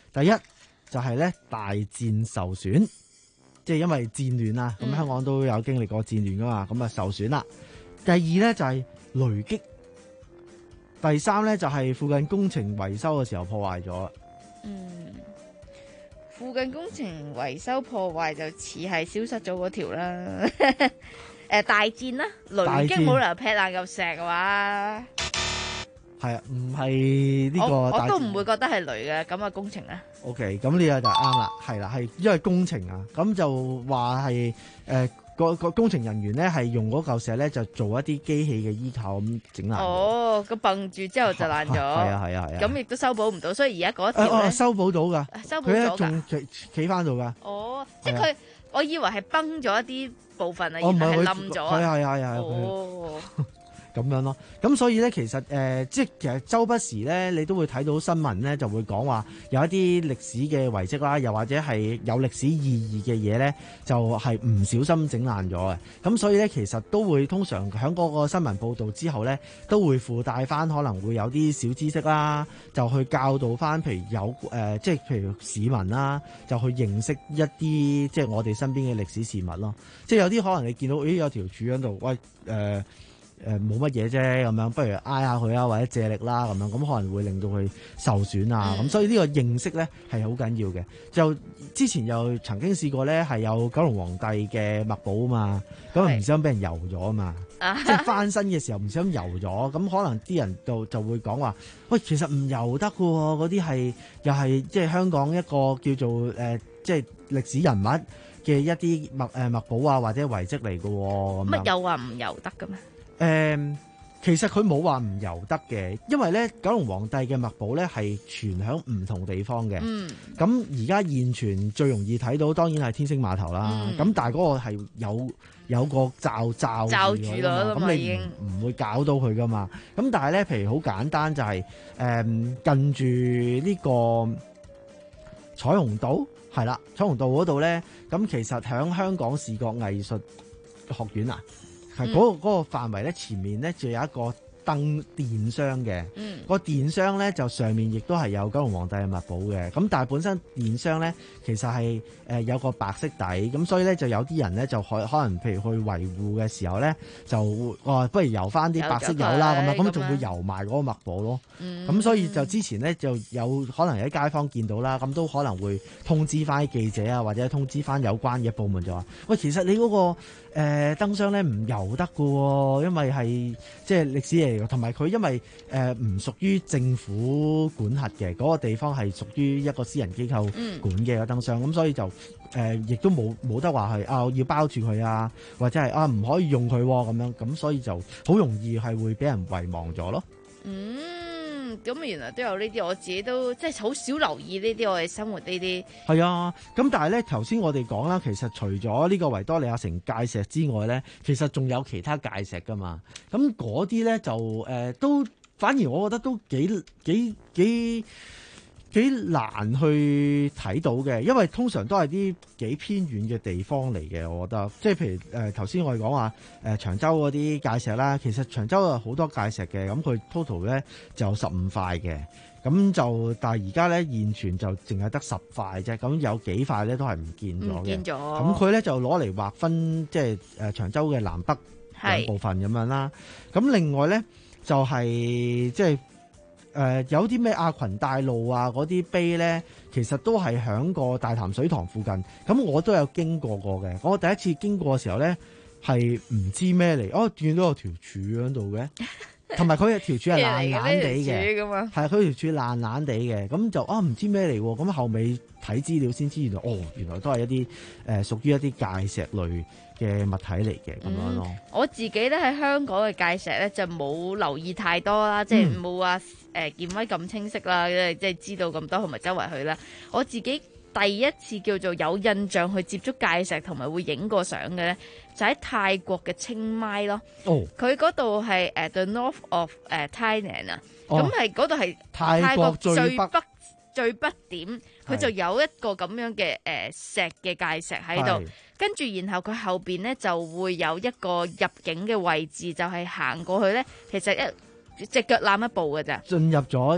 第一就係咧大戰受損，即係因為戰亂啊，咁、嗯、香港都有經歷過戰亂噶嘛，咁啊受損啦。第二咧就係雷擊，第三咧就係附近工程維修嘅時候破壞咗。 嗯，附近工程維修破壞就似係消失咗嗰條啦。誒，大戰啦，雷擊冇理由劈爛嚿石嘅話。 係啊，唔係呢個我， 大我都唔會覺得係雷嘅咁嘅工程啊。 O K， 咁呢個就啱啦，係啦，係因為工程啊，咁就話係誒個個工程人員咧係用嗰嚿石咧就做一啲機器嘅依靠咁整爛。 哦，咁崩住之後就爛咗。係啊係啊係啊。 咁亦都修補唔到，所以而家嗰條咧、 哦、修補到㗎， 修補咗㗎， 仲企企翻到㗎。 哦，即係佢，我以為係崩咗一啲部分啊，原來係冧咗。係係係係。哦。 咁樣咯，咁所以咧，其實誒、呃，即係其實周不時咧，你都會睇到新聞咧，就會講話有一啲歷史嘅遺跡啦，又或者係有歷史意義嘅嘢咧，就係、是、唔小心整爛咗嘅。咁所以咧，其實都會通常喺嗰個新聞報導之後咧，都會附帶翻可能會有啲小知識啦，就去教導翻，譬如有誒、呃，即係譬如市民啦，就去認識一啲即係我哋身邊嘅歷史事物咯。即係有啲可能你見到，咦有條柱喺度，喂誒。呃誒冇乜嘢啫，咁樣不如挨下佢啊，或者借力啦，咁樣咁可能會令到佢受損啊，咁、嗯、所以呢個認識咧係好緊要嘅。就之前又曾經試過咧，係有九龍皇帝嘅墨寶啊嘛，咁唔小心俾人油咗啊嘛，即係翻身嘅時候唔小心油咗，咁可能啲人就就會講話，喂，其實唔油得㗎喎，嗰啲係又係即係香港一個叫做誒、呃、即係歷史人物嘅一啲墨誒墨寶啊或者遺跡嚟㗎喎， 乜有話唔油得㗎咩？ 誒、嗯，其實佢冇話唔油得嘅，因為咧九龍皇帝嘅墨寶咧係存喺唔同地方嘅。嗯，咁而家現存最容易睇到，當然係天星碼頭啦。咁、嗯、但係嗰個係有有個罩罩罩住咗， 咁你唔唔會搞到佢噶嘛。咁但係咧，譬如好簡單就係、是、誒、嗯、近住呢個彩虹道，係啦，彩虹道嗰度咧，咁其實喺香港視覺藝術學院啊。係、那、嗰個嗰、嗰個範圍咧，前面咧就有一個燈電箱嘅，嗯，個電箱咧就上面亦都係有九龍皇帝嘅墨寶嘅，咁但係本身電箱咧其實係誒有個白色底，咁所以咧就有啲人咧就可可能譬如去維護嘅時候咧就話不如油翻啲白色油啦咁樣，咁仲會油埋嗰個墨寶咯，咁、嗯、所以就之前咧就有可能有啲街坊見到啦，咁都可能會通知翻記者啊，或者通知翻有關嘅部門就話，喂，其實你嗰、嗰個誒燈箱咧唔油得㗎喎，因為係即係歷史嚟。同埋佢因為誒唔屬於政府管轄嘅嗰個地方，係屬於一個私人機構管嘅個燈箱，咁、嗯、所以就誒亦都冇冇得話係啊要包住佢啊，或者係啊唔可以用佢咁樣，咁所以就好容易係會俾人遺忘咗咯。 嗯，咁原來都有呢啲，我自己都即係好少留意呢啲我哋生活呢啲。係啊，咁但係咧頭先我哋講啦，其實除咗呢個維多利亞城界石之外咧，其實仲有其他界石噶嘛。咁嗰啲咧就誒、呃、都反而我覺得都幾幾幾幾難去睇到嘅，因為通常都係啲幾偏遠嘅地方嚟嘅。我覺得即係譬如誒頭先我哋講話誒長洲嗰啲界石啦，其實長洲有好多界石嘅，咁佢 total 咧就有十五塊嘅，咁就但係而家咧現存就淨係得十塊啫，咁有幾塊咧都係唔見咗嘅。唔見咗。咁佢咧就攞嚟劃分即係誒長洲嘅南北兩部分咁樣啦。咁另外咧就係、是、即係。誒、呃、有啲咩亞群大路啊嗰啲碑咧，其實都係響個大潭水塘附近，咁我都有經過過嘅。我第一次經過嘅時候咧，係唔知咩嚟，哦見到有條柱喺度嘅，同埋佢條柱係爛爛地嘅，係佢條柱爛爛地嘅，咁就啊唔知咩嚟喎，咁後尾睇資料先知原來哦原來都係一啲誒、呃、屬於一啲界石類嘅物體嚟嘅咁樣咯。 我自己咧喺香港嘅界石咧就冇留意太多啦，即係冇話誒見威咁清晰啦，即係知道咁多同埋周圍去啦。我自己第一次叫做有印象去接觸界石同埋會影過相嘅咧，就喺泰國嘅清邁咯。哦，佢嗰度係誒 the north of 誒 Thailand 啊，咁係嗰度係泰國最北最北點，佢就有一個咁樣嘅誒石嘅界石喺度。跟住，然後佢後邊咧就會有一個入境嘅位置，就係、是、行過去咧，其實一隻腳攬一步嘅咋。 進入咗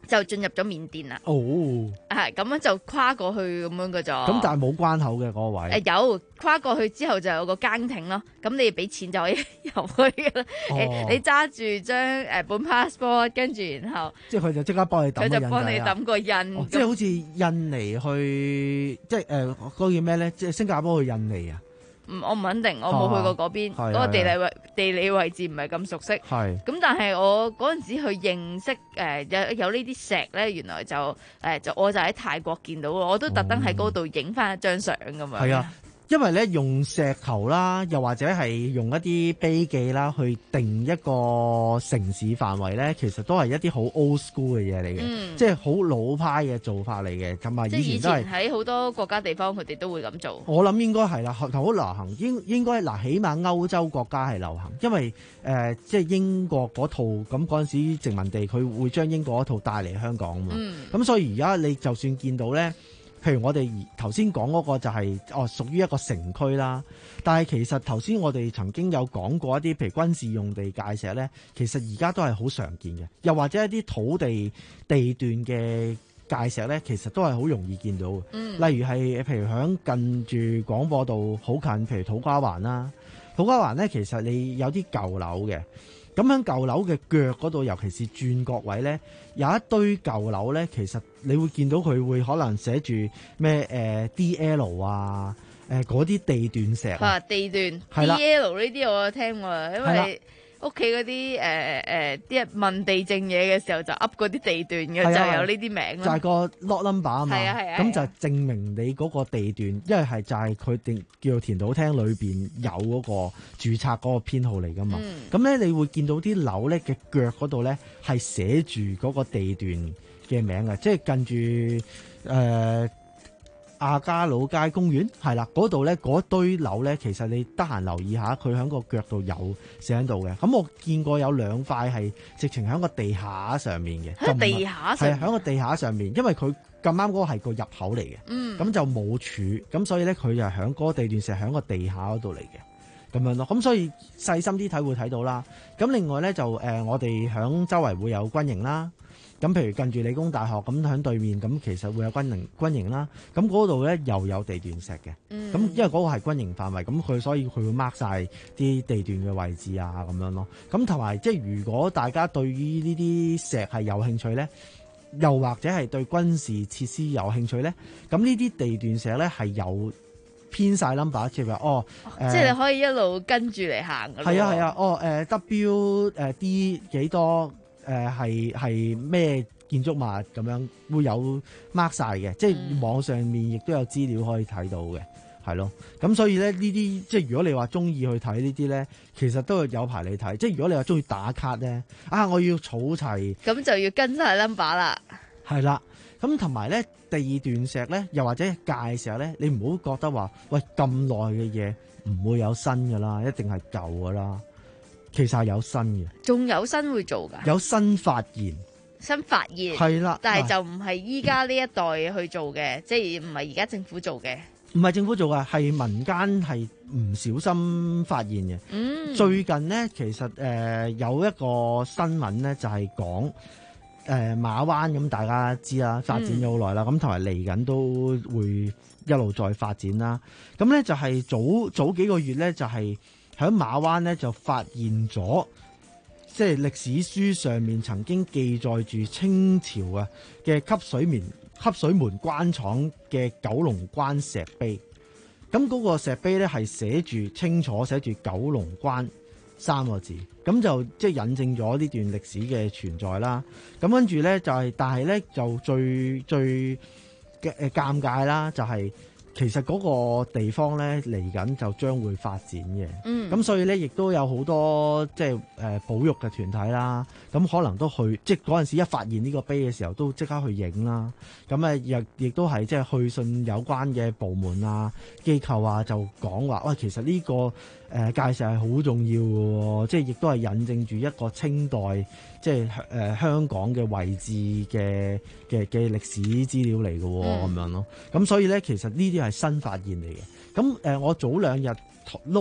就進入咗緬甸啦。 哦， 係咁樣就跨過去咁樣嘅咋。 咁但係冇關口嘅嗰個位。 誒有跨過去之後就有個更亭咯，咁你俾錢就可以入去㗎啦。 哦你揸住張誒本 passport， 跟住然後即係佢就即刻幫你抌個印仔啊。 佢就幫你抌個印。 哦、即係好似印尼去，即係誒嗰個叫咩咧？即係新加坡去印尼啊？ 唔，我唔肯定，我冇去過嗰邊，嗰、哦、個地理位地理位置唔係咁熟悉。 係。咁但係我嗰陣時去認識誒、呃、有有呢啲石咧，原來就誒、呃、就我就喺泰國見到，我都特登喺嗰度影翻一張相咁樣。 係啊。因為咧用石頭啦，又或者係用一啲碑記啦，去定一個城市範圍咧，其實都係一啲好 old school 嘅嘢嚟嘅，嗯、即係好老派嘅做法嚟嘅。咁啊，以前都係喺好多國家地方，佢哋都會咁做。 我諗應該係啦，好流行，應應該嗱，起碼歐洲國家係流行，因為誒、呃、即係英國嗰套咁嗰陣時殖民地，佢會將英國嗰套帶嚟香港啊嘛。咁、嗯、所以而家你就算見到咧。譬如我哋頭先講嗰個就係、是、哦屬於一個城區啦，但係其實頭先我哋曾經有講過一啲譬如軍事用地界石咧，其實而家都係好常見嘅，又或者一啲土地地段嘅界石咧，其實都係好容易見到嘅。嗯、例如係譬如響近住廣播道好近，譬如土瓜灣啦，土瓜灣咧其實你有啲舊樓嘅。咁喺舊樓嘅腳嗰度，尤其是轉角位咧，有一堆舊樓咧，其實你會見到佢會可能寫住咩誒 D L 啊，誒嗰啲地段石啊，地段 D L 呢啲我有聽過，因為屋企嗰啲誒誒啲人問地政嘢嘅時候就噏嗰啲地段嘅，就有呢啲名咯。 就係個 lot number 啊嘛， 係啊係啊， 咁就證明你嗰個地段，因為係就係佢定叫做填土廳裏邊有嗰個註冊嗰個編號嚟噶嘛。咁咧、嗯、你會見到啲樓咧嘅腳嗰度咧係寫住嗰個地段嘅名嘅，即係近住誒。呃亞皆老街公園係啦，嗰度咧嗰堆樓咧，其實你得閒留意下，佢喺個腳度有寫喺度嘅。咁我見過有兩塊係直情喺個地下上面嘅， 喺地下上面， 係喺個地下上面，因為佢咁啱嗰個係個入口嚟嘅，咁、嗯、就冇柱，咁所以咧佢就喺嗰個地段石喺個地下嗰度嚟嘅，咁樣咯。咁所以細心啲睇會睇到啦。咁另外咧就誒、呃，我哋喺周圍會有軍營啦。咁譬如近住理工大學咁喺對面，咁其實會有軍營軍營啦。咁嗰度咧又有地段石嘅。咁、嗯、因為嗰個係軍營範圍，咁佢所以佢會 mark 晒啲地段嘅位置啊，咁樣咯。咁同埋即係如果大家對於呢啲石係有興趣咧，又或者係對軍事設施有興趣咧，咁呢啲地段石咧係有編晒 number， 即係話哦， 呃、即係你可以一路跟住嚟行㗎。 係啊係啊，哦誒、呃、W 誒 D 幾多？誒係係咩建築物咁樣會有 mark 晒嘅，即係網上面亦都有資料可以睇到嘅，係咯。咁所以咧呢啲即係如果你話中意去睇呢啲咧，其實都有排你睇。即係如果你話中意打卡咧，啊我要儲齊，咁就要跟晒 number 啦。係啦，咁同埋咧地段石咧，又或者界石咧，你唔好覺得話喂咁耐嘅嘢唔會有新㗎啦，一定係舊㗎啦。其實係有新嘅， 仲有新會做㗎， 有新發現， 新發現係啦， 但係就唔係依家呢一代去做嘅，即係唔係而家政府做嘅， 唔係政府做嘅，係民間係唔小心發現嘅。嗯，最近呢，其實誒、呃、有一個新聞呢，就係講誒馬灣咁，大家知啦，發展咗好耐啦，咁同埋嚟緊都會一路再發展啦。咁咧就係早早幾個月咧就係、是。喺馬灣咧就發現咗，即係歷史書上面曾經記載住清朝啊嘅汲水門汲水門關廠嘅九龍關石碑。咁嗰個石碑咧係寫住清楚寫住九龍關三個字，咁就即係引證咗呢段歷史嘅存在啦。咁跟住咧就係、是，但係咧就最最嘅誒尷尬啦，就係、是。其實嗰個地方咧嚟緊就將會發展嘅，咁、嗯、所以咧亦都有好多即係誒保育嘅團體啦，咁可能都去，即係嗰陣時一發現呢個碑嘅時候，都即刻去影啦。咁啊，亦亦都係即係去信有關嘅部門啊、機構啊，就講話喂，其實呢、這個誒、呃、界石係好重要嘅，即係亦都係引證住一個清代即係誒、呃、香港嘅位置嘅嘅嘅歷史資料嚟嘅咁樣咯。咁所以咧，其實呢啲係新發現嚟嘅。咁誒、呃，我早兩日碌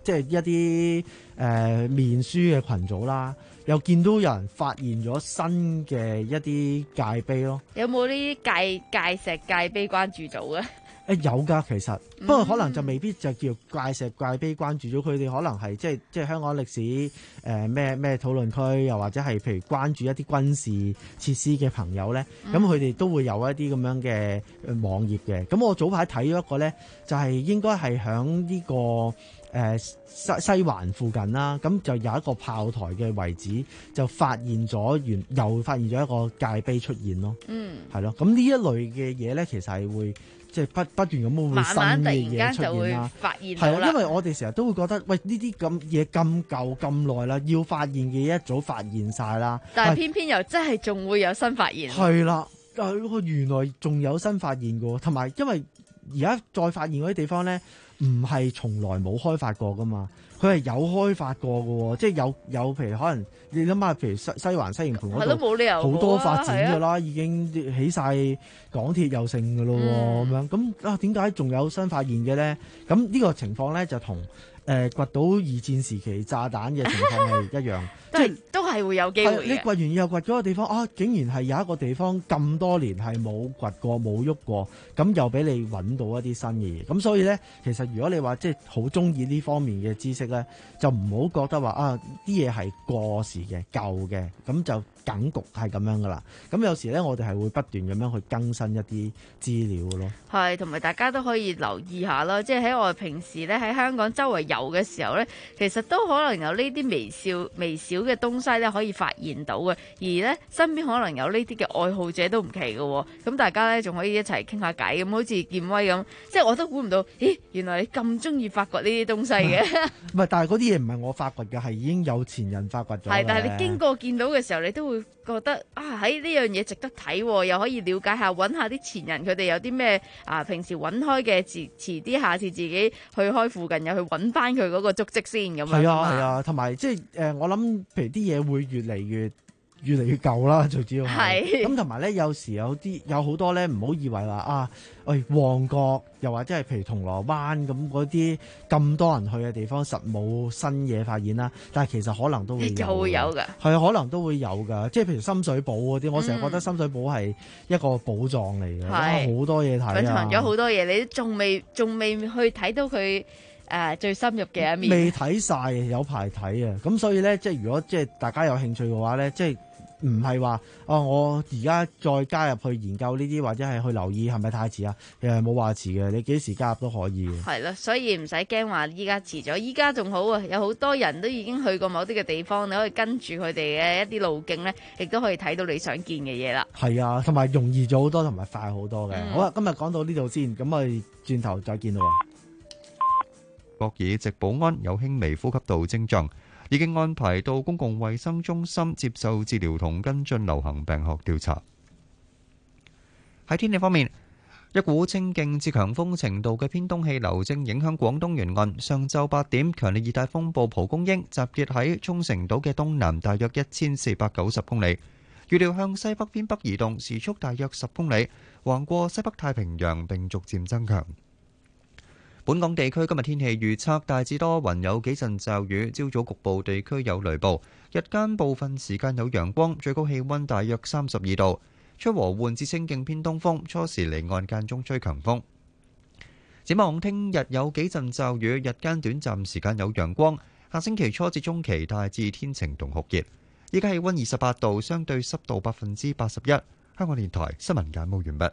即係一啲誒、呃、面書嘅群組啦，又見到有人發現咗新嘅一啲界碑咯。 有冇呢啲界界石界碑關注組嘅？ 誒有㗎，其實不過可能就未必就叫界石界碑關注咗，佢哋可能係即係即係香港歷史誒咩咩討論區，又或者係譬如關注一啲軍事設施嘅朋友咧，咁佢哋都會有一啲咁樣嘅網頁嘅。咁我早排睇咗一個咧，就係、是、應該係響呢個誒、呃、西西環附近啦，咁就有一個炮台嘅位置，就發現咗原又發現咗一個界碑出現咯。嗯，係咯，咁呢一類嘅嘢咧，其實係會。即係不不斷咁會新嘅嘢出現啦，係啊，因為我哋成日都會覺得，喂呢啲咁嘢咁舊咁耐啦，要發現嘅嘢一早發現晒啦。 但係偏偏又真係仲會有新發現。 係啦，誒原來仲有新發現嘅，同埋因為而家再發現嗰啲地方咧，唔係從來冇開發過噶嘛，佢係有開發過嘅，即係有有譬如可能你諗下，譬如西西環西營盤嗰度好多發展㗎啦，已經起晒港鐵又成㗎咯咁樣，咁啊點解仲有新發現嘅咧？咁呢個情況咧就同誒掘到二戰時期炸彈嘅情況係一樣， 即係都係會有機會嘅。 你掘完又掘咗個地方啊，竟然係有一個地方咁多年係冇掘過冇喐過，咁又俾你揾到一啲新嘅嘢。咁所以咧，其實如果你話即係好中意呢方面嘅知識咧，就唔好覺得話啊啲嘢係過時嘅舊嘅，咁就梗局係咁樣噶啦。咁有時咧，我哋係會不斷咁樣去更新一啲資料咯。 係，同埋大家都可以留意下啦。即係喺我哋平時咧喺香港周圍遊嘅時候咧，其實都可能有呢啲微笑微小嘅東西咧可以發現到嘅。而咧身邊可能有呢啲嘅愛好者都唔奇嘅。咁大家咧仲可以一齊傾下偈，咁好似劍威咁。即係我都估唔到，咦？原來你咁中意發掘呢啲東西嘅。 唔係，但係嗰啲嘢唔係我發掘嘅，係已經有前人發掘咗。 係，但係你經過見到嘅時候，你都會覺得啊，喺呢樣嘢值得睇，又可以了解下，揾下啲前人佢哋有啲咩啊，平時揾開嘅，遲遲啲下次自己去開附近，又去揾翻佢嗰個足跡先咁樣。 係啊係啊，同埋即係誒，我諗譬如啲嘢會越嚟越越嚟越舊啦，最主要係。咁同埋咧，有時有啲有好多咧，唔好以為話啊，喂旺角又或者係譬如銅鑼灣咁嗰啲咁多人去嘅地方，實冇新嘢發現啦。但係其實可能都會有， 又會有㗎。 係啊，可能都會有㗎。即係譬如深水埗嗰啲，我成日覺得深水埗係一個寶藏嚟嘅，好多嘢睇啊！ 隱藏咗好多嘢，你仲未仲未去睇到佢。誒、呃、最深入嘅一面未睇晒，有排睇啊！咁所以咧，即係如果即係大家有興趣嘅話咧，即係唔係話哦，我而家再加入去研究呢啲，或者係去留意係咪太遲啊？誒冇話遲嘅，你幾時加入都可以嘅。 係咯，所以唔使驚話依家遲咗，依家仲好啊！有好多人都已經去過某啲嘅地方，你可以跟住佢哋嘅一啲路徑咧，亦都可以睇到你想見嘅嘢啦。 係啊，同埋容易咗好多，同埋快好多嘅。嗯、好啦，今日講到呢度先，咁我哋轉頭再見啦。 博爾籍保安有輕微呼吸道症狀，已經安排到公共衛生中心接受治療同跟進流行病學調查。喺天氣方面，一股清勁至強風程度嘅偏東氣流正影響廣東沿岸。上晝八點，強烈熱帶風暴蒲公英集結喺沖繩島嘅東南，大約一千四百九十公里，預料向西北偏北移動，時速大約十公里，橫過西北太平洋並逐漸增強。本港地區今日天氣預測大致多雲，有幾陣驟雨，朝早局部地區有雷暴，日間部分時間有陽光，最高氣溫大約三十二度，吹和緩至清勁偏東風，初時離岸間中吹強風。展望聽日有幾陣驟雨，日間短暫時間有陽光，下星期初至中期大致天晴同酷熱。依家氣溫二十八度，相對濕度百分之八十一。香港電台新聞簡報完畢。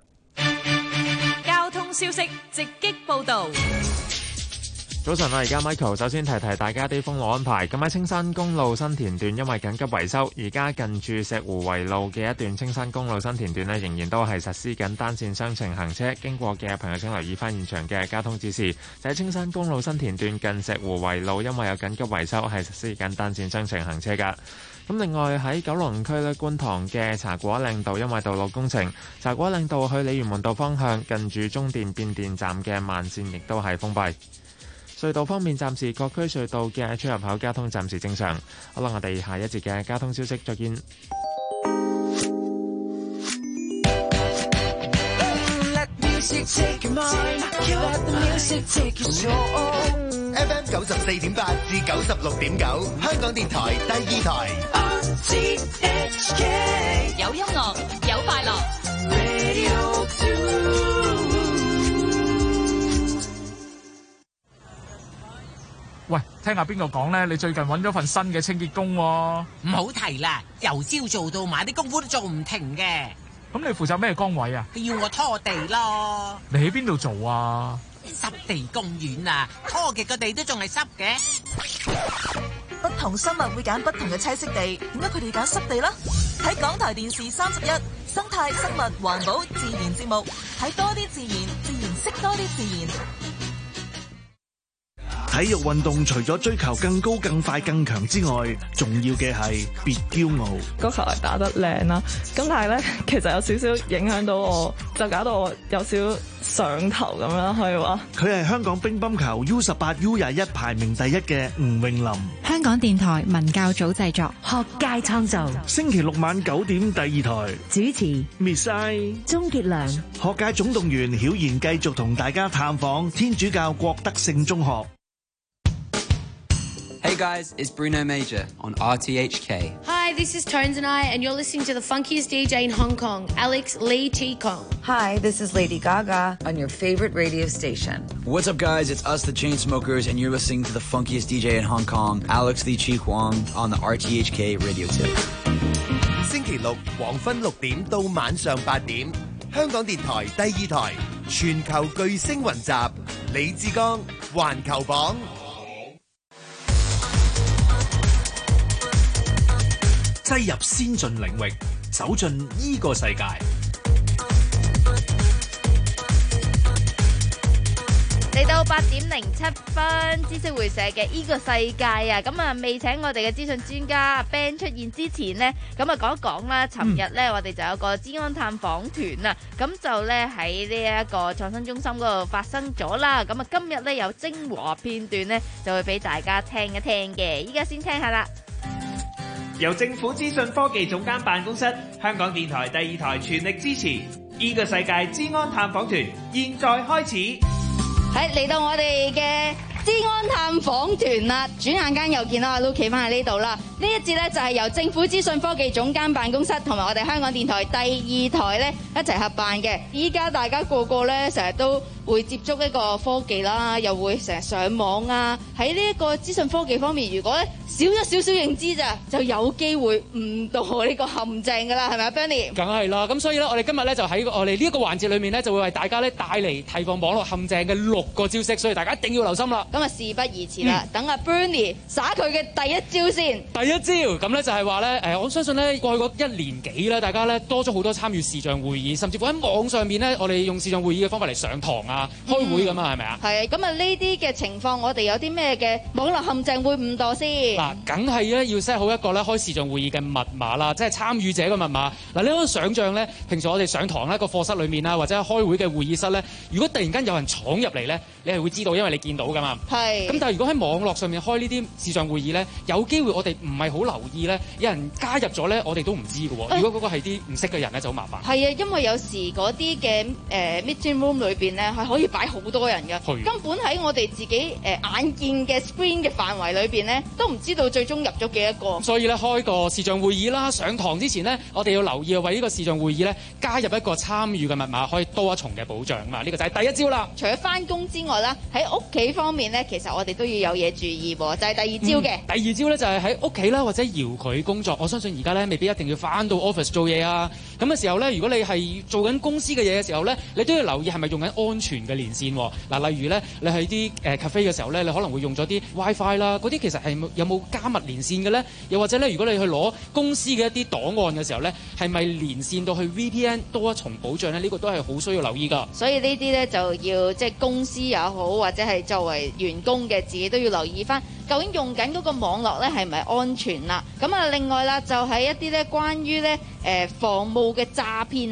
消息直擊報導。 早晨啊，而家 Michael 首先提提大家啲封路安排。咁喺青山公路新田段，因為緊急維修，而家近住石湖圍路嘅一段青山公路新田段呢，仍然都係實施緊單線雙程行車。經過嘅朋友請留意翻現場嘅交通指示。就喺青山公路新田段近石湖圍路，因為有緊急維修，係實施緊單線雙程行車㗎。咁另外喺九龍區咧，觀塘嘅茶果嶺道因為道路工程，茶果嶺道去鯉魚門道方向近住中電變電站嘅慢線亦都係封閉。隧道方面，暫時各區隧道嘅出入口交通暫時正常。好啦，我哋下一節嘅交通消息再見。 F M 九十四點八至九十六點九，香港電台第二台。 R T H K 有音樂，有快樂。 Radio two。 喂，聽下邊個講咧？你最近揾咗份新嘅清潔工喎？ 唔好提啦，由朝做到晚，啲功夫都做唔停嘅。 咁你負責咩崗位啊？ 要我拖地咯。 你喺邊度做啊？ 濕地公園啊，拖極個地都仲係濕嘅。 不同生物會揀不同嘅棲息地，點解佢哋揀濕地啦？睇港台電視三十一，生態、生物、環保、自然節目，睇多啲自然，自然識多啲自然。 體育運動除咗追求更高、更快、更強之外，重要嘅係別驕傲。 個球係打得靚啦，咁但係咧，其實有少少影響到我，就搞到我有少少上頭咁樣可以話。佢係香港乒乓球 U 十八、U 廿一排名第一嘅吳詠琳。 香港電台文教組製作， 學界創造。 星期六晚九點第二台主持 Miss I、 鍾傑良。 學界總動員曉賢繼續同大家探訪天主教郭德聖中學。 Hey guys, it's Bruno Major on R T H K. Hi, this is Tones and I, and you're listening to the funkiest D J in Hong Kong, Alex Lee Chi Kong. Hi, this is Lady Gaga on your favorite radio station. What's up, guys? It's us, the Chainsmokers, and you're listening to the funkiest D J in Hong Kong, Alex Lee Chi Kong on the R T H K radio tip. 星期六黃昏六點到晚上八點，香港電台第二台全球巨星雲集，李志剛環球榜。 擠入先進領域，走進呢個世界。 嚟到八點零七分，知識會社嘅呢個世界啊，咁啊未請我哋嘅資訊專家 Ben 出現之前呢，咁啊講一講啦。尋日呢，我哋就有個資安探訪團啊，咁就呢喺呢一個創新中心嗰度發生咗啦。咁啊今日呢，有精華片段呢，就會俾大家聽一聽嘅。依家先聽下啦。 由政府資訊科技總監辦公室、香港電台第二台全力支持，呢個世界資安探訪團現在開始。 係嚟到我哋嘅資安探訪團啦，轉眼間又見到阿 Lu 企翻喺呢度啦。呢一節咧就係由政府資訊科技總監辦公室同埋我哋香港電台第二台咧一齊合辦嘅。依家大家個個咧成日都會接觸一個科技啦，又會成日上網啊。喺呢一個資訊科技方面，如果咧少咗少少認知咋，就有機會誤墮呢個陷阱噶啦，係咪啊 Bernie？ 梗係啦，咁所以咧，我哋今日咧就喺我哋呢一個環節裏面咧，就會為大家咧帶嚟提防網絡陷阱嘅六個招式，所以大家一定要留心啦。 咁啊，事不宜遲啦，嗯、等阿 Bernie 耍佢嘅第一招先。 第一招咁咧就係話咧，誒，我相信咧過去嗰一年幾咧，大家咧多咗好多參與視像會議，甚至乎喺網上面咧，我哋用視像會議嘅方法嚟上堂啊、開會咁啊，係咪啊？係。咁啊，呢啲嘅情況，我哋有啲咩嘅網絡陷阱會誤墮先？嗱，梗係咧要 set 好一個咧開視像會議嘅密碼啦，即係參與者嘅密碼。嗱，你可以想像咧，平時我哋上堂咧個課室裏面啊，或者開會嘅會議室咧，如果突然間有人闖入嚟咧，你係會知道，因為你見到㗎嘛。係。咁但係如果喺網絡上面開呢啲視像會議咧，有機會我哋唔係好留意咧，有人加入咗咧，我哋都唔知㗎喎。如果嗰個係啲唔識嘅人咧，就好麻煩。係啊，因為有時嗰啲嘅誒 meeting room 裏邊咧係可以擺好多人㗎，根本喺我哋自己誒、呃、眼見嘅 screen 嘅範圍裏邊咧，都唔知道最終入咗幾多個。所以咧開個視像會議啦，上堂之前呢，我哋要留意為呢個視像會議咧加入一個參與嘅密碼，可以多一重嘅保障嘛。呢、這個就係第一招啦。除咗翻工之外啦，喺屋企方面咧，其實我哋都要有嘢注意喎，就係、是、第二招嘅、嗯。第二招咧就係喺屋企啦，或者遙距工作。我相信而家咧未必一定要翻到 office 做嘢啊。咁嘅時候咧，如果你係做緊公司嘅嘢嘅時候咧，你都要留意係咪用緊安全嘅連線。嗱，例如咧，你喺啲誒 cafe 嘅時候咧，你可能會用咗啲 WiFi 啦，嗰啲其實係有冇加密連線嘅咧？又或者咧，如果你去攞公司嘅一啲檔案嘅時候咧，係咪連線到去 V P N 多一重保障咧？呢、這個都係好需要留意㗎。所以呢啲咧就要即係公司也好，或者係作為員工嘅自己都要留意翻，究竟用緊嗰個網絡咧係咪安全啦？咁啊，另外啦，就係、是、一啲咧關於咧誒防務嘅詐騙啊。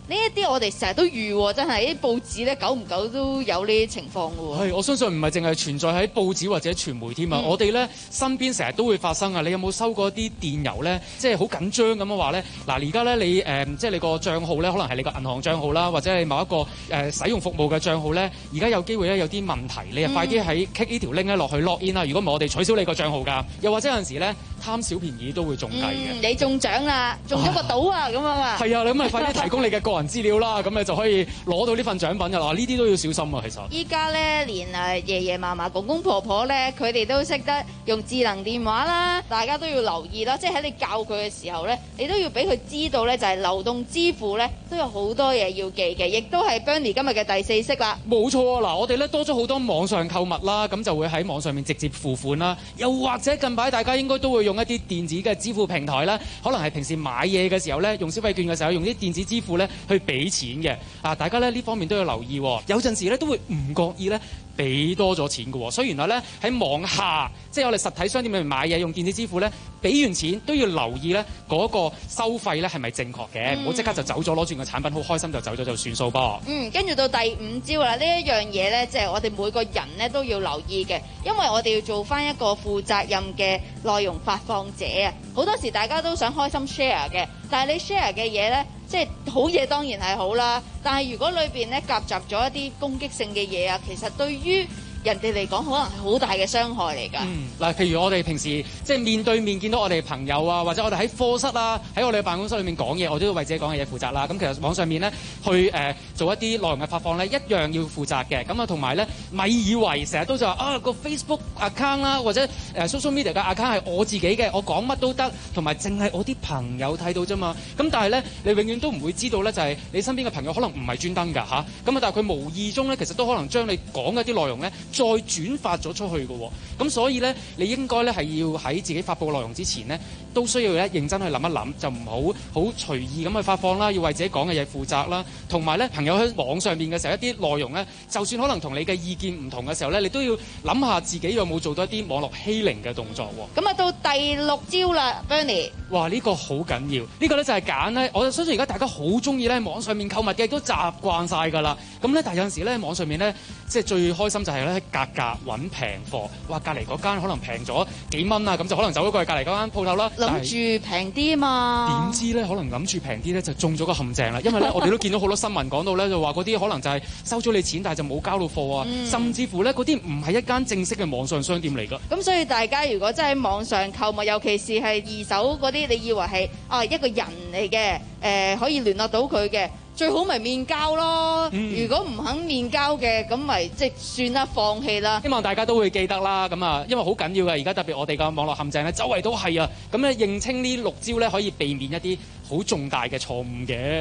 呢一啲我哋成日都遇喎，真係啲報紙咧久唔久都有呢啲情況嘅喎。 係，我相信唔係淨係存在喺報紙或者傳媒添啊，嗯、我哋咧身邊成日都會發生啊。你有冇收過啲電郵咧？即係好緊張咁樣話咧，嗱而家咧你誒、呃、即係你個帳號咧，可能係你個銀行帳號啦，或者係某一個誒、呃、使用服務嘅帳號咧，而家有機會咧有啲問題，你就快啲喺 click 呢條 link 咧落去 log in 啦。如果唔係我哋取消你個帳號㗎。又或者有陣時咧貪小便宜都會中計嘅、 嗯。你中獎啦，中咗個賭啊咁啊嘛。 係啊，你咁咪快啲提供你嘅個人資料啦，咁你就可以攞到呢份獎品㗎啦。呢啲都要小心啊，其實。 依家咧連誒爺爺嫲嫲、公公婆婆咧，佢哋都識得用智能電話啦，大家都要留意啦。即係喺你教佢嘅時候咧，你都要俾佢知道咧，就係流動支付咧都有好多嘢要記嘅，亦都係 Bernie 今日嘅第四式啦。 冇錯啊，嗱，我哋咧多咗好多網上購物啦，咁就會喺網上面直接付款啦。又或者近排大家應該都會用一啲電子嘅支付平台啦，可能係平時買嘢嘅時候咧，用消費券嘅時候用啲電子支付咧去俾錢嘅。啊，大家咧呢方面都要留意，有陣時咧都會唔覺意咧俾多咗錢嘅。所以原來咧喺網下，即係我哋實體商店裏面買嘢用電子支付咧，俾完錢都要留意咧嗰個收費咧係咪正確嘅，唔好即刻就走咗攞住個產品，好開心就走咗就算數噃。 嗯，跟住到第五招啦，呢一樣嘢咧，即係我哋每個人咧都要留意嘅，因為我哋要做翻一個負責任嘅內容發放者啊。好多時大家都想開心 share 嘅，但係你 share 嘅嘢咧，即係好嘢當然係好啦，但係如果裏邊咧夾雜咗一啲攻擊性嘅嘢啊，其實對於人哋嚟講可能係好大嘅傷害嚟㗎。嗯， 嗱，譬如我哋平時即係面對面見到我哋朋友啊，或者我哋喺課室啊，喺我哋嘅辦公室裏面講嘢，我都要為自己講嘅嘢負責啦。咁其實網上面咧去誒、呃、做一啲內容嘅發放咧，一樣要負責嘅。咁啊，同埋咧咪以為成日都就話啊個 Facebook account 啦，或者誒 social media 嘅 account 係我自己嘅，我講乜都得，同埋淨係我啲朋友睇到啫嘛。咁但係咧，你永遠都唔會知道咧，就係你身邊嘅朋友可能唔係專登㗎嚇。咁啊，但係佢無意中咧，其實都可能將你講嘅啲內容咧，再轉發咗出去嘅喎，咁所以咧，你應該咧係要喺自己發佈內容之前呢，都需要咧認真去諗一諗，就唔好好隨意咁去發放啦，要為自己講嘅嘢負責啦。同埋咧，朋友喺網上面嘅時候，一啲內容咧，就算可能同你嘅意見唔同嘅時候咧，你都要諗下自己有冇做到一啲網絡欺凌嘅動作喎。 咁啊，到第六招啦 ，Bernie。 哇！呢個好緊要，呢個咧就係揀咧，我相信而家大家好中意咧網上面購物嘅，都習慣晒㗎啦。咁咧，但係有陣時咧網上面咧，即係最開心就係咧價格揾平貨，哇！隔離嗰間可能平咗幾蚊啊，咁就可能走咗過去隔離嗰間鋪頭啦。 諗住平啲啊嘛， 點知咧可能諗住平啲咧就中咗個陷阱啦。因為咧我哋都見到好多新聞講到咧，就話嗰啲可能就係收咗你錢，但係就冇交到貨啊，嗯、甚至乎咧嗰啲唔係一間正式嘅網上商店嚟㗎。 咁所以大家如果真係喺網上購物，尤其是係二手嗰啲，你以為係啊一個人嚟嘅，誒、呃、可以聯絡到佢嘅。最好咪面交咯，嗯、如果唔肯面交嘅，咁咪即係算啦，放棄啦。 希望大家都會記得啦，咁啊，因為好緊要嘅，而家特別我哋嘅網絡陷阱咧，周圍都係啊，咁咧認清呢六招咧，可以避免一啲好重大嘅錯誤嘅。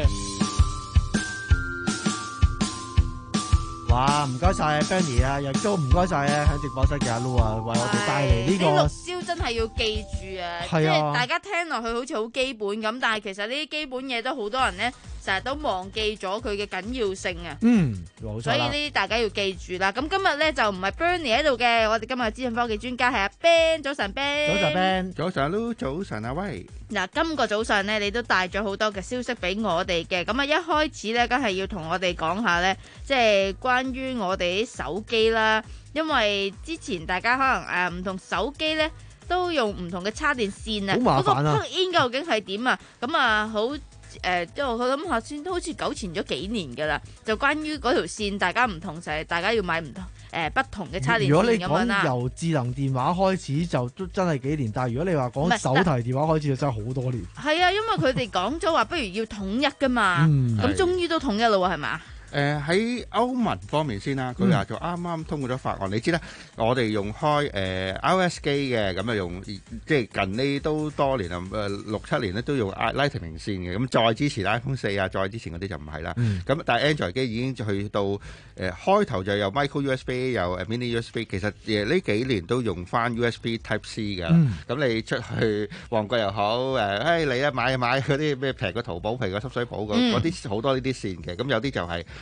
哇！唔該晒 Bernie 啊，亦都唔該晒啊，喺直播室嘅阿 Lu 啊，為我哋帶嚟呢個。 呢六招真係要記住啊！ 係啊， 即係大家聽落去好似好基本咁，但係其實呢啲基本嘢都好多人咧，成日都忘記咗佢嘅緊要性啊！ 嗯，冇錯。 所以呢啲大家要記住啦。咁今日咧就唔係 Bernie 喺度嘅，我哋今日嘅資訊科技專家係阿 Ben。早晨 Ben。 早晨 Ben。 早晨 Lu。早晨阿威。 嗱，今個早上咧，你都帶咗好多嘅消息俾我哋嘅。咁啊，一開始咧，梗係要同我哋講下咧，即係關於我哋啲手機啦。因為之前大家可能誒唔同手機咧都用唔同嘅插電線啊， 好麻煩啊。 嗰個 plug in 究竟係點啊？咁啊，好誒，即係我諗下先，都好似糾纏咗幾年㗎啦。就關於嗰條線，大家唔同就係大家要買唔同。誒不同嘅插電線咁樣啦。如果你講由智能電話開始就都真係幾年，但係如果你話講手提電話開始就真係好多年。 係啊，因為佢哋講咗話，不如要統一㗎嘛。咁、嗯、終於都統一啦喎，係嘛？ 誒喺歐盟方面先啦，佢話就啱啱通過咗法案。嗯、你知啦，我哋用開誒、呃、iOS 機嘅，咁啊用即係近呢都多年啊，誒、呃、六七年咧都用 Lightning 線嘅，咁再支持 iPhone 四啊，再之前嗰啲就唔係啦。咁、嗯、但係 Android 機已經去到誒、呃、開頭就有 Micro U S B， 有 Mini U S B， 其實誒呢幾年都用翻 U S B Type C 㗎。咁、嗯、你出去旺角又好，誒、呃，誒你啊買買嗰啲咩平過淘寶、平過濕水埗嗰啲好多呢啲線嘅，咁有啲就係、是。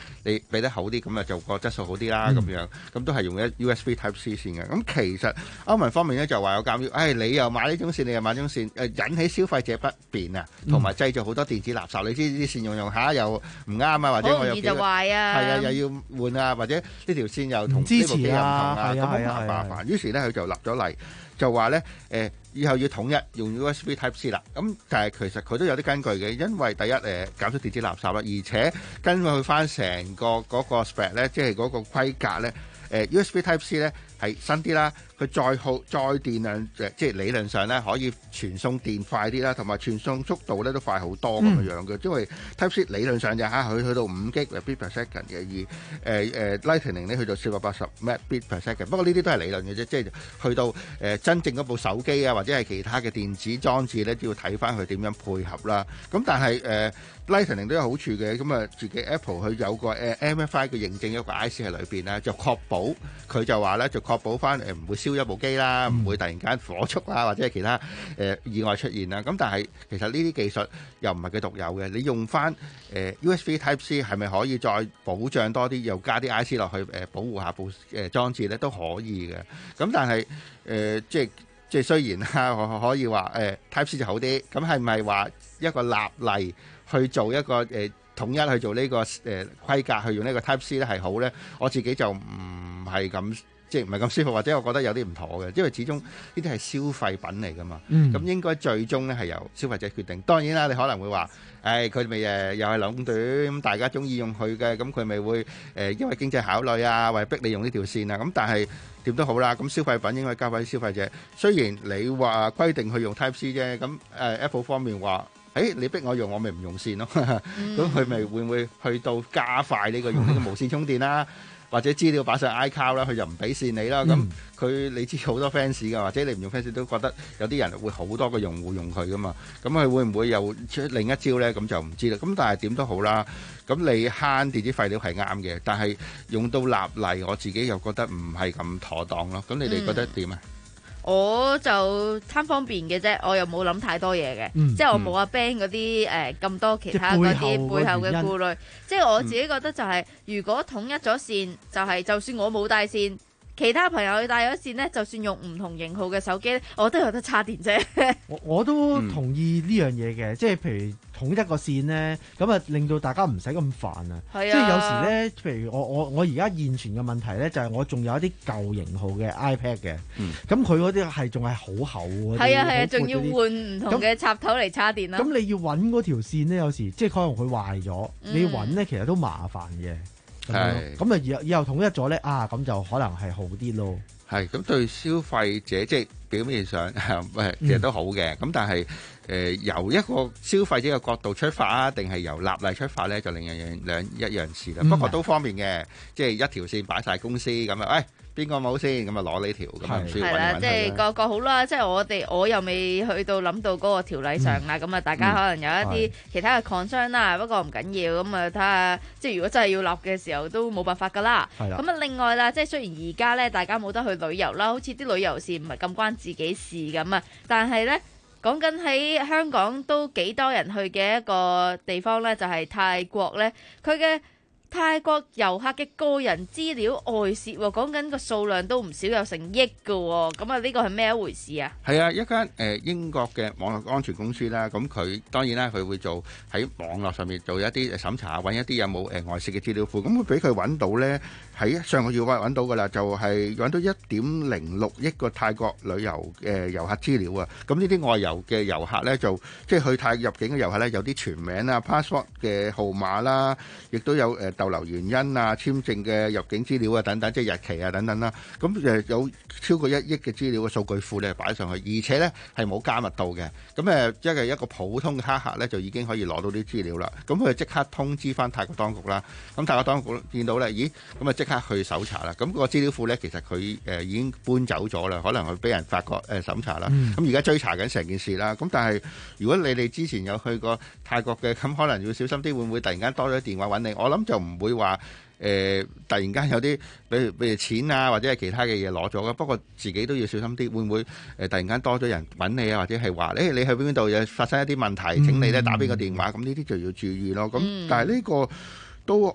你俾得好啲，咁啊就個質素好啲啦咁、嗯、樣，咁都係用一 U S B Type C 線嘅。咁其實歐盟方面咧就話有鑑於，誒、哎、你又買呢種線，你又買呢種線，誒引起消費者不便啊，同埋製造好多電子垃圾。你知啲線用用下又唔啱啊，或者我又就壞啊， 係啊，又要換啊，或者呢條線又同呢部機又唔同啊，咁好麻煩。於是咧佢就立咗例，就話咧誒以後要統一用 U S B Type C 啦。咁但係其實佢都有啲根據嘅，因為第一誒減少電子垃圾啦，而且根據佢翻成個嗰個 spec 咧，即係嗰個規格咧，誒 U S B Type C 咧係新啲啦。佢再耗再電量，即係理論上咧可以傳送電快啲啦，同埋傳送速度咧都快好多咁樣樣嘅。因為 Type C 理論上就嚇佢去到五 Gbps per second 嘅，而誒誒 Lightning 咧去到四百八十 Mbps per second。不過呢啲都係理論嘅啫，即係去到誒真正嗰部手機啊，或者係其他嘅電子裝置咧，都要睇翻佢點樣配合啦。咁但係誒 Lightning 都有好處嘅，咁啊自己 Apple 佢有個誒 M F I 嘅認證，有個 I C 喺裏邊啦，就確保佢就話咧就確保翻誒唔會燒一部機啦，唔會突然間火燭啦，或者係其他誒、呃、意外出現啦。咁但係其實呢啲技術又唔係佢獨有嘅，你用翻誒、呃、U S B Type C 係咪可以再保障多啲，又加啲 I C 落去誒、呃、保護下部誒、呃、裝置咧都可以嘅。咁但係誒、呃、即係即係雖然啊可以話誒、呃、Type C 就好啲，咁係咪話一個立例去做一個誒、呃、統一去做呢、這個誒、呃、規格去用呢個 Type C 咧係好咧？我自己就唔係咁。即係唔係咁舒服，或者我覺得有啲唔妥嘅，因為始終呢啲係消費品嚟㗎嘛。咁、嗯、應該最終咧係由消費者決定。當然啦，你可能會話，誒佢咪誒又係壟斷，咁大家中意用佢嘅，咁佢咪會誒、呃、因為經濟考慮啊，或者逼你用呢條線啊。咁但係點都好啦，咁消費品應該交俾消費者。雖然你話規定去用 Type C 啫，咁誒、呃、Apple 方面話，誒、欸、你逼我用，我咪唔用線咯。咁佢咪會唔會去到加快呢個用呢個無線充電啦？或者資料擺上 iCloud 啦，佢就唔俾線你啦。咁佢、嗯、你知好多 fans 㗎，或者你唔用 fans 都覺得有啲人會好多個用戶用佢㗎嘛。咁佢會唔會又出另一招咧？咁就唔知啦。咁但係點都好啦。咁你慳電子廢料係啱嘅，但係用到立例，我自己又覺得唔係咁妥當咯。咁你哋覺得點啊？ 嗯我就貪方便嘅啫，我又冇諗太多嘢嘅、嗯，即係我冇阿 Ben 嗰啲誒咁多其他嗰啲背後嘅顧慮。即係我自己覺得就係、是嗯，如果統一咗線，就係、是、就算我冇帶線，其他朋友去帶咗線呢，就算用唔同型號嘅手機，我都有得插電啫。 我我都同意呢樣嘢嘅，即係譬如統一個線呢，咁啊令到大家唔使咁煩啊。即係有時呢，譬如我我我而家現存嘅問題呢，就係我仲有一啲舊型號嘅 iPad 嘅，咁佢嗰啲係仲係好厚嗰啲， 係啊係啊，仲要換唔同嘅插頭嚟插電啦。 咁你要揾嗰條線呢，有時即係可能佢壞咗，你要揾呢，其實都麻煩嘅。係咁啊！以後以後統一咗咧啊，咁就可能係好啲咯。 係咁對消費者，即係表面上誒，其實都好嘅。咁、嗯、但係誒、呃，由一個消費者嘅角度出發啊，定係由立例出發咧，就另一樣兩一樣事啦、嗯。不過都方便嘅，即係一條線擺晒公司咁啊，誒。邊個冇先咁啊？攞呢條咁啊，唔需要揾揾佢啦。係啦，即係個個好啦。即係我哋我又未去到諗到嗰個條例上啦。咁、嗯、啊，大家可能有一啲其他嘅 concern 啦。不過唔緊要，咁啊睇下，即係如果真係要立嘅時候，都冇辦法噶啦。係啦。咁啊，另外啦，即係雖然而家咧，大家冇得去旅遊啦，好似啲旅遊線唔係咁關自己事咁啊。但係咧，講緊喺香港都幾多人去嘅一個地方咧，就係、是、泰國咧，佢嘅。泰國遊客嘅個人資料外泄喎，講緊個數量都唔少，有成億㗎喎，咁啊呢個係咩一回事啊？係啊，一間誒、呃、英國嘅網絡安全公司啦，咁佢當然啦，佢會做喺網絡上面做一啲審查，揾一啲有冇誒、呃、外泄嘅資料庫，咁佢俾佢揾到咧，喺上個月揾到㗎啦，就係、是、揾到一點零六億個泰國旅遊嘅、呃、遊客資料啊！咁呢啲外遊嘅遊客咧，就即係去泰入境嘅遊客咧，有啲全名啊、passport 嘅號碼啦，亦都有誒。呃逗留原因啊、簽證嘅入境資料啊等等，即係日期啊等等啦。咁誒有超過一億嘅資料嘅數據庫咧擺上去，而且咧係冇加密度嘅。咁誒即係一個普通嘅黑客咧就已經可以攞到啲資料啦。咁佢即刻通知翻泰國當局啦。咁泰國當局見到咧，咦？咁啊即刻去搜查啦。咁個資料庫咧其實佢誒已經搬走咗啦，可能佢俾人發覺誒審查啦。咁而家追查緊成件事啦。咁但係如果你哋之前有去過泰國嘅，咁可能要小心啲，會唔會突然間多咗電話揾你？我諗就唔。唔會話誒、呃，突然間有啲，比如比如錢啊，或者係其他嘅嘢攞咗嘅。不過自己都要小心啲，會唔會誒、呃、突然間多咗人揾你啊？或者係話誒你去邊度有發生一啲問題，請你咧打邊個電話？咁呢啲就要注意咯。咁、嗯、但係呢個都我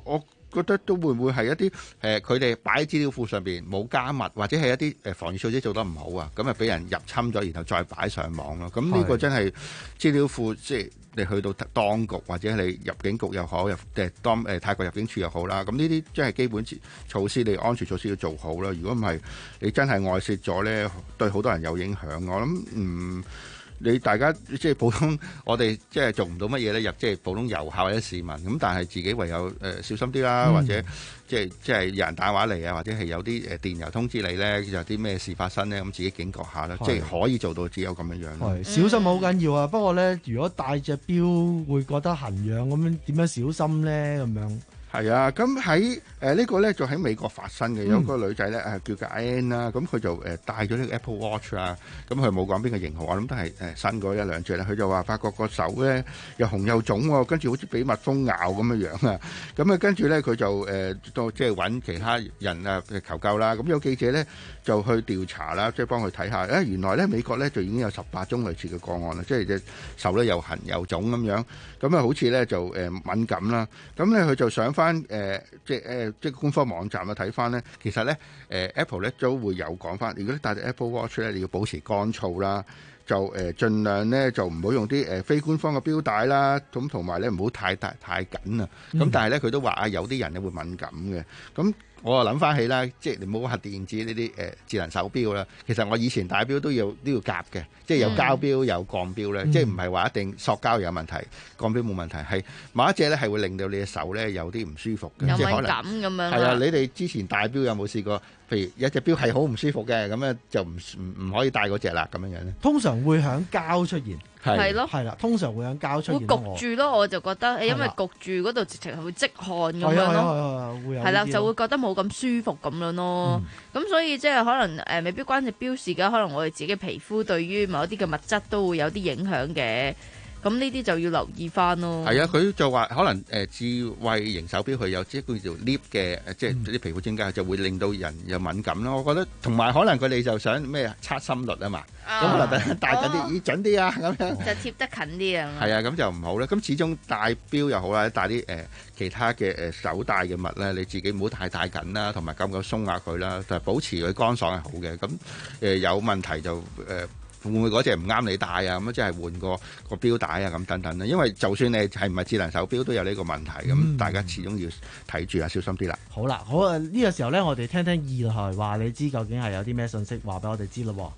覺得都會唔會係一啲誒佢哋擺喺資料庫上邊冇加密，或者係一啲誒防禦措施做得唔好啊，咁啊俾人入侵咗，然後再擺上網咯。咁呢個真係資料庫，即係你去到當局或者你入境局又好，入誒當誒泰國入境處又好啦。咁呢啲真係基本措施，你安全措施要做好啦。如果唔係，你真係外泄咗咧，對好多人有影響。我諗嗯。你大家即係普通，我哋即係做唔到乜嘢咧？入即係普通遊客或者市民咁，但係自己唯有誒、呃、小心啲啦，嗯、或者即係即係有人打電話嚟啊，或者係有啲誒電郵通知你咧，有啲咩事發生咧，咁自己警覺下啦，即係可以做到只有咁樣樣。係小心好緊要啊！不過咧，如果戴隻錶會覺得痕癢咁樣，點樣小心咧？咁樣。 係啊，咁喺誒呢個咧就喺美國發生嘅，有個女仔咧誒叫個 Ann 啦，咁佢就誒戴咗呢個 Apple Watch 啊，咁佢冇講邊個型號，我諗都係誒新嗰一兩隻啦。佢就話發覺個手咧又紅又腫喎，跟住好似俾蜜蜂咬咁樣樣啊，咁啊跟住咧佢就誒都即係揾其他人啊求救啦。咁有記者咧就去調查啦，即係幫佢睇下，誒原來咧美國咧就已經有十八宗類似嘅個案啦，即係隻手咧又痕又腫咁樣，咁啊好似咧就誒敏感啦，咁咧佢就上翻誒即係誒即係官方網站啊睇翻咧，其實咧誒 Apple 咧都會有講翻，如果你戴隻 Apple Watch 咧，你要保持乾燥啦，就誒盡量咧就唔好用啲誒非官方嘅錶帶啦，咁同埋咧唔好太大太緊啊，咁但係咧佢都話啊有啲人咧會敏感嘅，咁。我又諗翻起啦，即係你唔好話電子呢啲誒智能手錶啦。其實我以前戴錶都要都要夾嘅，即係有膠錶有鋼錶咧，嗯、即係唔係話一定塑膠有問題，鋼錶冇問題，係某一隻咧係會令到你嘅手咧有啲唔舒服嘅，即係可能咁咁樣。係啊，你哋之前戴錶有冇試過？譬如有隻錶係好唔舒服嘅，咁咧就唔唔唔可以戴嗰隻啦，咁樣樣咧。通常會響膠出現。 係咯， 係啦，通常會響膠出現。 會焗住咯，我就覺得，因為焗住嗰度直情係會積汗咁樣咯。係啦，就會覺得冇咁舒服咁樣咯。咁、嗯、所以即係可能誒、呃，未必關隻錶事嘅，可能我哋自己皮膚對於某一啲嘅物質都會有啲影響嘅。咁呢啲就要留意翻咯。係啊， 佢就話可能誒、呃、智慧型手錶佢有即係叫做 Leap 嘅，即係啲皮膚增加就會令到人有敏感咯。我覺得同埋可能佢哋就想咩測心率啊嘛，咁、哦、可能戴緊啲咦準啲啊咁樣， 就貼得近啲啊。 係啊，咁就唔好啦。咁始終戴錶又好啦，戴啲誒、呃、其他嘅誒手戴嘅物咧，你自己唔好太戴緊啦，同埋夠唔夠鬆下佢啦，就保持佢乾爽係好嘅。咁誒、呃、有問題就誒。呃會唔會嗰隻唔啱你戴啊？咁即係換個個錶帶啊，咁等等啦。因為就算你係唔係智能手錶，都有呢個問題。咁、嗯、大家始終要睇住啊，小心啲啦。 好啦，好啊，呢、這個時候咧，我哋聽聽二台話你知究竟係有啲咩信息話俾我哋知咯。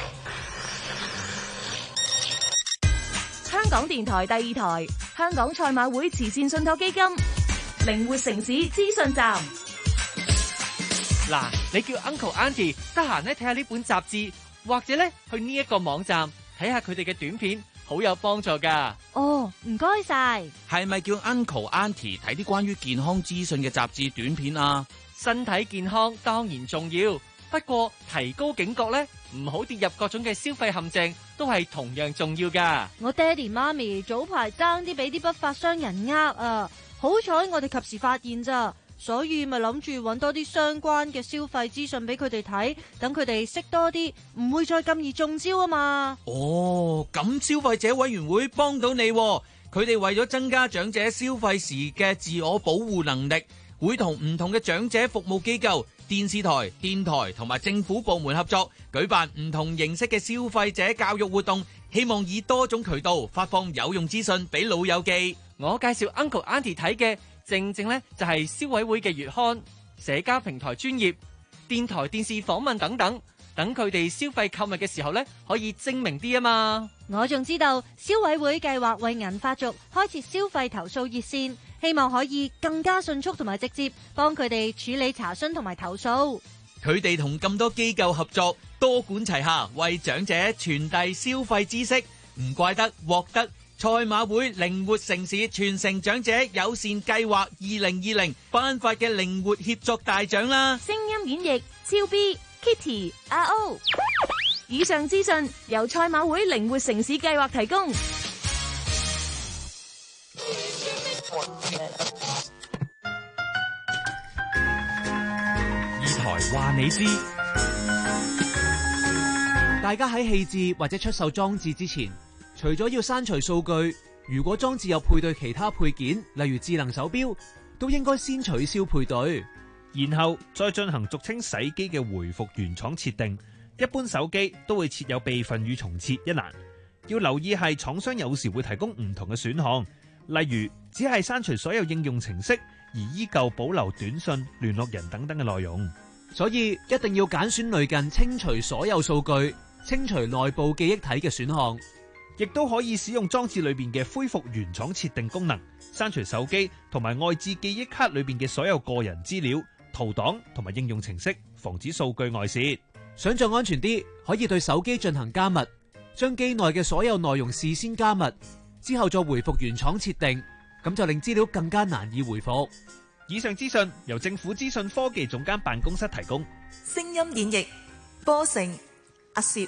香港電台第二台，香港賽馬會慈善信託基金，靈活城市資訊站。 嗱，你叫 Uncle Auntie 得閒咧睇下呢本雜誌。或者咧去呢一個網站睇下佢哋嘅短片，好有幫助噶。 哦，唔該晒。 係咪叫 Uncle Auntie 睇啲關於健康資訊嘅雜誌短片啊？ 身體健康當然重要，不過提高警覺咧，唔好跌入各種嘅消費陷阱，都係同樣重要噶。 我爹哋媽咪早排爭啲俾啲不法商人呃啊，好彩我哋及時發現咋。所以咪諗住揾多啲相關嘅消費資訊俾佢哋睇，等佢哋識多啲，唔會再咁易中招啊嘛。 哦，咁消費者委員會幫到你，佢哋為咗增加長者消費時嘅自我保護能力，會同唔同嘅長者服務機構、電視台、電台同埋政府部門合作，舉辦唔同形式嘅消費者教育活動，希望以多種渠道發放有用資訊俾老友記。 我介紹 Uncle Auntie 睇嘅。正正咧就係消委會嘅月刊、社交平台專頁、電台電視訪問等等，等佢哋消費購物嘅時候咧可以精明啲啊嘛。 我仲知道消委會計劃為銀髮族開設消費投訴熱線，希望可以更加迅速同埋直接幫佢哋處理查詢同埋投訴。 佢哋同咁多機構合作，多管齊下，為長者傳遞消費知識，唔怪得獲得賽馬會靈活城市全城長者友善計劃二零二零頒發嘅靈活協作大獎啦！ 聲音演繹超 B Kitty R O。以上資訊由賽馬會靈活城市計劃提供。 二台話你知，大家喺棄置或者出售裝置之前，除咗要刪除數據，如果裝置有配對其他配件，例如智能手錶， 都應該先取消配對， 然後再進行俗稱洗機嘅回復原廠設定。一般手機都會設有備份與重設一欄，要留意係廠商有時會提供唔同嘅選項，例如只係刪除所有應用程式，而依舊保留短信、聯絡人等等嘅內容。 所以一定要揀選類近清除所有數據、清除內部記憶體嘅選項， 亦都可以使用裝置裏邊嘅恢復原廠設定功能，刪除手機同埋外置記憶卡裏邊嘅所有個人資料、圖檔同埋應用程式，防止數據外泄。 想像安全啲，可以對手機進行加密，將機內嘅所有內容事先加密，之後再回復原廠設定，咁就令資料更加難以回復。 以上資訊由政府資訊科技總監辦公室提供。 聲音演繹波成阿攝，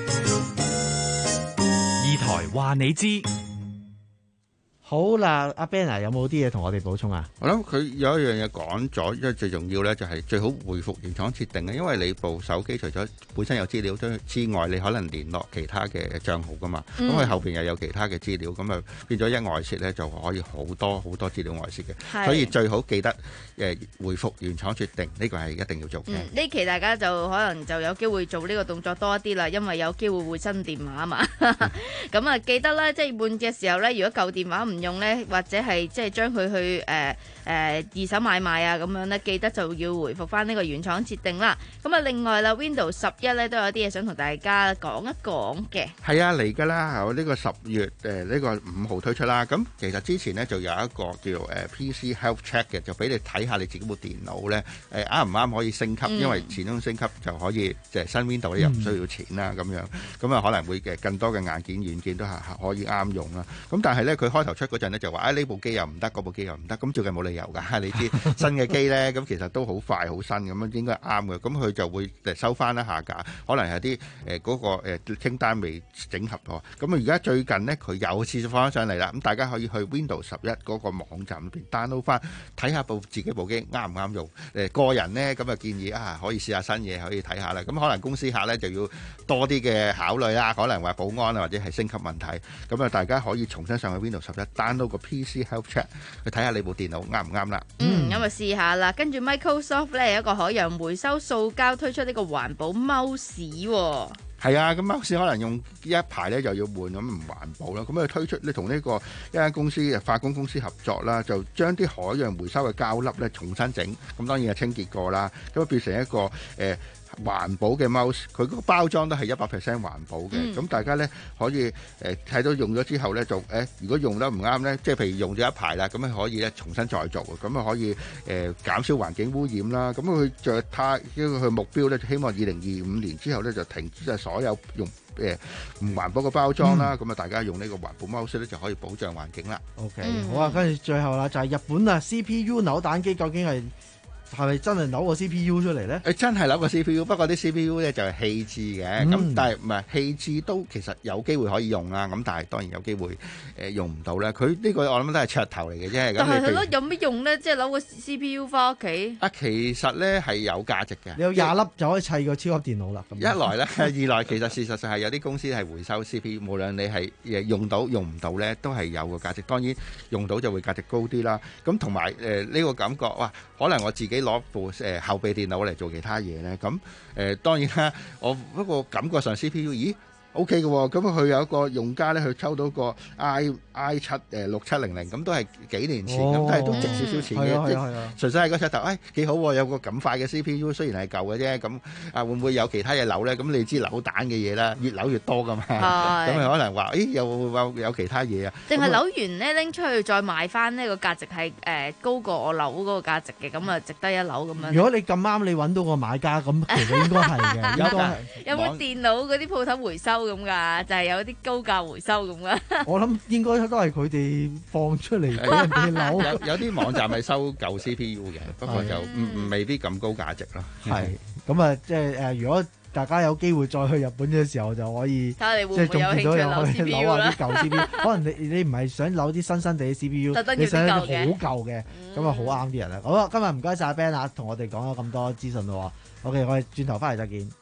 二台話你知。 好啦，阿 Ben 啊，有冇啲嘢同我哋補充啊？ 我諗佢有一樣嘢講咗，因為最重要咧就係最好回復原廠設定嘅，因為你部手機除咗本身有資料之外，你可能聯絡其他嘅賬號噶嘛，咁佢、嗯、後邊又有其他嘅資料，咁啊變咗一外泄咧就可以好多好多資料外泄嘅，所以最好記得誒回復原廠設定，呢、這個係一定要做嘅。呢、 嗯、期大家就可能就有機會做呢個動作多一啲啦，因為有機會會新電話啊嘛。咁啊記得啦，即係換嘅時候咧，如果舊電話唔用咧，或者係即係將佢去誒誒、呃呃、二手買賣啊咁樣咧，記得就要回復翻呢個原廠設定啦。咁啊，另外啦 Windows 十一咧都有啲嘢想同大家講一講嘅。係啊，嚟㗎啦，呢、呢個十月誒呢、呃呢個五號推出啦。咁其實之前咧就有一個叫誒 P C Health Check 嘅，就俾你睇下你自己部電腦咧誒啱唔啱可以升級，嗯、因為始終升級就可以即係新 Windows 又唔需要錢啦咁樣。咁啊可能會嘅更多嘅硬件軟件都係可以啱用啦。咁但係咧佢開頭出嗰陣咧就話啊呢部機又唔得，嗰部機又唔得，咁最近冇理由㗎。你知新嘅機咧，咁其實都好快好新咁樣，應該啱嘅。咁佢就會收翻一下架，可能係啲誒嗰個誒清單未整合喎。咁啊而家最近咧佢又試放翻上嚟啦。咁大家可以去 Windows 十一嗰個網站裏邊 download 翻，睇下部自己部機啱唔啱用。誒個人咧咁啊建議啊可以試下新嘢，可以睇下啦。咁可能公司客咧就要多啲嘅考慮啦，可能話保安啊或者係升級問題。咁啊大家可以重新上去 Windows 十一 download 個 P C Health Check 去睇下你部電腦啱唔啱啦。嗯，咁啊試下啦。跟住 Microsoft 咧有一個海洋回收塑膠推出呢個環保 mouse 喎。係啊，咁 mouse 可能用一排咧又要換，咁唔環保啦。咁佢推出你同呢個一間公司化工公司合作啦，就將啲海洋回收嘅膠粒咧重新整，咁當然係清潔過啦，咁啊變成一個誒。呃環保嘅 mouse，佢嗰個包裝都係一百 percent 環保嘅，咁、嗯、大家咧可以誒睇、呃、到用咗之後咧就誒、欸，如果用得唔啱咧，即係譬如用咗一排啦，咁咧可以咧重新再做，咁啊可以誒、呃、減少環境污染啦。咁佢就他呢個佢目標咧，就希望二零二五年之後咧就停止晒所有用誒唔環保嘅包裝啦。咁啊、嗯、大家用呢個環保 mouse 咧就可以保障環境啦。OK，、嗯、好啊，跟住最後啦就係日本啊 C P U 扭蛋機究竟係？係咪真係扭個 C P U 出嚟咧？誒真係扭個 C P U， 不過啲 C P U 咧就係棄置嘅，咁、嗯、但係唔係棄置都其實有機會可以用啦。咁但係當然有機會誒、呃、用唔到啦。佢呢個我諗都係噱頭嚟嘅啫。但係係咯，有咩用咧？即係扭個 C P U 翻屋企？啊，其實咧係有價值嘅。你有廿粒就可以砌個超級電腦啦。一來咧，二來其實事實上係有啲公司係回收 C P U， 無論你係誒用到用唔到咧，都係有個價值。當然用到就會價值高啲啦。咁同埋誒呢個感覺，哇！可能我自己攞部誒後備電腦嚟做其他嘢咧，咁誒、呃、當然啦，我不過感覺上 C P U， 咦 OK 嘅喎，咁佢有一個用家咧，佢抽到個 i i 七誒六七零零，咁都係幾年前，咁、哦、都係都值少少錢嘅，即係純粹係個噱頭，誒幾好喎，有個咁快嘅 C P U， 雖然係舊嘅啫，咁啊會唔會有其他嘢扭咧？咁你知扭蛋嘅嘢啦，越扭越多噶嘛，咁啊可能話誒有有有其他嘢啊？定係扭完咧拎出去再賣翻呢個價值係誒高過我扭嗰個價值嘅，咁啊值得一扭咁樣。如果你咁啱你揾到個買家，咁其實應該係嘅，應該係。有冇電腦嗰啲鋪頭回收咁㗎？就係有啲高價回收咁㗎。我諗應該都係佢哋放出嚟俾人哋扭。有有啲網站係收舊 C P U 嘅，不過就唔未必咁高價值咯。係咁啊，即係誒，如果大家有機會再去日本嘅時候，就可以即係仲見到有可以扭下啲舊 C P U。可能你你唔係想扭啲新新地嘅 C P U， 你想啲好舊嘅，咁啊好啱啲人啦。好啦，今日唔該晒 Ben 啊，同我哋講咗咁多資訊咯。OK，我哋轉頭翻嚟再見。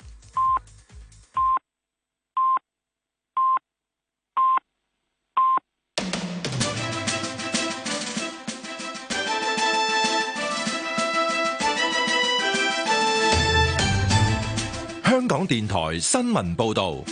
電台新聞報道。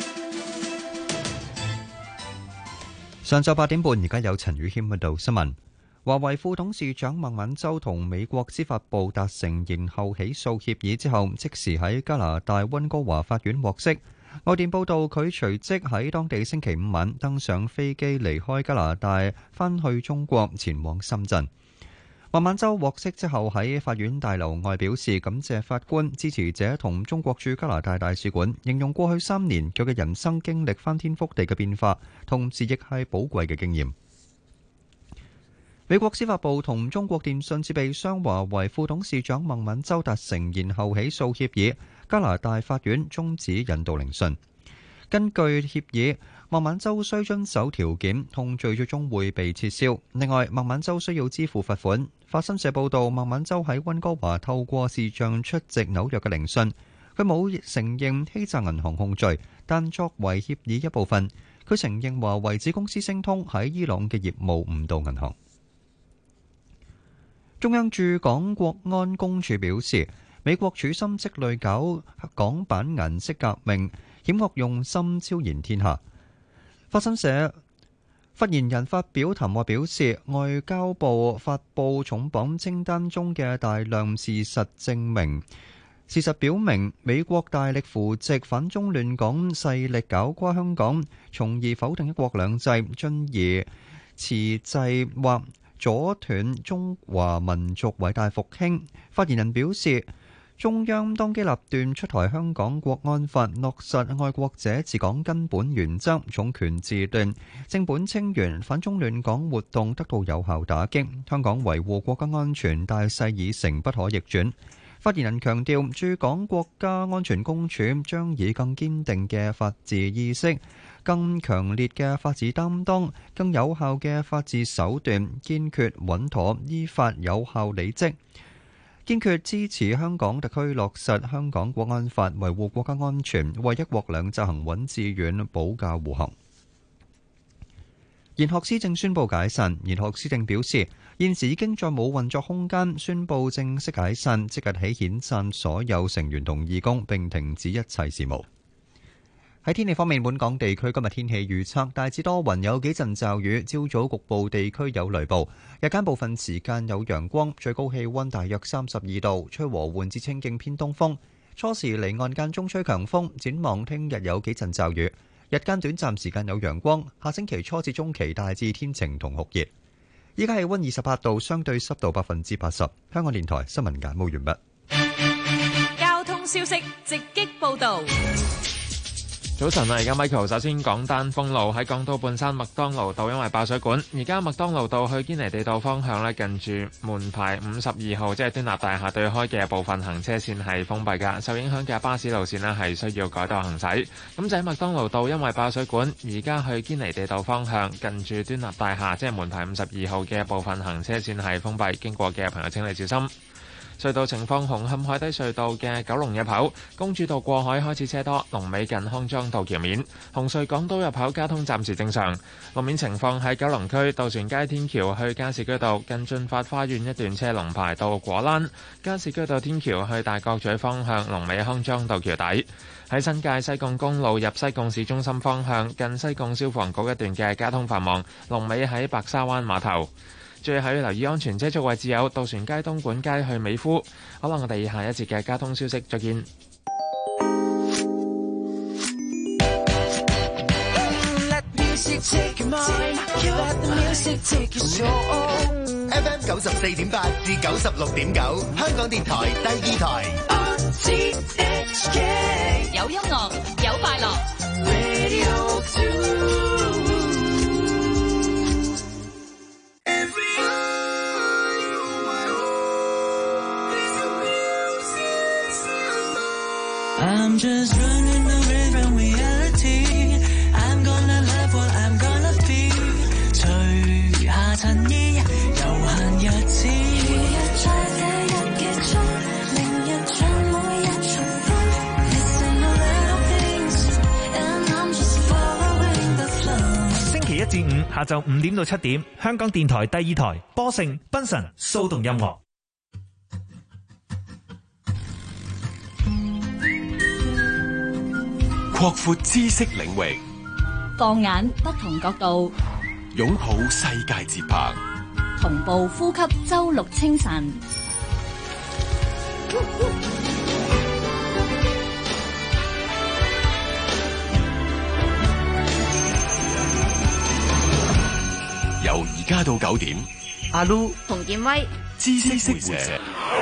上晝八點半，而家有陳宇謙報道新聞。華為副董事長孟晚舟同美國司法部達成延後起訴協議之後，即時喺加拿大溫哥華法院獲釋。外電報道，佢隨即喺當地星期五晚登上飛機離開加拿大，返去中國，前往深圳。孟晚舟獲釋之後喺法院大樓外表示感謝法官、支持者同中國駐加拿大大使館，形容過去三年佢嘅人生經歷翻天覆地嘅變化，同時亦係寶貴嘅經驗。美國司法部同中國電信設備商華為副董事長孟晚舟達成延後起訴協議，加拿大法院終止引渡聆訊。根據協議，孟晚舟需遵守條件，控罪最終會被撤銷。另外，孟晚舟需要支付罰款。法新社報道，孟晚舟喺溫哥華透過視像出席紐約嘅聆訊，佢冇承認欺詐銀行控罪，但作為協議一部分，佢承認華為子公司星通喺伊朗嘅業務誤導銀行。中央駐港國安公署表示，美國處心積慮搞港版顏色革命，險惡用心，昭然天下。法新社發言人發表談話表示，外交部發布重磅清單中嘅大量事實證明，事實表明美國大力扶植反中亂港勢力搞垮香港，從而否定一國兩制，進而遲滯或阻斷中華民族偉大復興。發言人表示，中央當機立斷出台香港國安法，落實愛國者治港根本原則，重拳自斷，正本清源，反中亂港活動得到有效打擊，香港維護國家安全大勢已成，不可逆轉。發言人強調，駐港國家安全公署將以更堅定嘅法治意識、更強烈嘅法治擔當、更有效嘅法治手段，堅決穩妥依法有效履職，堅決支持香港特區落實香港國安法，維護國家安全，為一國兩制行穩致遠保駕護航。賢學思政宣布解散，賢學思政表示，現時已經再冇運作空間，宣布正式解散，即日起遣散所有成員同義工，並停止一切事務。喺天氣方面，本港地區今日天氣預測大致多雲，有幾陣驟雨，朝早局部地區有雷暴，日間部分時間有陽光，最高氣溫大約三十二度，吹和緩至清勁偏東風，初時離岸間中吹強風。展望聽日有幾陣驟雨，日間短暫時間有陽光，下星期初至中期大致天晴同酷熱。依家氣溫二十八度，相對濕度百分之八十。香港電台新聞簡報完畢。 交通消息直擊報道。 早晨啊，而家 Michael 首先講單封路喺港島半山麥當勞道，因為爆水管，而家麥當勞道去堅尼地道方向咧，近住門牌五十二號，即係端立大廈對開嘅部分行車線係封閉㗎，受影響嘅巴士路線咧係需要改道行駛。咁就喺麥當勞道，因為爆水管，而家去堅尼地道方向近住端立大廈，即係門牌五十二號嘅部分行車線係封閉，經過嘅朋友請你小心。隧道情況，紅磡海底隧道嘅九龍入口公主道過海開始車多，龍尾近康莊道橋面。紅隧港島入口交通暫時正常。路面情況喺九龍區渡船街天橋去加士居道近駿發花園一段車龍排到果欄，加士居道天橋去大角咀方向龍尾康莊道橋底。喺新界西貢公路入西貢市中心方向近西貢消防局一段嘅交通繁忙，龍尾喺白沙灣碼頭。最後要留意安全車速位置有渡船街、東莞街去美孚。好啦，我哋下一節嘅交通消息再見。 F M 九十四點八至九十六點九，香港電台第二台。 有音樂，有快樂。 I'm just running away from reality. I'm gonna love what I'm gonna be. 除下襯衣，悠閒日子。每日在這一結束，明日像每日重複。Missing a little things, and I'm just following the flow. 星期一至五下晝五點到七點，香港電台第二台波盛賓神騷動音樂。 擴闊知識領域， 放眼不同角度， 擁抱世界節拍， 同步呼吸周六清晨。 由而家到九點， 阿 Lu 洪建威， 知識會社。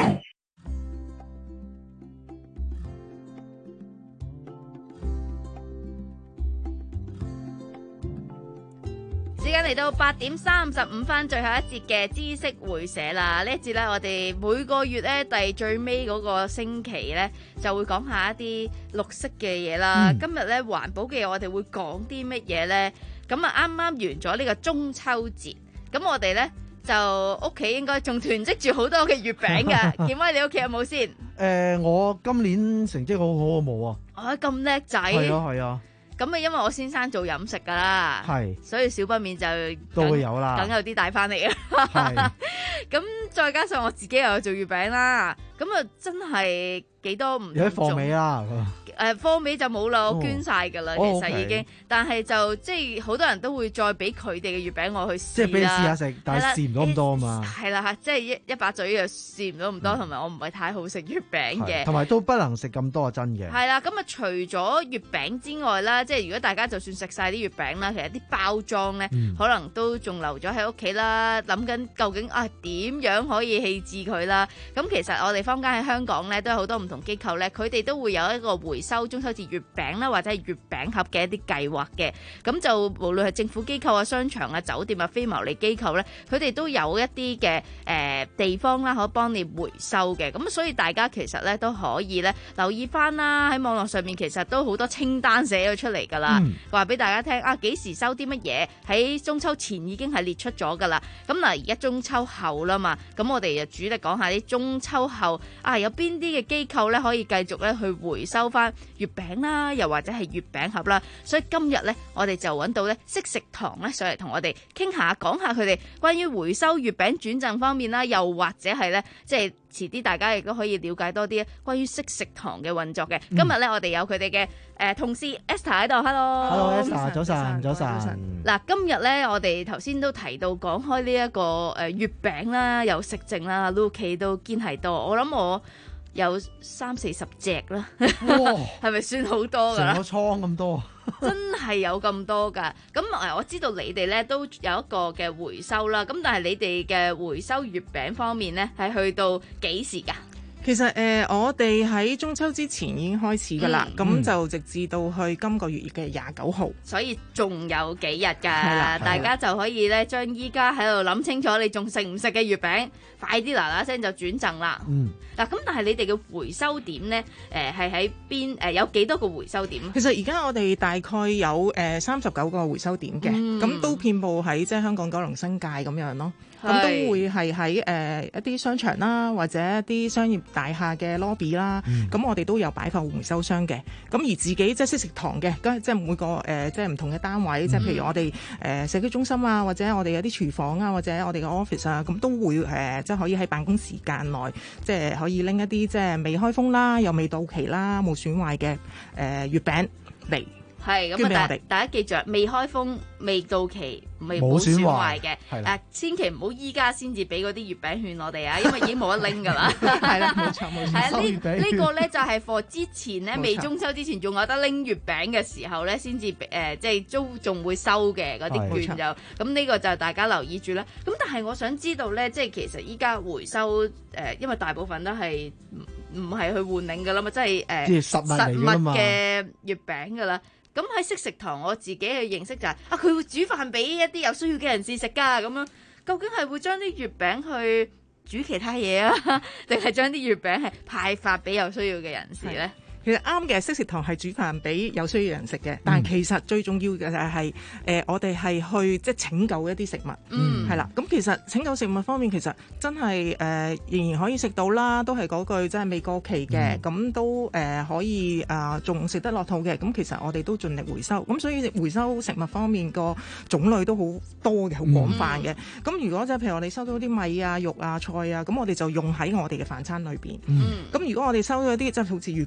時間嚟到八點三十五分，最後一節嘅知識會社啦。呢一節咧，我哋每個月咧第最尾嗰個星期咧，就會講下一啲綠色嘅嘢啦。嗯、今日咧環保嘅嘢，我哋會講啲乜嘢咧？咁啊，啱啱完咗呢個中秋節，咁我哋咧就屋企應該仲囤積住好多嘅月餅㗎。建威，你屋企有冇先？誒、 呃，我今年成績好好啊，冇啊。 啊，咁叻仔！係啊，係啊。咁啊，因為我先生做飲食噶啦，係，所以少不免就都會有啦，梗有啲帶翻嚟嘅。係，咁再加上我自己又有做月餅啦，咁啊真係幾多唔同種。有啲貨尾啦。誒貨尾就冇啦，我捐晒㗎啦，其實已經。但係就即係好多人都會再俾佢哋嘅月餅我去試啦。即係俾你試下食，但係試唔到咁多啊嘛。係啦嚇，即係一一把嘴又試唔到咁多，同埋我唔係太好食月餅嘅。同埋都不能食咁多，真嘅。係啦，咁啊除咗月餅之外啦，即係如果大家就算食晒啲月餅啦，其實啲包裝咧，可能都仲留咗喺屋企啦，諗緊究竟啊點樣可以棄置佢啦？咁其實我哋坊間喺香港咧都有好多唔同機構咧，佢哋都會有一個回收中秋節月餅啦，或者係月餅盒嘅一啲計劃嘅。咁就無論係政府機構啊、商場啊、酒店啊、非牟利機構咧，佢哋都有一啲嘅誒地方啦，可以幫你回收嘅。咁所以大家其實咧都可以咧留意翻啦，喺網絡上面其實都好多清單寫咗出嚟噶啦，話俾、嗯、大家聽啊，幾時收啲乜嘢，喺中秋前已經係列出咗噶啦。咁嗱，而家中秋後啦嘛，咁我哋就主力講下啲中秋後啊，有邊啲嘅機構咧可以繼續咧去回收翻月餅啦，又或者係月餅盒啦。所以今日咧，我哋就揾到咧惜食堂咧上嚟同我哋傾下，講下佢哋關於回收月餅轉贈方面啦，又或者係咧即係遲啲大家亦都可以了解多啲關於惜食堂嘅運作嘅。嗯、今日咧我哋有佢哋嘅誒同事 Esther 喺度 ，Hello，Hello Esther，早晨，早晨。 嗱，今日咧我哋頭先都提到講開呢一個誒月餅啦，有食剩啦 ，Lucy 都堅係多，我諗我有三四十隻啦，係咪算好多噶啦？成個倉咁多。真係有咁多㗎，咁誒我知道你哋咧都有一個嘅回收啦，咁但係你哋嘅回收月餅方面咧係去到幾時㗎？ 其實誒、呃，我哋喺中秋之前已經開始㗎啦，咁、嗯、就直至到去今個月嘅廿九號， 所以仲有幾日㗎，大家就可以咧將依家喺度諗清楚，你仲食唔食嘅月餅，快啲嗱嗱聲就轉贈啦。嗯，嗱咁，但係你哋嘅回收點咧，誒係喺邊？誒有幾多個回收點？ 其實而家我哋大概有誒三十九個回收點嘅，咁、嗯、都遍佈喺即係香港九龍新界咁樣咯。咁都會係喺誒一啲商場啦，或者一啲商業大廈嘅 lobby 啦。咁、嗯、我哋都有擺放回收箱嘅。咁而自己即係惜食堂嘅，即係每個誒、呃、即係唔同嘅單位，即係、嗯、譬如我哋誒、呃、社區中心啊，或者我哋有啲廚房啊，或者我哋嘅 office 啊，咁都會誒、呃、即係可以喺辦公時間內，即係可以拎一啲即係未開封啦、又未到期啦、冇損壞嘅誒月餅嚟。係咁啊！大大家記住，未開封、未到期、未冇損壞嘅，誒千祈唔好依家先至俾嗰啲月餅券我哋啊，因為已經冇得拎㗎啦。係啦，冇錯冇錯。係啊，呢呢個咧就係 for 之前咧未中秋之前仲有得拎月餅嘅時候咧，先至誒即係都仲會收嘅嗰啲券就咁呢個就大家留意住啦。咁但係我想知道咧，即係其實依家回收誒，因為大部分都係唔唔係去換領㗎啦嘛，即係誒實物嘅月餅㗎啦。咁喺惜食堂，我自己嘅認識就係、是、啊，佢會煮飯俾一啲有需要嘅人士食㗎，咁樣究竟係會將啲月餅去煮其他嘢啊，定係將啲月餅係派發俾有需要嘅人士咧？其實啱嘅，惜食堂係煮飯俾有需要人食嘅，但係其實最重要嘅就係誒，我哋係去即係拯救一啲食物，嗯，係啦。咁其實拯救食物方面，其實真係誒、呃、仍然可以食到啦，都係嗰句真係未過期嘅，咁、嗯、都誒、呃、可以啊，仲、呃、食得落肚嘅。咁其實我哋都盡力回收，咁所以回收食物方面個種類都好多嘅，好廣泛嘅。咁、嗯、如果即係譬如我哋收到啲米啊、肉啊、菜啊，咁我哋就用喺我哋嘅飯餐裏邊。咁、嗯、如果我哋收到啲即係好似月餅啊。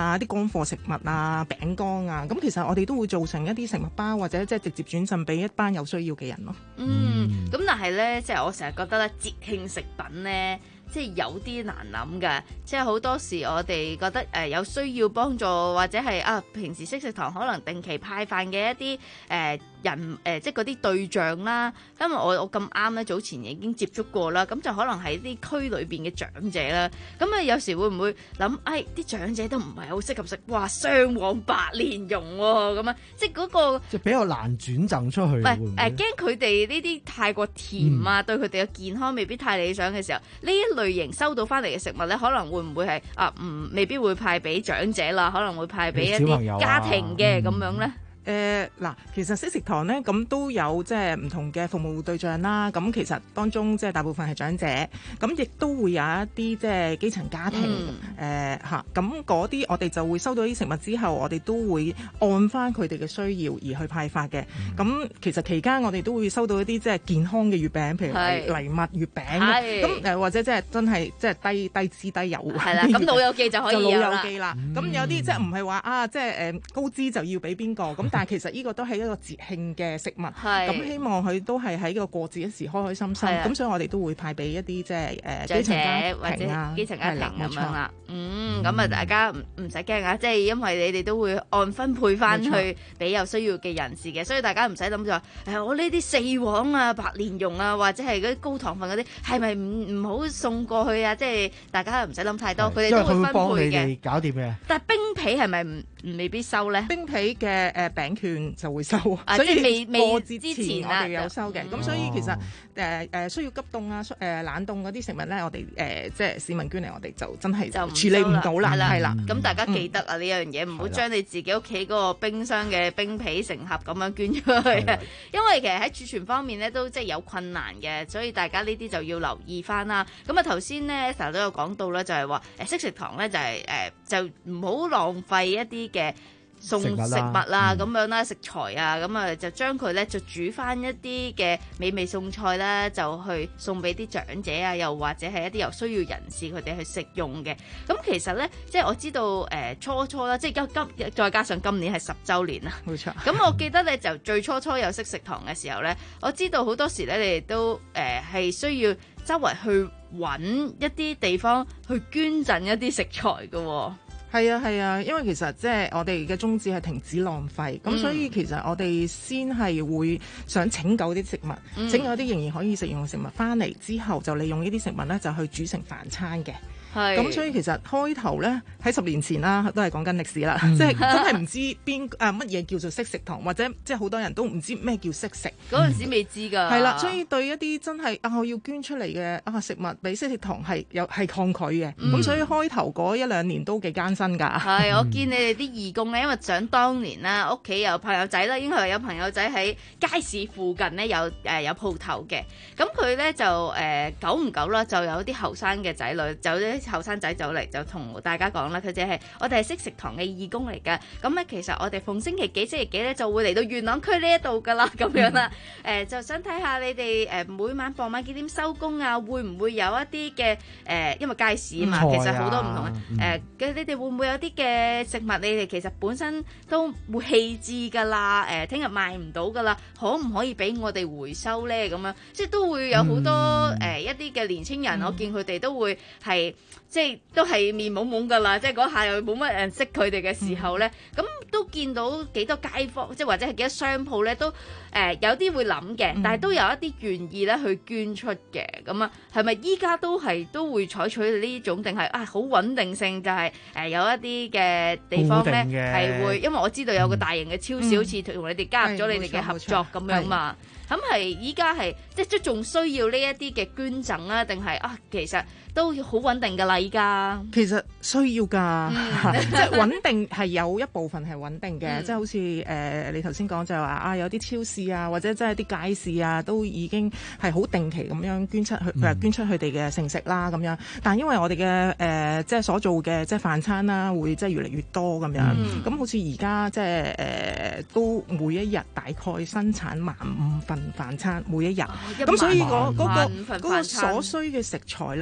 啊、啲乾貨食物啊、餅乾啊，咁其實我哋都會做成一啲食物包，或者即係直接轉贈俾一班有需要嘅人咯。 嗯，咁但係咧，即係我成日覺得咧，節慶食品咧，即係有啲難諗㗎。即係好多時我哋覺得誒、呃、有需要幫助，或者係啊平時惜食堂可能定期派飯嘅一啲誒、呃、人誒、呃，即係嗰啲對象啦。因為我我咁啱咧，早前已經接觸過啦，咁就可能喺啲區裏邊嘅長者啦。咁啊有時會唔會諗，誒、哎、啲長者都唔係好適合食，哇雙黃白蓮蓉喎咁啊，即係嗰、那個即係比較難轉贈出去。 唔係誒，驚佢哋呢啲太過甜啊，嗯、對佢哋嘅健康未必太理想嘅時候，呢一類型收到翻嚟嘅食物咧，可能會唔會係啊？唔未必會派俾長者啦，可能會派俾一啲家庭嘅咁、啊、樣咧。 誒嗱、呃，其實惜食堂咧咁都有即係唔同嘅服務對象啦。咁其實當中即係大部分係長者，咁亦都會有一啲即係基層家庭誒嚇。咁嗰啲我哋就會收到啲食物之後，我哋都會按翻佢哋嘅需要而去派發嘅。咁、嗯、其實期間我哋都會收到一啲即係健康嘅月餅，譬如係藜麥月餅。咁誒或者即係真係即係低低脂低油。係啦，咁老友記就可以有啦。就老友記啦。咁、嗯、有啲即係唔係話啊，即係誒高脂就要俾邊個咁？但係其實呢個都係一個節慶嘅食物，咁希望佢都係喺個過節嘅時開開心心，咁所以我哋都會派俾一啲即係誒基層家庭或者基層家庭咁樣啦。嗯，咁啊大家唔唔使驚啊，即係因為你哋都會按分配翻去俾有需要嘅人士嘅，所以大家唔使諗住話誒我呢啲四黃啊、白蓮蓉啊，或者係嗰啲高糖分嗰啲，係咪唔唔好送過去啊？即係大家唔使諗太多，佢哋都會分配嘅。 搞掂嘅。 但係冰皮係咪唔唔未必收咧？ 冰皮嘅誒餅券就會收， 啊、 所以未過節之前我哋有收嘅。咁、嗯、所以其實誒誒、呃呃、需要急凍啊、誒、呃、冷凍嗰啲食物咧，我哋誒、呃、即係市民捐嚟，我哋就真係就處理唔到啦。係啦，咁、嗯、大家記得啊呢樣嘢，唔好將你自己屋企嗰個冰箱嘅冰皮成盒咁樣捐出去啊！因為其實喺儲存方面咧都即係有困難嘅，所以大家呢啲就要留意翻啦。咁啊頭先咧成日都有講到咧，就係話誒惜食堂咧就係、是、誒、呃、就唔好浪費一啲嘅送食物啦，咁、嗯、樣啦，食材啊，咁啊就將佢咧就煮翻一啲嘅美味餸菜啦，就去送俾啲長者啊，又或者係一啲有需要人士佢哋去食用嘅。咁其實咧，即係我知道誒、呃、初初啦，即係今再加上今年係十週年啦， 冇錯。 咁我記得咧就最初初有惜食堂嘅時候咧，我知道好多時咧你哋都誒係、呃、需要周圍去揾一啲地方去捐贈一啲食材嘅、哦。 係啊係啊，因為其實即係我哋嘅宗旨係停止浪費，咁、嗯、所以其實我哋先係會想拯救啲食物，嗯、拯救啲仍然可以食用嘅食物翻嚟之後，就利用呢啲食物咧就去煮成飯餐嘅。咁所以其實開頭咧喺十年前啦，都係講緊歷史啦，嗯、即係真係唔知邊誒乜嘢叫做惜食堂，或者即係好多人都唔知咩叫惜食。 嗰陣時未知㗎。係啦， 所以對一啲真係啊我要捐出嚟嘅啊食物俾惜食堂係有係抗拒嘅。咁、嗯、所以開頭嗰一兩年都幾艱辛㗎。 係、嗯，我見你哋啲義工咧，因為想當年啦，屋企有朋友仔啦，應該係有朋友仔喺街市附近咧有誒、呃、有鋪頭嘅。咁佢咧就誒、呃、久唔久啦，就有啲後生嘅仔女，就啲後生仔走嚟就同大家講啦，佢哋係我哋係惜食堂嘅義工嚟㗎。咁咧其實我哋逢星期幾星期幾咧就會嚟到元朗區呢一度㗎啦，咁樣啦。誒、嗯呃、就想睇下你哋誒每晚傍晚幾點收工啊？會唔會有一啲嘅誒？因為街市啊嘛，嗯、其實好多唔同嘅誒。嗯呃、你哋會唔會有啲嘅食物？你哋其實本身都會棄置㗎啦。誒聽日賣唔到㗎啦，可唔可以俾我哋回收咧？咁樣即係都會有好多誒、嗯呃、一啲嘅年青人，嗯、我見佢哋都會係。即係都係面懵懵㗎啦，即係嗰下又冇乜人識佢哋嘅時候咧，咁、嗯、都見到幾多街坊，即係或者係幾多商鋪咧，都誒、呃、有啲會諗嘅，嗯、但係都有一啲願意咧去捐出嘅，咁啊係咪依家都係都會採取呢種定係啊好穩定性就係、是、誒、呃、有一啲嘅地方咧係會，因為我知道有個大型嘅超市好似同你哋加入咗你哋嘅合作咁樣嘛。咁係依家係即係即仲需要呢一啲嘅捐贈啊？定係啊？其實都好穩定㗎啦！依家其實需要㗎，即係穩定係有一部分係穩定嘅，即係好似誒、呃、你頭先講就係話啊，有啲超市啊，或者即係啲街市啊，都已經係好定期咁樣捐出去，佢話、嗯、捐出佢哋嘅剩食啦咁樣。但係因為我哋嘅誒即係所做嘅即係飯餐啦，會即係越嚟越多咁樣。咁、嗯、好似而家即係誒、呃、都每一日大概生產萬五份飯餐每一日，咁、哦、所以嗰、嗰個嗰、嗰個嗰個所需嘅食材咧，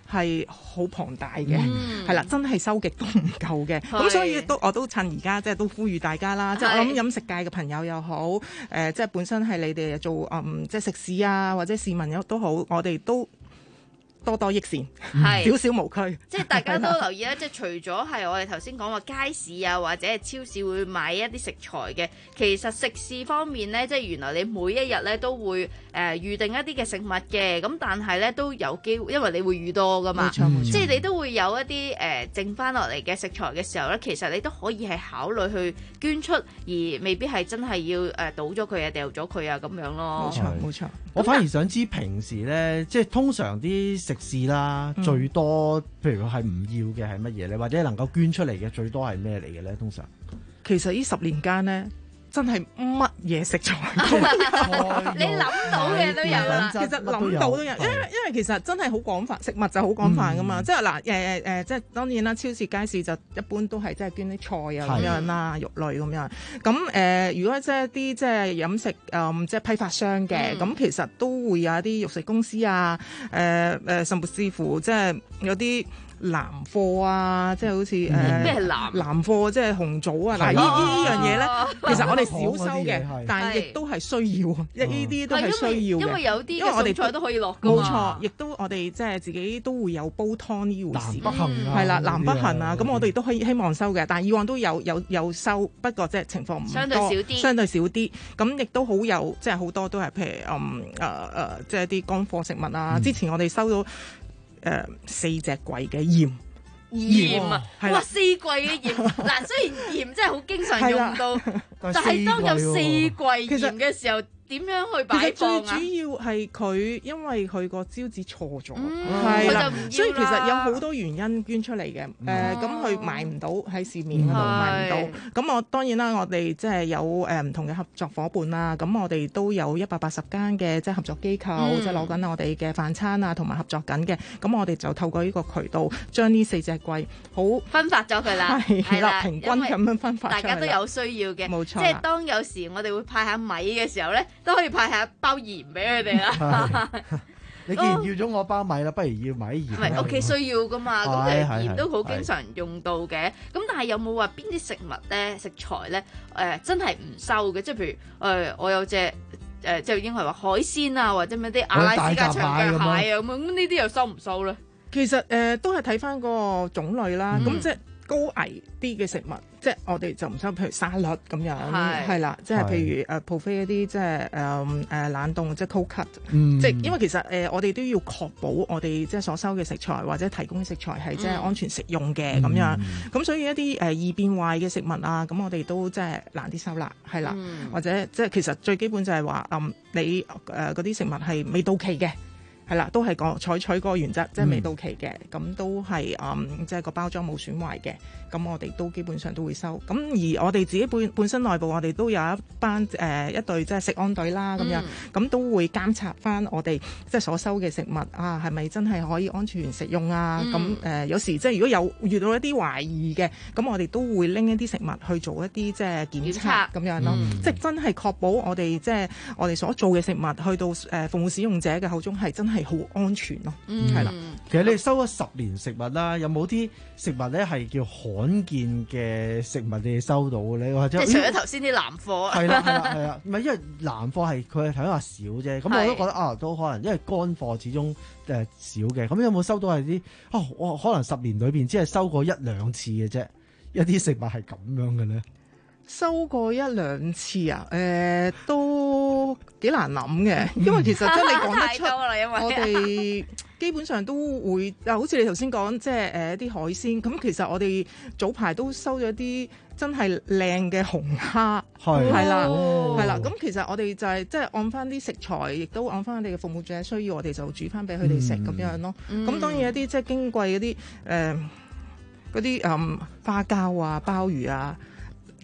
係好龐大嘅，係、 嗯、 啦，真係收極都唔夠嘅。咁所以都我都趁而家即係都呼籲大家啦，即係我諗飲食界嘅朋友又好，誒、呃、即係本身係你哋做嗯即係食肆啊或者市民有都好，我哋都多多益善， 係少少無區。 即係大家都留意啦，即係除咗係我哋頭先講話街市啊，或者係超市會買一啲食材嘅，其實食肆方面咧，即係原來你每一日咧都會誒、呃、預定一啲嘅食物嘅，咁但係咧都有機會，因為你會預多噶嘛， 冇錯冇錯， 即係你都會有一啲誒、呃、剩翻落嚟嘅食材嘅時候咧，其實你都可以係考慮去捐出，而未必係真係要誒、呃、倒咗佢啊、掉咗佢啊咁樣咯。 冇錯冇錯。 我反而想知平時咧，即係通常啲食肆啦， 嗯、 最多譬如係唔要嘅係乜嘢咧，或者能夠捐出嚟嘅最多係咩嚟嘅咧？通常其實呢十年間咧，真係乜嘢食材你諗到嘅都有啦。 其實諗到都有，因為因為其實真係好廣泛，食物就好廣泛噶嘛。嗯、即係嗱誒誒，即係當然啦，超市街市就一般都係即係捐啲菜啊咁樣啦，肉類咁樣。咁誒、呃，如果即係啲即係飲食誒、嗯、即係批發商嘅，咁、嗯、其實都會有一啲肉食公司啊，誒、呃、誒，甚至乎即係有啲南貨啊，即係好似誒咩係南南貨，即係紅棗啊。嗱，呢呢呢樣嘢咧，其實我哋少收嘅，但係亦都係需要，呢啲都係需要嘅。 因為有啲因為我哋菜都可以落㗎冇錯，亦都我哋即係自己都會有煲湯呢回事。 南北杏啊， 係啦，南北杏啊，咁我哋都可以希望收嘅，但係以往都有有有收，不過即係情況唔多， 相對少啲， 相對少啲。咁亦都好有，即係好多都係譬如嗯誒誒，即係啲乾貨食物啊。之前我哋收到誒四隻櫃嘅鹽。 鹽啊，哇！四櫃嘅鹽，嗱，雖然鹽真係好經常用到，但係當有四櫃鹽嘅時候，點樣去擺放啊？ 最主要係佢，因為佢個招紙錯咗， 係啦， 所以其實有好多原因捐出嚟嘅。誒，咁佢買唔到喺市面嗰度買唔到。咁我當然啦，我哋即係有誒唔同嘅合作伙伴啦。咁我哋都有一百八十間嘅即係合作機構，即係攞緊我哋嘅飯餐啊，同埋合作緊嘅。咁我哋就透過呢個渠道，將呢四隻櫃好分發咗佢啦， 係啦，平均咁樣分發。 大家都有需要嘅， 冇錯。 即係當有時我哋會派下米嘅時候咧，都可以派下包鹽俾佢哋啦。 你既然要咗我包米啦，不如要買鹽。 唔係屋企需要噶嘛，咁其實鹽都好經常用到嘅。咁但係有冇話邊啲食物咧、食材咧，誒、呃、真係唔收嘅？即係譬如誒、呃，我有隻誒，即係應該係話海鮮啊，或者咩啲阿拉斯加長腳蟹啊咁，咁呢啲又收唔收咧？ 其實誒、呃、都係睇翻個種類啦。咁、嗯、即係高危啲嘅食物。即係我哋就唔收，譬如沙律咁樣，係啦，即係譬如誒 buffet 一啲即係誒誒冷凍，即係 cold cut，即係因為其實誒、呃、我哋都要確保我哋即係所收嘅食材或者提供嘅食材係即係安全食用嘅咁、嗯、樣，咁所以一啲誒、呃、易變壞嘅食物啊，咁我哋都即係難啲收啦，係啦，嗯、或者即係其實最基本就係話嗯你誒嗰啲食物係未到期嘅。係啦，都係講採取個原則，即係未到期嘅，咁、嗯、都係嗯，即係個包裝冇損壞嘅，咁我哋都基本上都會收。咁而我哋自己本本身內部，我哋都有一班誒、呃、一隊即係食安隊啦，咁樣，咁、嗯、都會監察翻我哋即係所收嘅食物啊，係咪真係可以安全食用啊？咁、嗯、誒、呃、有時即係如果有遇到一啲懷疑嘅，咁我哋都會拎一啲食物去做一啲即係檢測咁樣咯，嗯、即係真係確保我哋即係我哋所做嘅食物去到誒、呃、服務使用者嘅口中係真係係好安全咯，係啦、嗯。 其實你收咗十年食物啦，有冇啲食物咧係叫罕見嘅食物你哋收到嘅咧？或者即係除咗頭先啲南貨， 係啦係啦係啦，唔係因為南貨係佢係睇話少啫，咁我都覺得啊都可能因為乾貨始終誒少嘅，咁有冇收到係啲哦？我可能十年裏邊只係收過一兩次嘅啫，一啲食物係咁樣嘅咧。 收過一兩次啊，誒、呃、都幾難諗嘅，因為其實即係你講得出，我哋基本上都會啊，好似你頭先講，即係誒一啲海鮮，咁其實我哋早排都收咗啲真係靚嘅紅蝦，係啦，係啦，咁其實我哋就係即係按翻啲食材，亦都按翻我哋嘅服務者需要，我哋就煮翻俾佢哋食咁樣咯。咁、嗯、當然一啲即係矜貴嗰啲誒嗰啲誒花膠啊、鮑魚啊。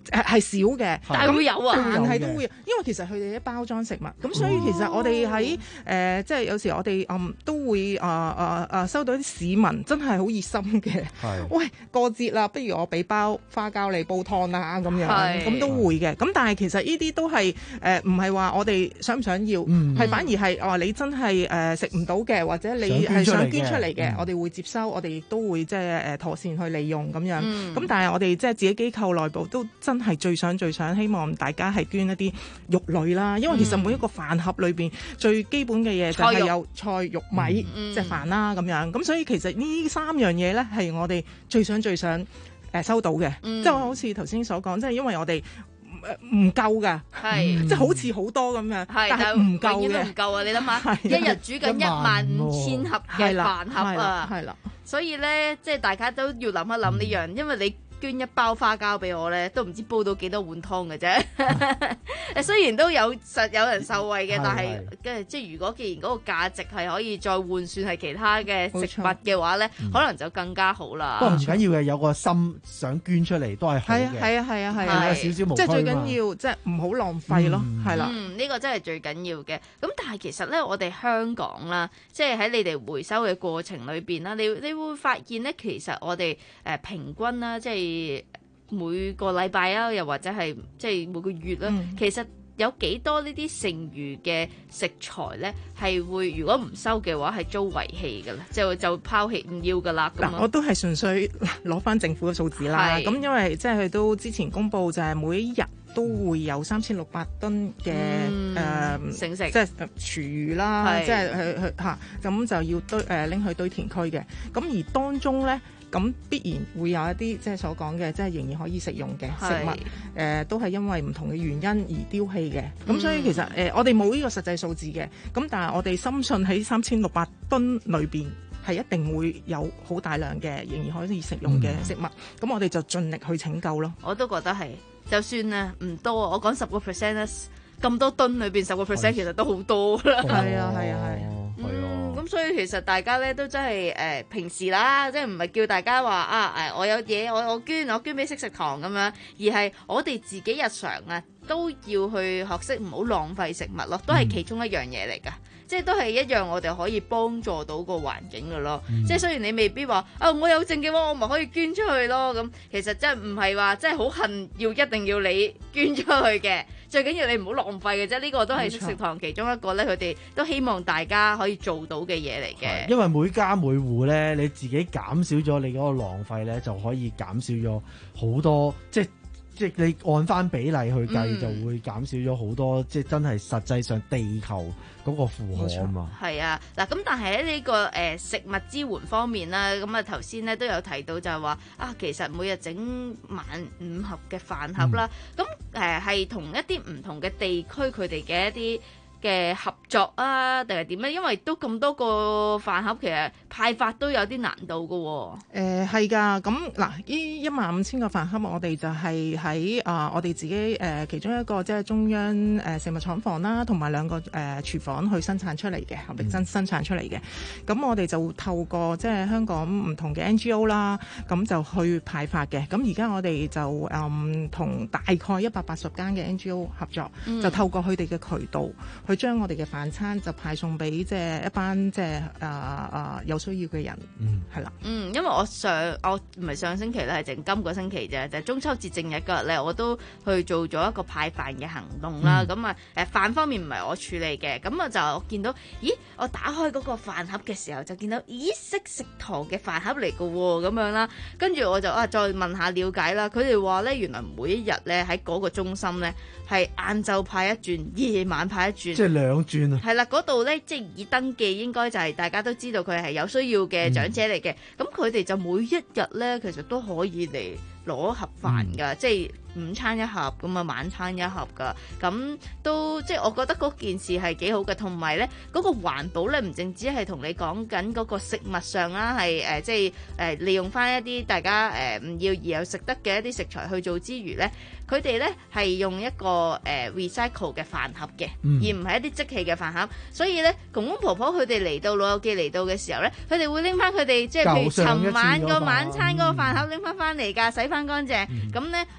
誒係少嘅， 但係會有啊， 但係都會，因為其實佢哋啲包裝食物，咁所以其實我哋喺誒即係有時我哋嗯都會啊啊啊收到啲市民真係好熱心嘅，喂過節啦，不如我俾包花膠你煲湯啦咁樣，咁都會嘅。咁但係其實呢啲都係誒唔係話我哋想唔想要，係、嗯、反而係話、哦、你真係誒食唔到嘅，或者你係想捐出嚟嘅、嗯，我哋會接收，我哋亦都會即係誒妥善去利用咁樣。咁、嗯、但係我哋即係自己機構內部都真係最想最想希望大家係捐一啲肉類啦，因為其實每一個飯盒裏邊最基本嘅嘢就係有菜、肉、米，即係飯啦咁樣。咁所以其實呢三樣嘢咧係我哋最想最想誒收到嘅，即係好似頭先所講，即係因為我哋唔夠㗎，係即係好似好多咁樣，但係唔夠嘅， 唔夠啊！你諗下，一日煮緊一萬五千盒嘅飯盒啊，係啦，所以咧即係大家都要諗一諗呢樣，因為你捐一包花膠俾我咧，都唔知煲到幾多碗湯嘅啫。誒，雖然都有實有人受惠嘅，但係跟住即係如果既然嗰個價值係可以再換算係其他嘅食物嘅話咧，可能就更加好啦。 不過唔緊要嘅，有個心想捐出嚟都係好嘅。 係啊係啊係啊，有少少無拘嘛。即係最緊要，即係唔好浪費咯，係啦。 嗯，呢個真係最緊要嘅。咁但係其實咧，我哋香港啦，即係喺你哋回收嘅過程裏邊啦，你你會發現咧，其實我哋誒平均啦，即係。每個禮拜啊，又或者係即係每個月啦、嗯，其實有幾多呢啲剩餘嘅食材咧，係會如果唔收嘅話係遭遺棄嘅啦，就就拋棄唔要噶啦。嗱， 我都係純粹攞翻政府嘅數字啦。咁因為即係佢都之前公布就係每一日都會有三千六百噸嘅誒剩食， 即係廚餘啦，即係去去嚇，咁就要堆誒拎、呃、去堆填區嘅。咁而當中咧。咁必然會有一啲即係所講嘅，即係仍然可以食用嘅食物，誒、呃、都係因為唔同嘅原因而丟棄嘅。咁、嗯、所以其實誒、呃、我哋冇呢個實際數字嘅，咁但係我哋深信喺三千六百噸裏邊係一定會有好大量嘅仍然可以食用嘅食物。咁、嗯、我哋就盡力去拯救咯。 我都覺得係，就算啊唔多，我講十個 percent 咧，咁多噸裏邊十個 percent 其實都好多啦。 係啊係啊係。 嗯，咁所以其實大家咧都真係誒、呃、平時啦，即係唔係叫大家話啊誒我有嘢我我捐我捐俾惜食堂咁樣，而係我哋自己日常啊都要去學識唔好浪費食物咯，都係其中一樣嘢嚟㗎。嗯，即係都係一樣，我哋可以幫助到個環境㗎咯。嗯、即係雖然你未必話啊，我有剩嘅話，我咪可以捐出去咯。咁其實真係唔係話，真係好恨要一定要你捐出去嘅。最緊要你唔好浪費嘅啫。呢、呢個都係惜食堂其中一個咧，佢哋都希望大家可以做到嘅嘢嚟嘅。 因為每家每戶咧，你自己減少咗你嗰個浪費咧，就可以減少咗好多即係。即係你按翻比例去計，嗯、就會減少咗好多，即係真係實際上地球嗰個負荷啊嘛。係啊，嗱咁，但係喺呢個誒、呃、食物支援方面啦，咁啊頭先咧都有提到就係話啊，其實每日整萬五盒嘅飯盒啦，咁誒係同一啲唔同嘅地區佢哋嘅一啲嘅合作啊，定係點咧？因為都咁多個飯盒，其實派發都有啲難度噶、哦。 誒係㗎，咁嗱，呢一萬五千個飯盒，我哋就係喺啊，我哋自己誒、呃、其中一個即係中央誒、呃、食物廠房啦，同埋兩個誒、呃、廚房去生產出嚟嘅，合力生生產出嚟嘅。咁、嗯、我哋就透過即係香港唔同嘅 N G O 啦，咁就去派發嘅。咁而家我哋就誒同、嗯、大概一百八十間嘅 N G O 合作，嗯、就透過佢哋嘅渠道。佢將我哋嘅飯餐就派送俾即係一班即係啊啊有需要嘅人，嗯，係啦， 嗯，因為我上我唔係上星期咧，係淨今個星期啫，就係、是、中秋節正日嗰日咧，我都去做咗一個派飯嘅行動啦。咁啊誒飯方面唔係我處理嘅，咁啊就見到，咦，我打開嗰個飯盒嘅時候就見到，咦，惜食堂嘅飯盒嚟嘅喎，咁樣啦，跟住我就啊再問下了解啦，佢哋話咧原來每一日咧喺嗰個中心咧係晏晝派一轉，夜晚派一轉。 即係兩轉啊！ 係啦，嗰度咧即係已登記，應該就係大家都知道佢係有需要嘅長者嚟嘅。咁佢哋就每一日咧，其實都可以嚟攞盒飯㗎，嗯、即係午餐一盒咁啊，晚餐一盒㗎。咁都即係我覺得嗰件事係幾好嘅，同埋咧嗰個環保咧唔淨止係同你講緊嗰個食物上啦，係誒、呃、即係誒、呃、利用翻一啲大家誒唔、呃、要而又食得嘅一啲食材去做之餘咧。佢哋咧係用一個誒、呃、recycle 嘅飯盒嘅，嗯、而唔係一啲即棄嘅飯盒。所以咧，公公婆婆佢哋嚟到老友記嚟到嘅時候咧，佢哋會拎翻佢哋即係譬如尋晚個晚餐嗰個飯盒拎翻翻嚟㗎，洗翻乾淨。咁咧喺嗰個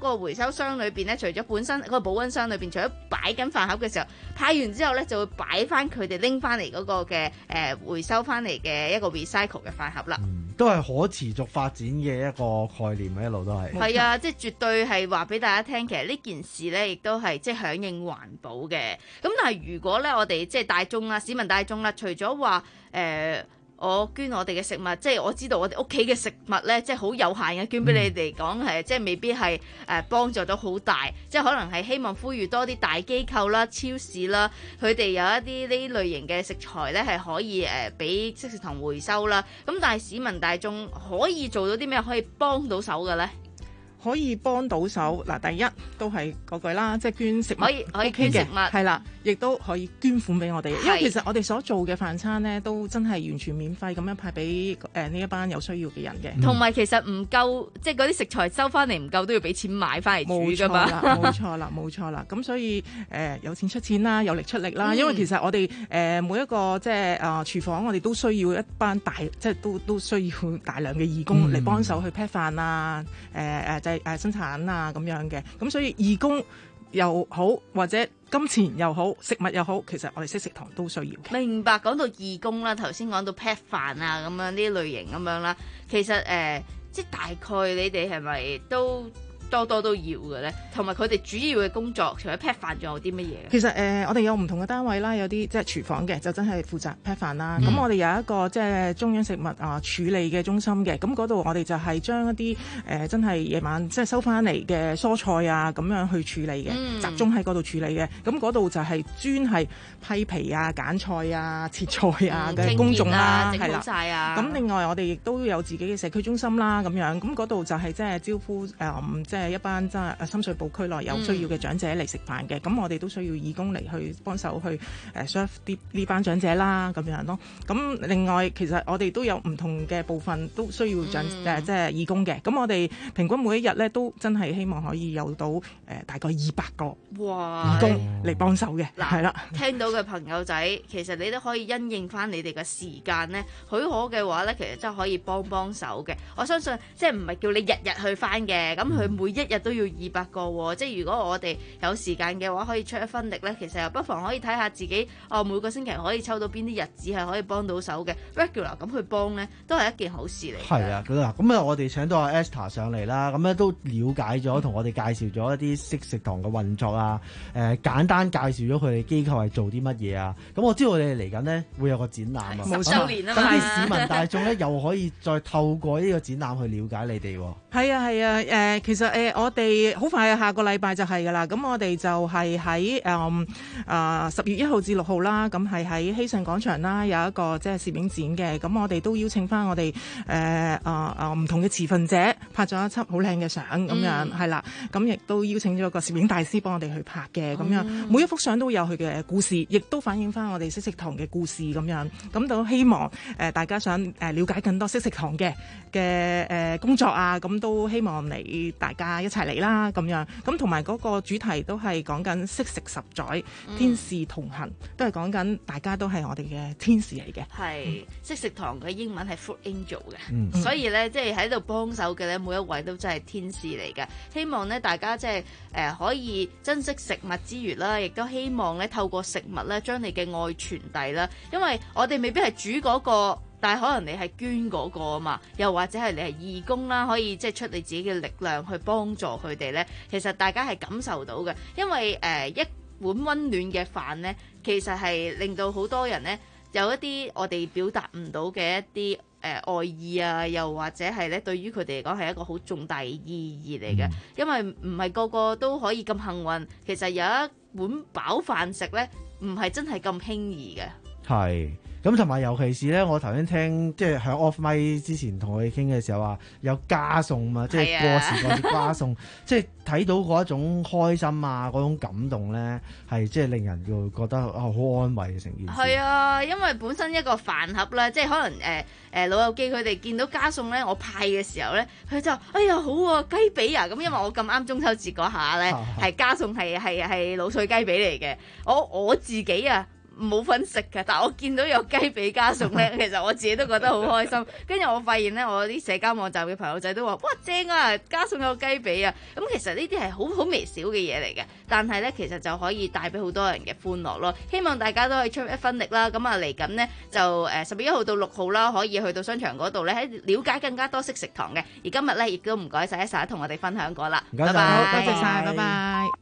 個回收箱裏邊咧，除咗本身嗰個保溫箱裏邊，除咗擺緊飯盒嘅時候派完之後咧，就會擺翻佢哋拎翻嚟嗰個嘅誒、呃、回收翻嚟嘅一個 recycle 嘅飯盒啦。 嗯，都係可持續發展嘅一個概念啊，一路都係。 係啊，即係絕對係話俾大家聽，其實呢件事咧，亦都係即係響應環保嘅。咁但係如果咧，我哋即係大眾啦、市民大眾啦，除咗話誒，我捐我哋嘅食物，即係我知道我哋屋企嘅食物咧，即係好有限嘅，捐俾你哋講係，即係未必係誒幫助到好大，即係可能係希望呼籲多啲大機構啦、超市啦，佢哋有一啲呢類型嘅食材咧係可以誒俾惜食堂回收啦。咁但係市民大眾可以做到啲咩可以幫到手嘅咧？ 可以幫到手嗱，第一都係嗰句啦，即係捐食物可以可以捐食物， 係啦，亦都可以捐款俾我哋，因為其實我哋所做嘅飯餐咧，都真係完全免費咁樣派俾誒呢一班有需要嘅人嘅。 同埋其實唔夠，即係嗰啲食材收翻嚟唔夠，都要俾錢買翻嚟煮㗎嘛。 冇錯啦，冇錯啦，咁所以誒、呃、有錢出錢啦，有力出力啦。嗯、因為其實我哋誒、呃、每一個即係啊廚房，我哋都需要一班大，即係都都需要大量嘅義工嚟幫手去 pack 飯啊，誒、呃、誒。誒生產啊咁樣嘅，咁所以義工又好或者金錢又好，食物又好，其實我哋惜食堂都需要嘅。 明白，講到義工啦，頭先講到 pack 飯啊咁樣呢類型咁樣啦，其實誒、呃、即係大概你哋係咪都多多都要嘅咧？同埋佢哋主要嘅工作，除咗 pack 飯，仲有啲乜嘢？ 其實誒、呃，我哋有唔同嘅單位啦，有啲即係廚房嘅，就真係負責 pack 飯啦。咁、嗯、我哋有一個即係中央食物啊處理嘅中心嘅，咁嗰度我哋就係將一啲誒、呃、真係夜晚即係收翻嚟嘅蔬菜啊咁樣去處理嘅、嗯，集中喺嗰度處理嘅。咁嗰度就係專係批皮啊、揀菜啊、切菜啊嘅、嗯、工種啦，係啦。咁、啊、另外我哋亦都有自己嘅社區中心啦，咁樣咁嗰度就係即係招呼誒、嗯、即係一班真係深水埗區內有需要嘅長者嚟食飯嘅，咁、嗯、我哋都需要義工嚟去幫手去誒 serve 啲呢班長者啦，咁樣咯。咁另外其實我哋都有唔同嘅部分都需要長誒、嗯、即係義工嘅。咁我哋平均每一日咧都真係希望可以有到誒、呃、大概二百個義工嚟幫手嘅。係啦， 聽到嘅朋友仔，其實你都可以因應翻你哋嘅時間咧，許可嘅話咧，其實真係可以幫幫手嘅。我相信即係唔係叫你日日去翻嘅，咁佢每一日都要二百個喎。即係如果我哋有時間嘅話，可以出一分力咧，其實又不妨可以睇下自己哦，每個星期可以抽到邊啲日子係可以幫到手嘅 regular 咁去幫咧，都係一件好事嚟。 係啊，咁啊，咁啊，我哋請到阿 Esther 上嚟啦，咁咧都了解咗，同我哋介紹咗一啲惜食堂嘅運作啊，誒、呃、簡單介紹咗佢哋機構係做啲乜嘢啊。咁我知道你哋嚟緊呢會有個展覽啊， 十週年啊嘛， 咁啲市民大眾咧又可以再透過呢個展覽去了解你哋。 係啊係啊，誒、呃、其實誒、呃、我哋好快下個禮拜就係㗎啦。咁我哋就係喺誒啊十月一號至六號啦，咁係喺希慎廣場啦，有一個即係攝影展嘅。咁我哋都邀請翻我哋誒啊啊唔同嘅持份者拍咗一輯好靚嘅相咁樣，係啦。咁亦都邀請咗個攝影大師幫我哋去拍嘅咁樣，每一幅相都有佢嘅故事，亦都反映翻我哋惜食堂嘅故事咁樣。咁都希望誒、呃、大家想誒了解更多惜食堂嘅嘅誒工作啊，咁都希望你大家一齊嚟啦咁樣。咁同埋嗰個主題都係講緊惜食十載、嗯、天使同行，都係講緊大家都係我哋嘅天使嚟嘅。 係惜食堂嘅英文係 Food Angel 嘅、 嗯， 所以咧即係喺度幫手嘅咧，每一位都真係天使嚟嘅。希望咧大家即係誒可以珍惜食物之餘啦，亦都希望咧透過食物咧將你嘅愛傳遞啦。因為我哋未必係煮嗰個，但係可能你係捐嗰個啊嘛，又或者係你係義工啦，可以即係出你自己嘅力量去幫助佢哋咧。其實大家係感受到嘅，因為誒、呃、一碗溫暖嘅飯咧，其實係令到好多人咧有一啲我哋表達唔到嘅一啲誒、呃、愛意啊，又或者係咧對於佢哋嚟講係一個好重大意義嚟嘅、嗯。因為唔係個個都可以咁幸運，其實有一碗飽飯食咧，唔係真係咁輕易嘅。 係。咁同埋尤其是咧，我頭先聽即係喺 off mic 之前同佢傾嘅時候話有加餸嘛，即係過時過節加餸，即係睇到嗰一種開心啊，嗰種感動咧，係即係令人要覺得啊好安慰嘅成件事。 係啊，因為本身一個飯盒咧，即係可能誒誒、呃、老友記佢哋見到加餸咧，我派嘅時候咧，佢就哎呀好啊雞髀啊，咁因為我咁啱中秋節嗰下咧係加餸係係係滷水雞髀嚟嘅，我我自己啊。 冇份食㗎，但我見到有雞髀加餸咧，其實我自己都覺得好開心。跟住我發現咧，我啲社交網站嘅朋友仔都話：哇，正啊！加餸有雞髀啊！咁其實呢啲係好好微小嘅嘢嚟嘅，但係咧其實就可以帶俾好多人嘅歡樂咯。希望大家都可以出一分力啦。咁啊嚟緊呢，就誒十月一號到六號啦，可以去到商場嗰度咧，喺了解更加多識食堂嘅。而今日咧亦都唔該晒一曬同我哋分享過啦。 唔該晒， 拜拜， 多謝晒，拜拜。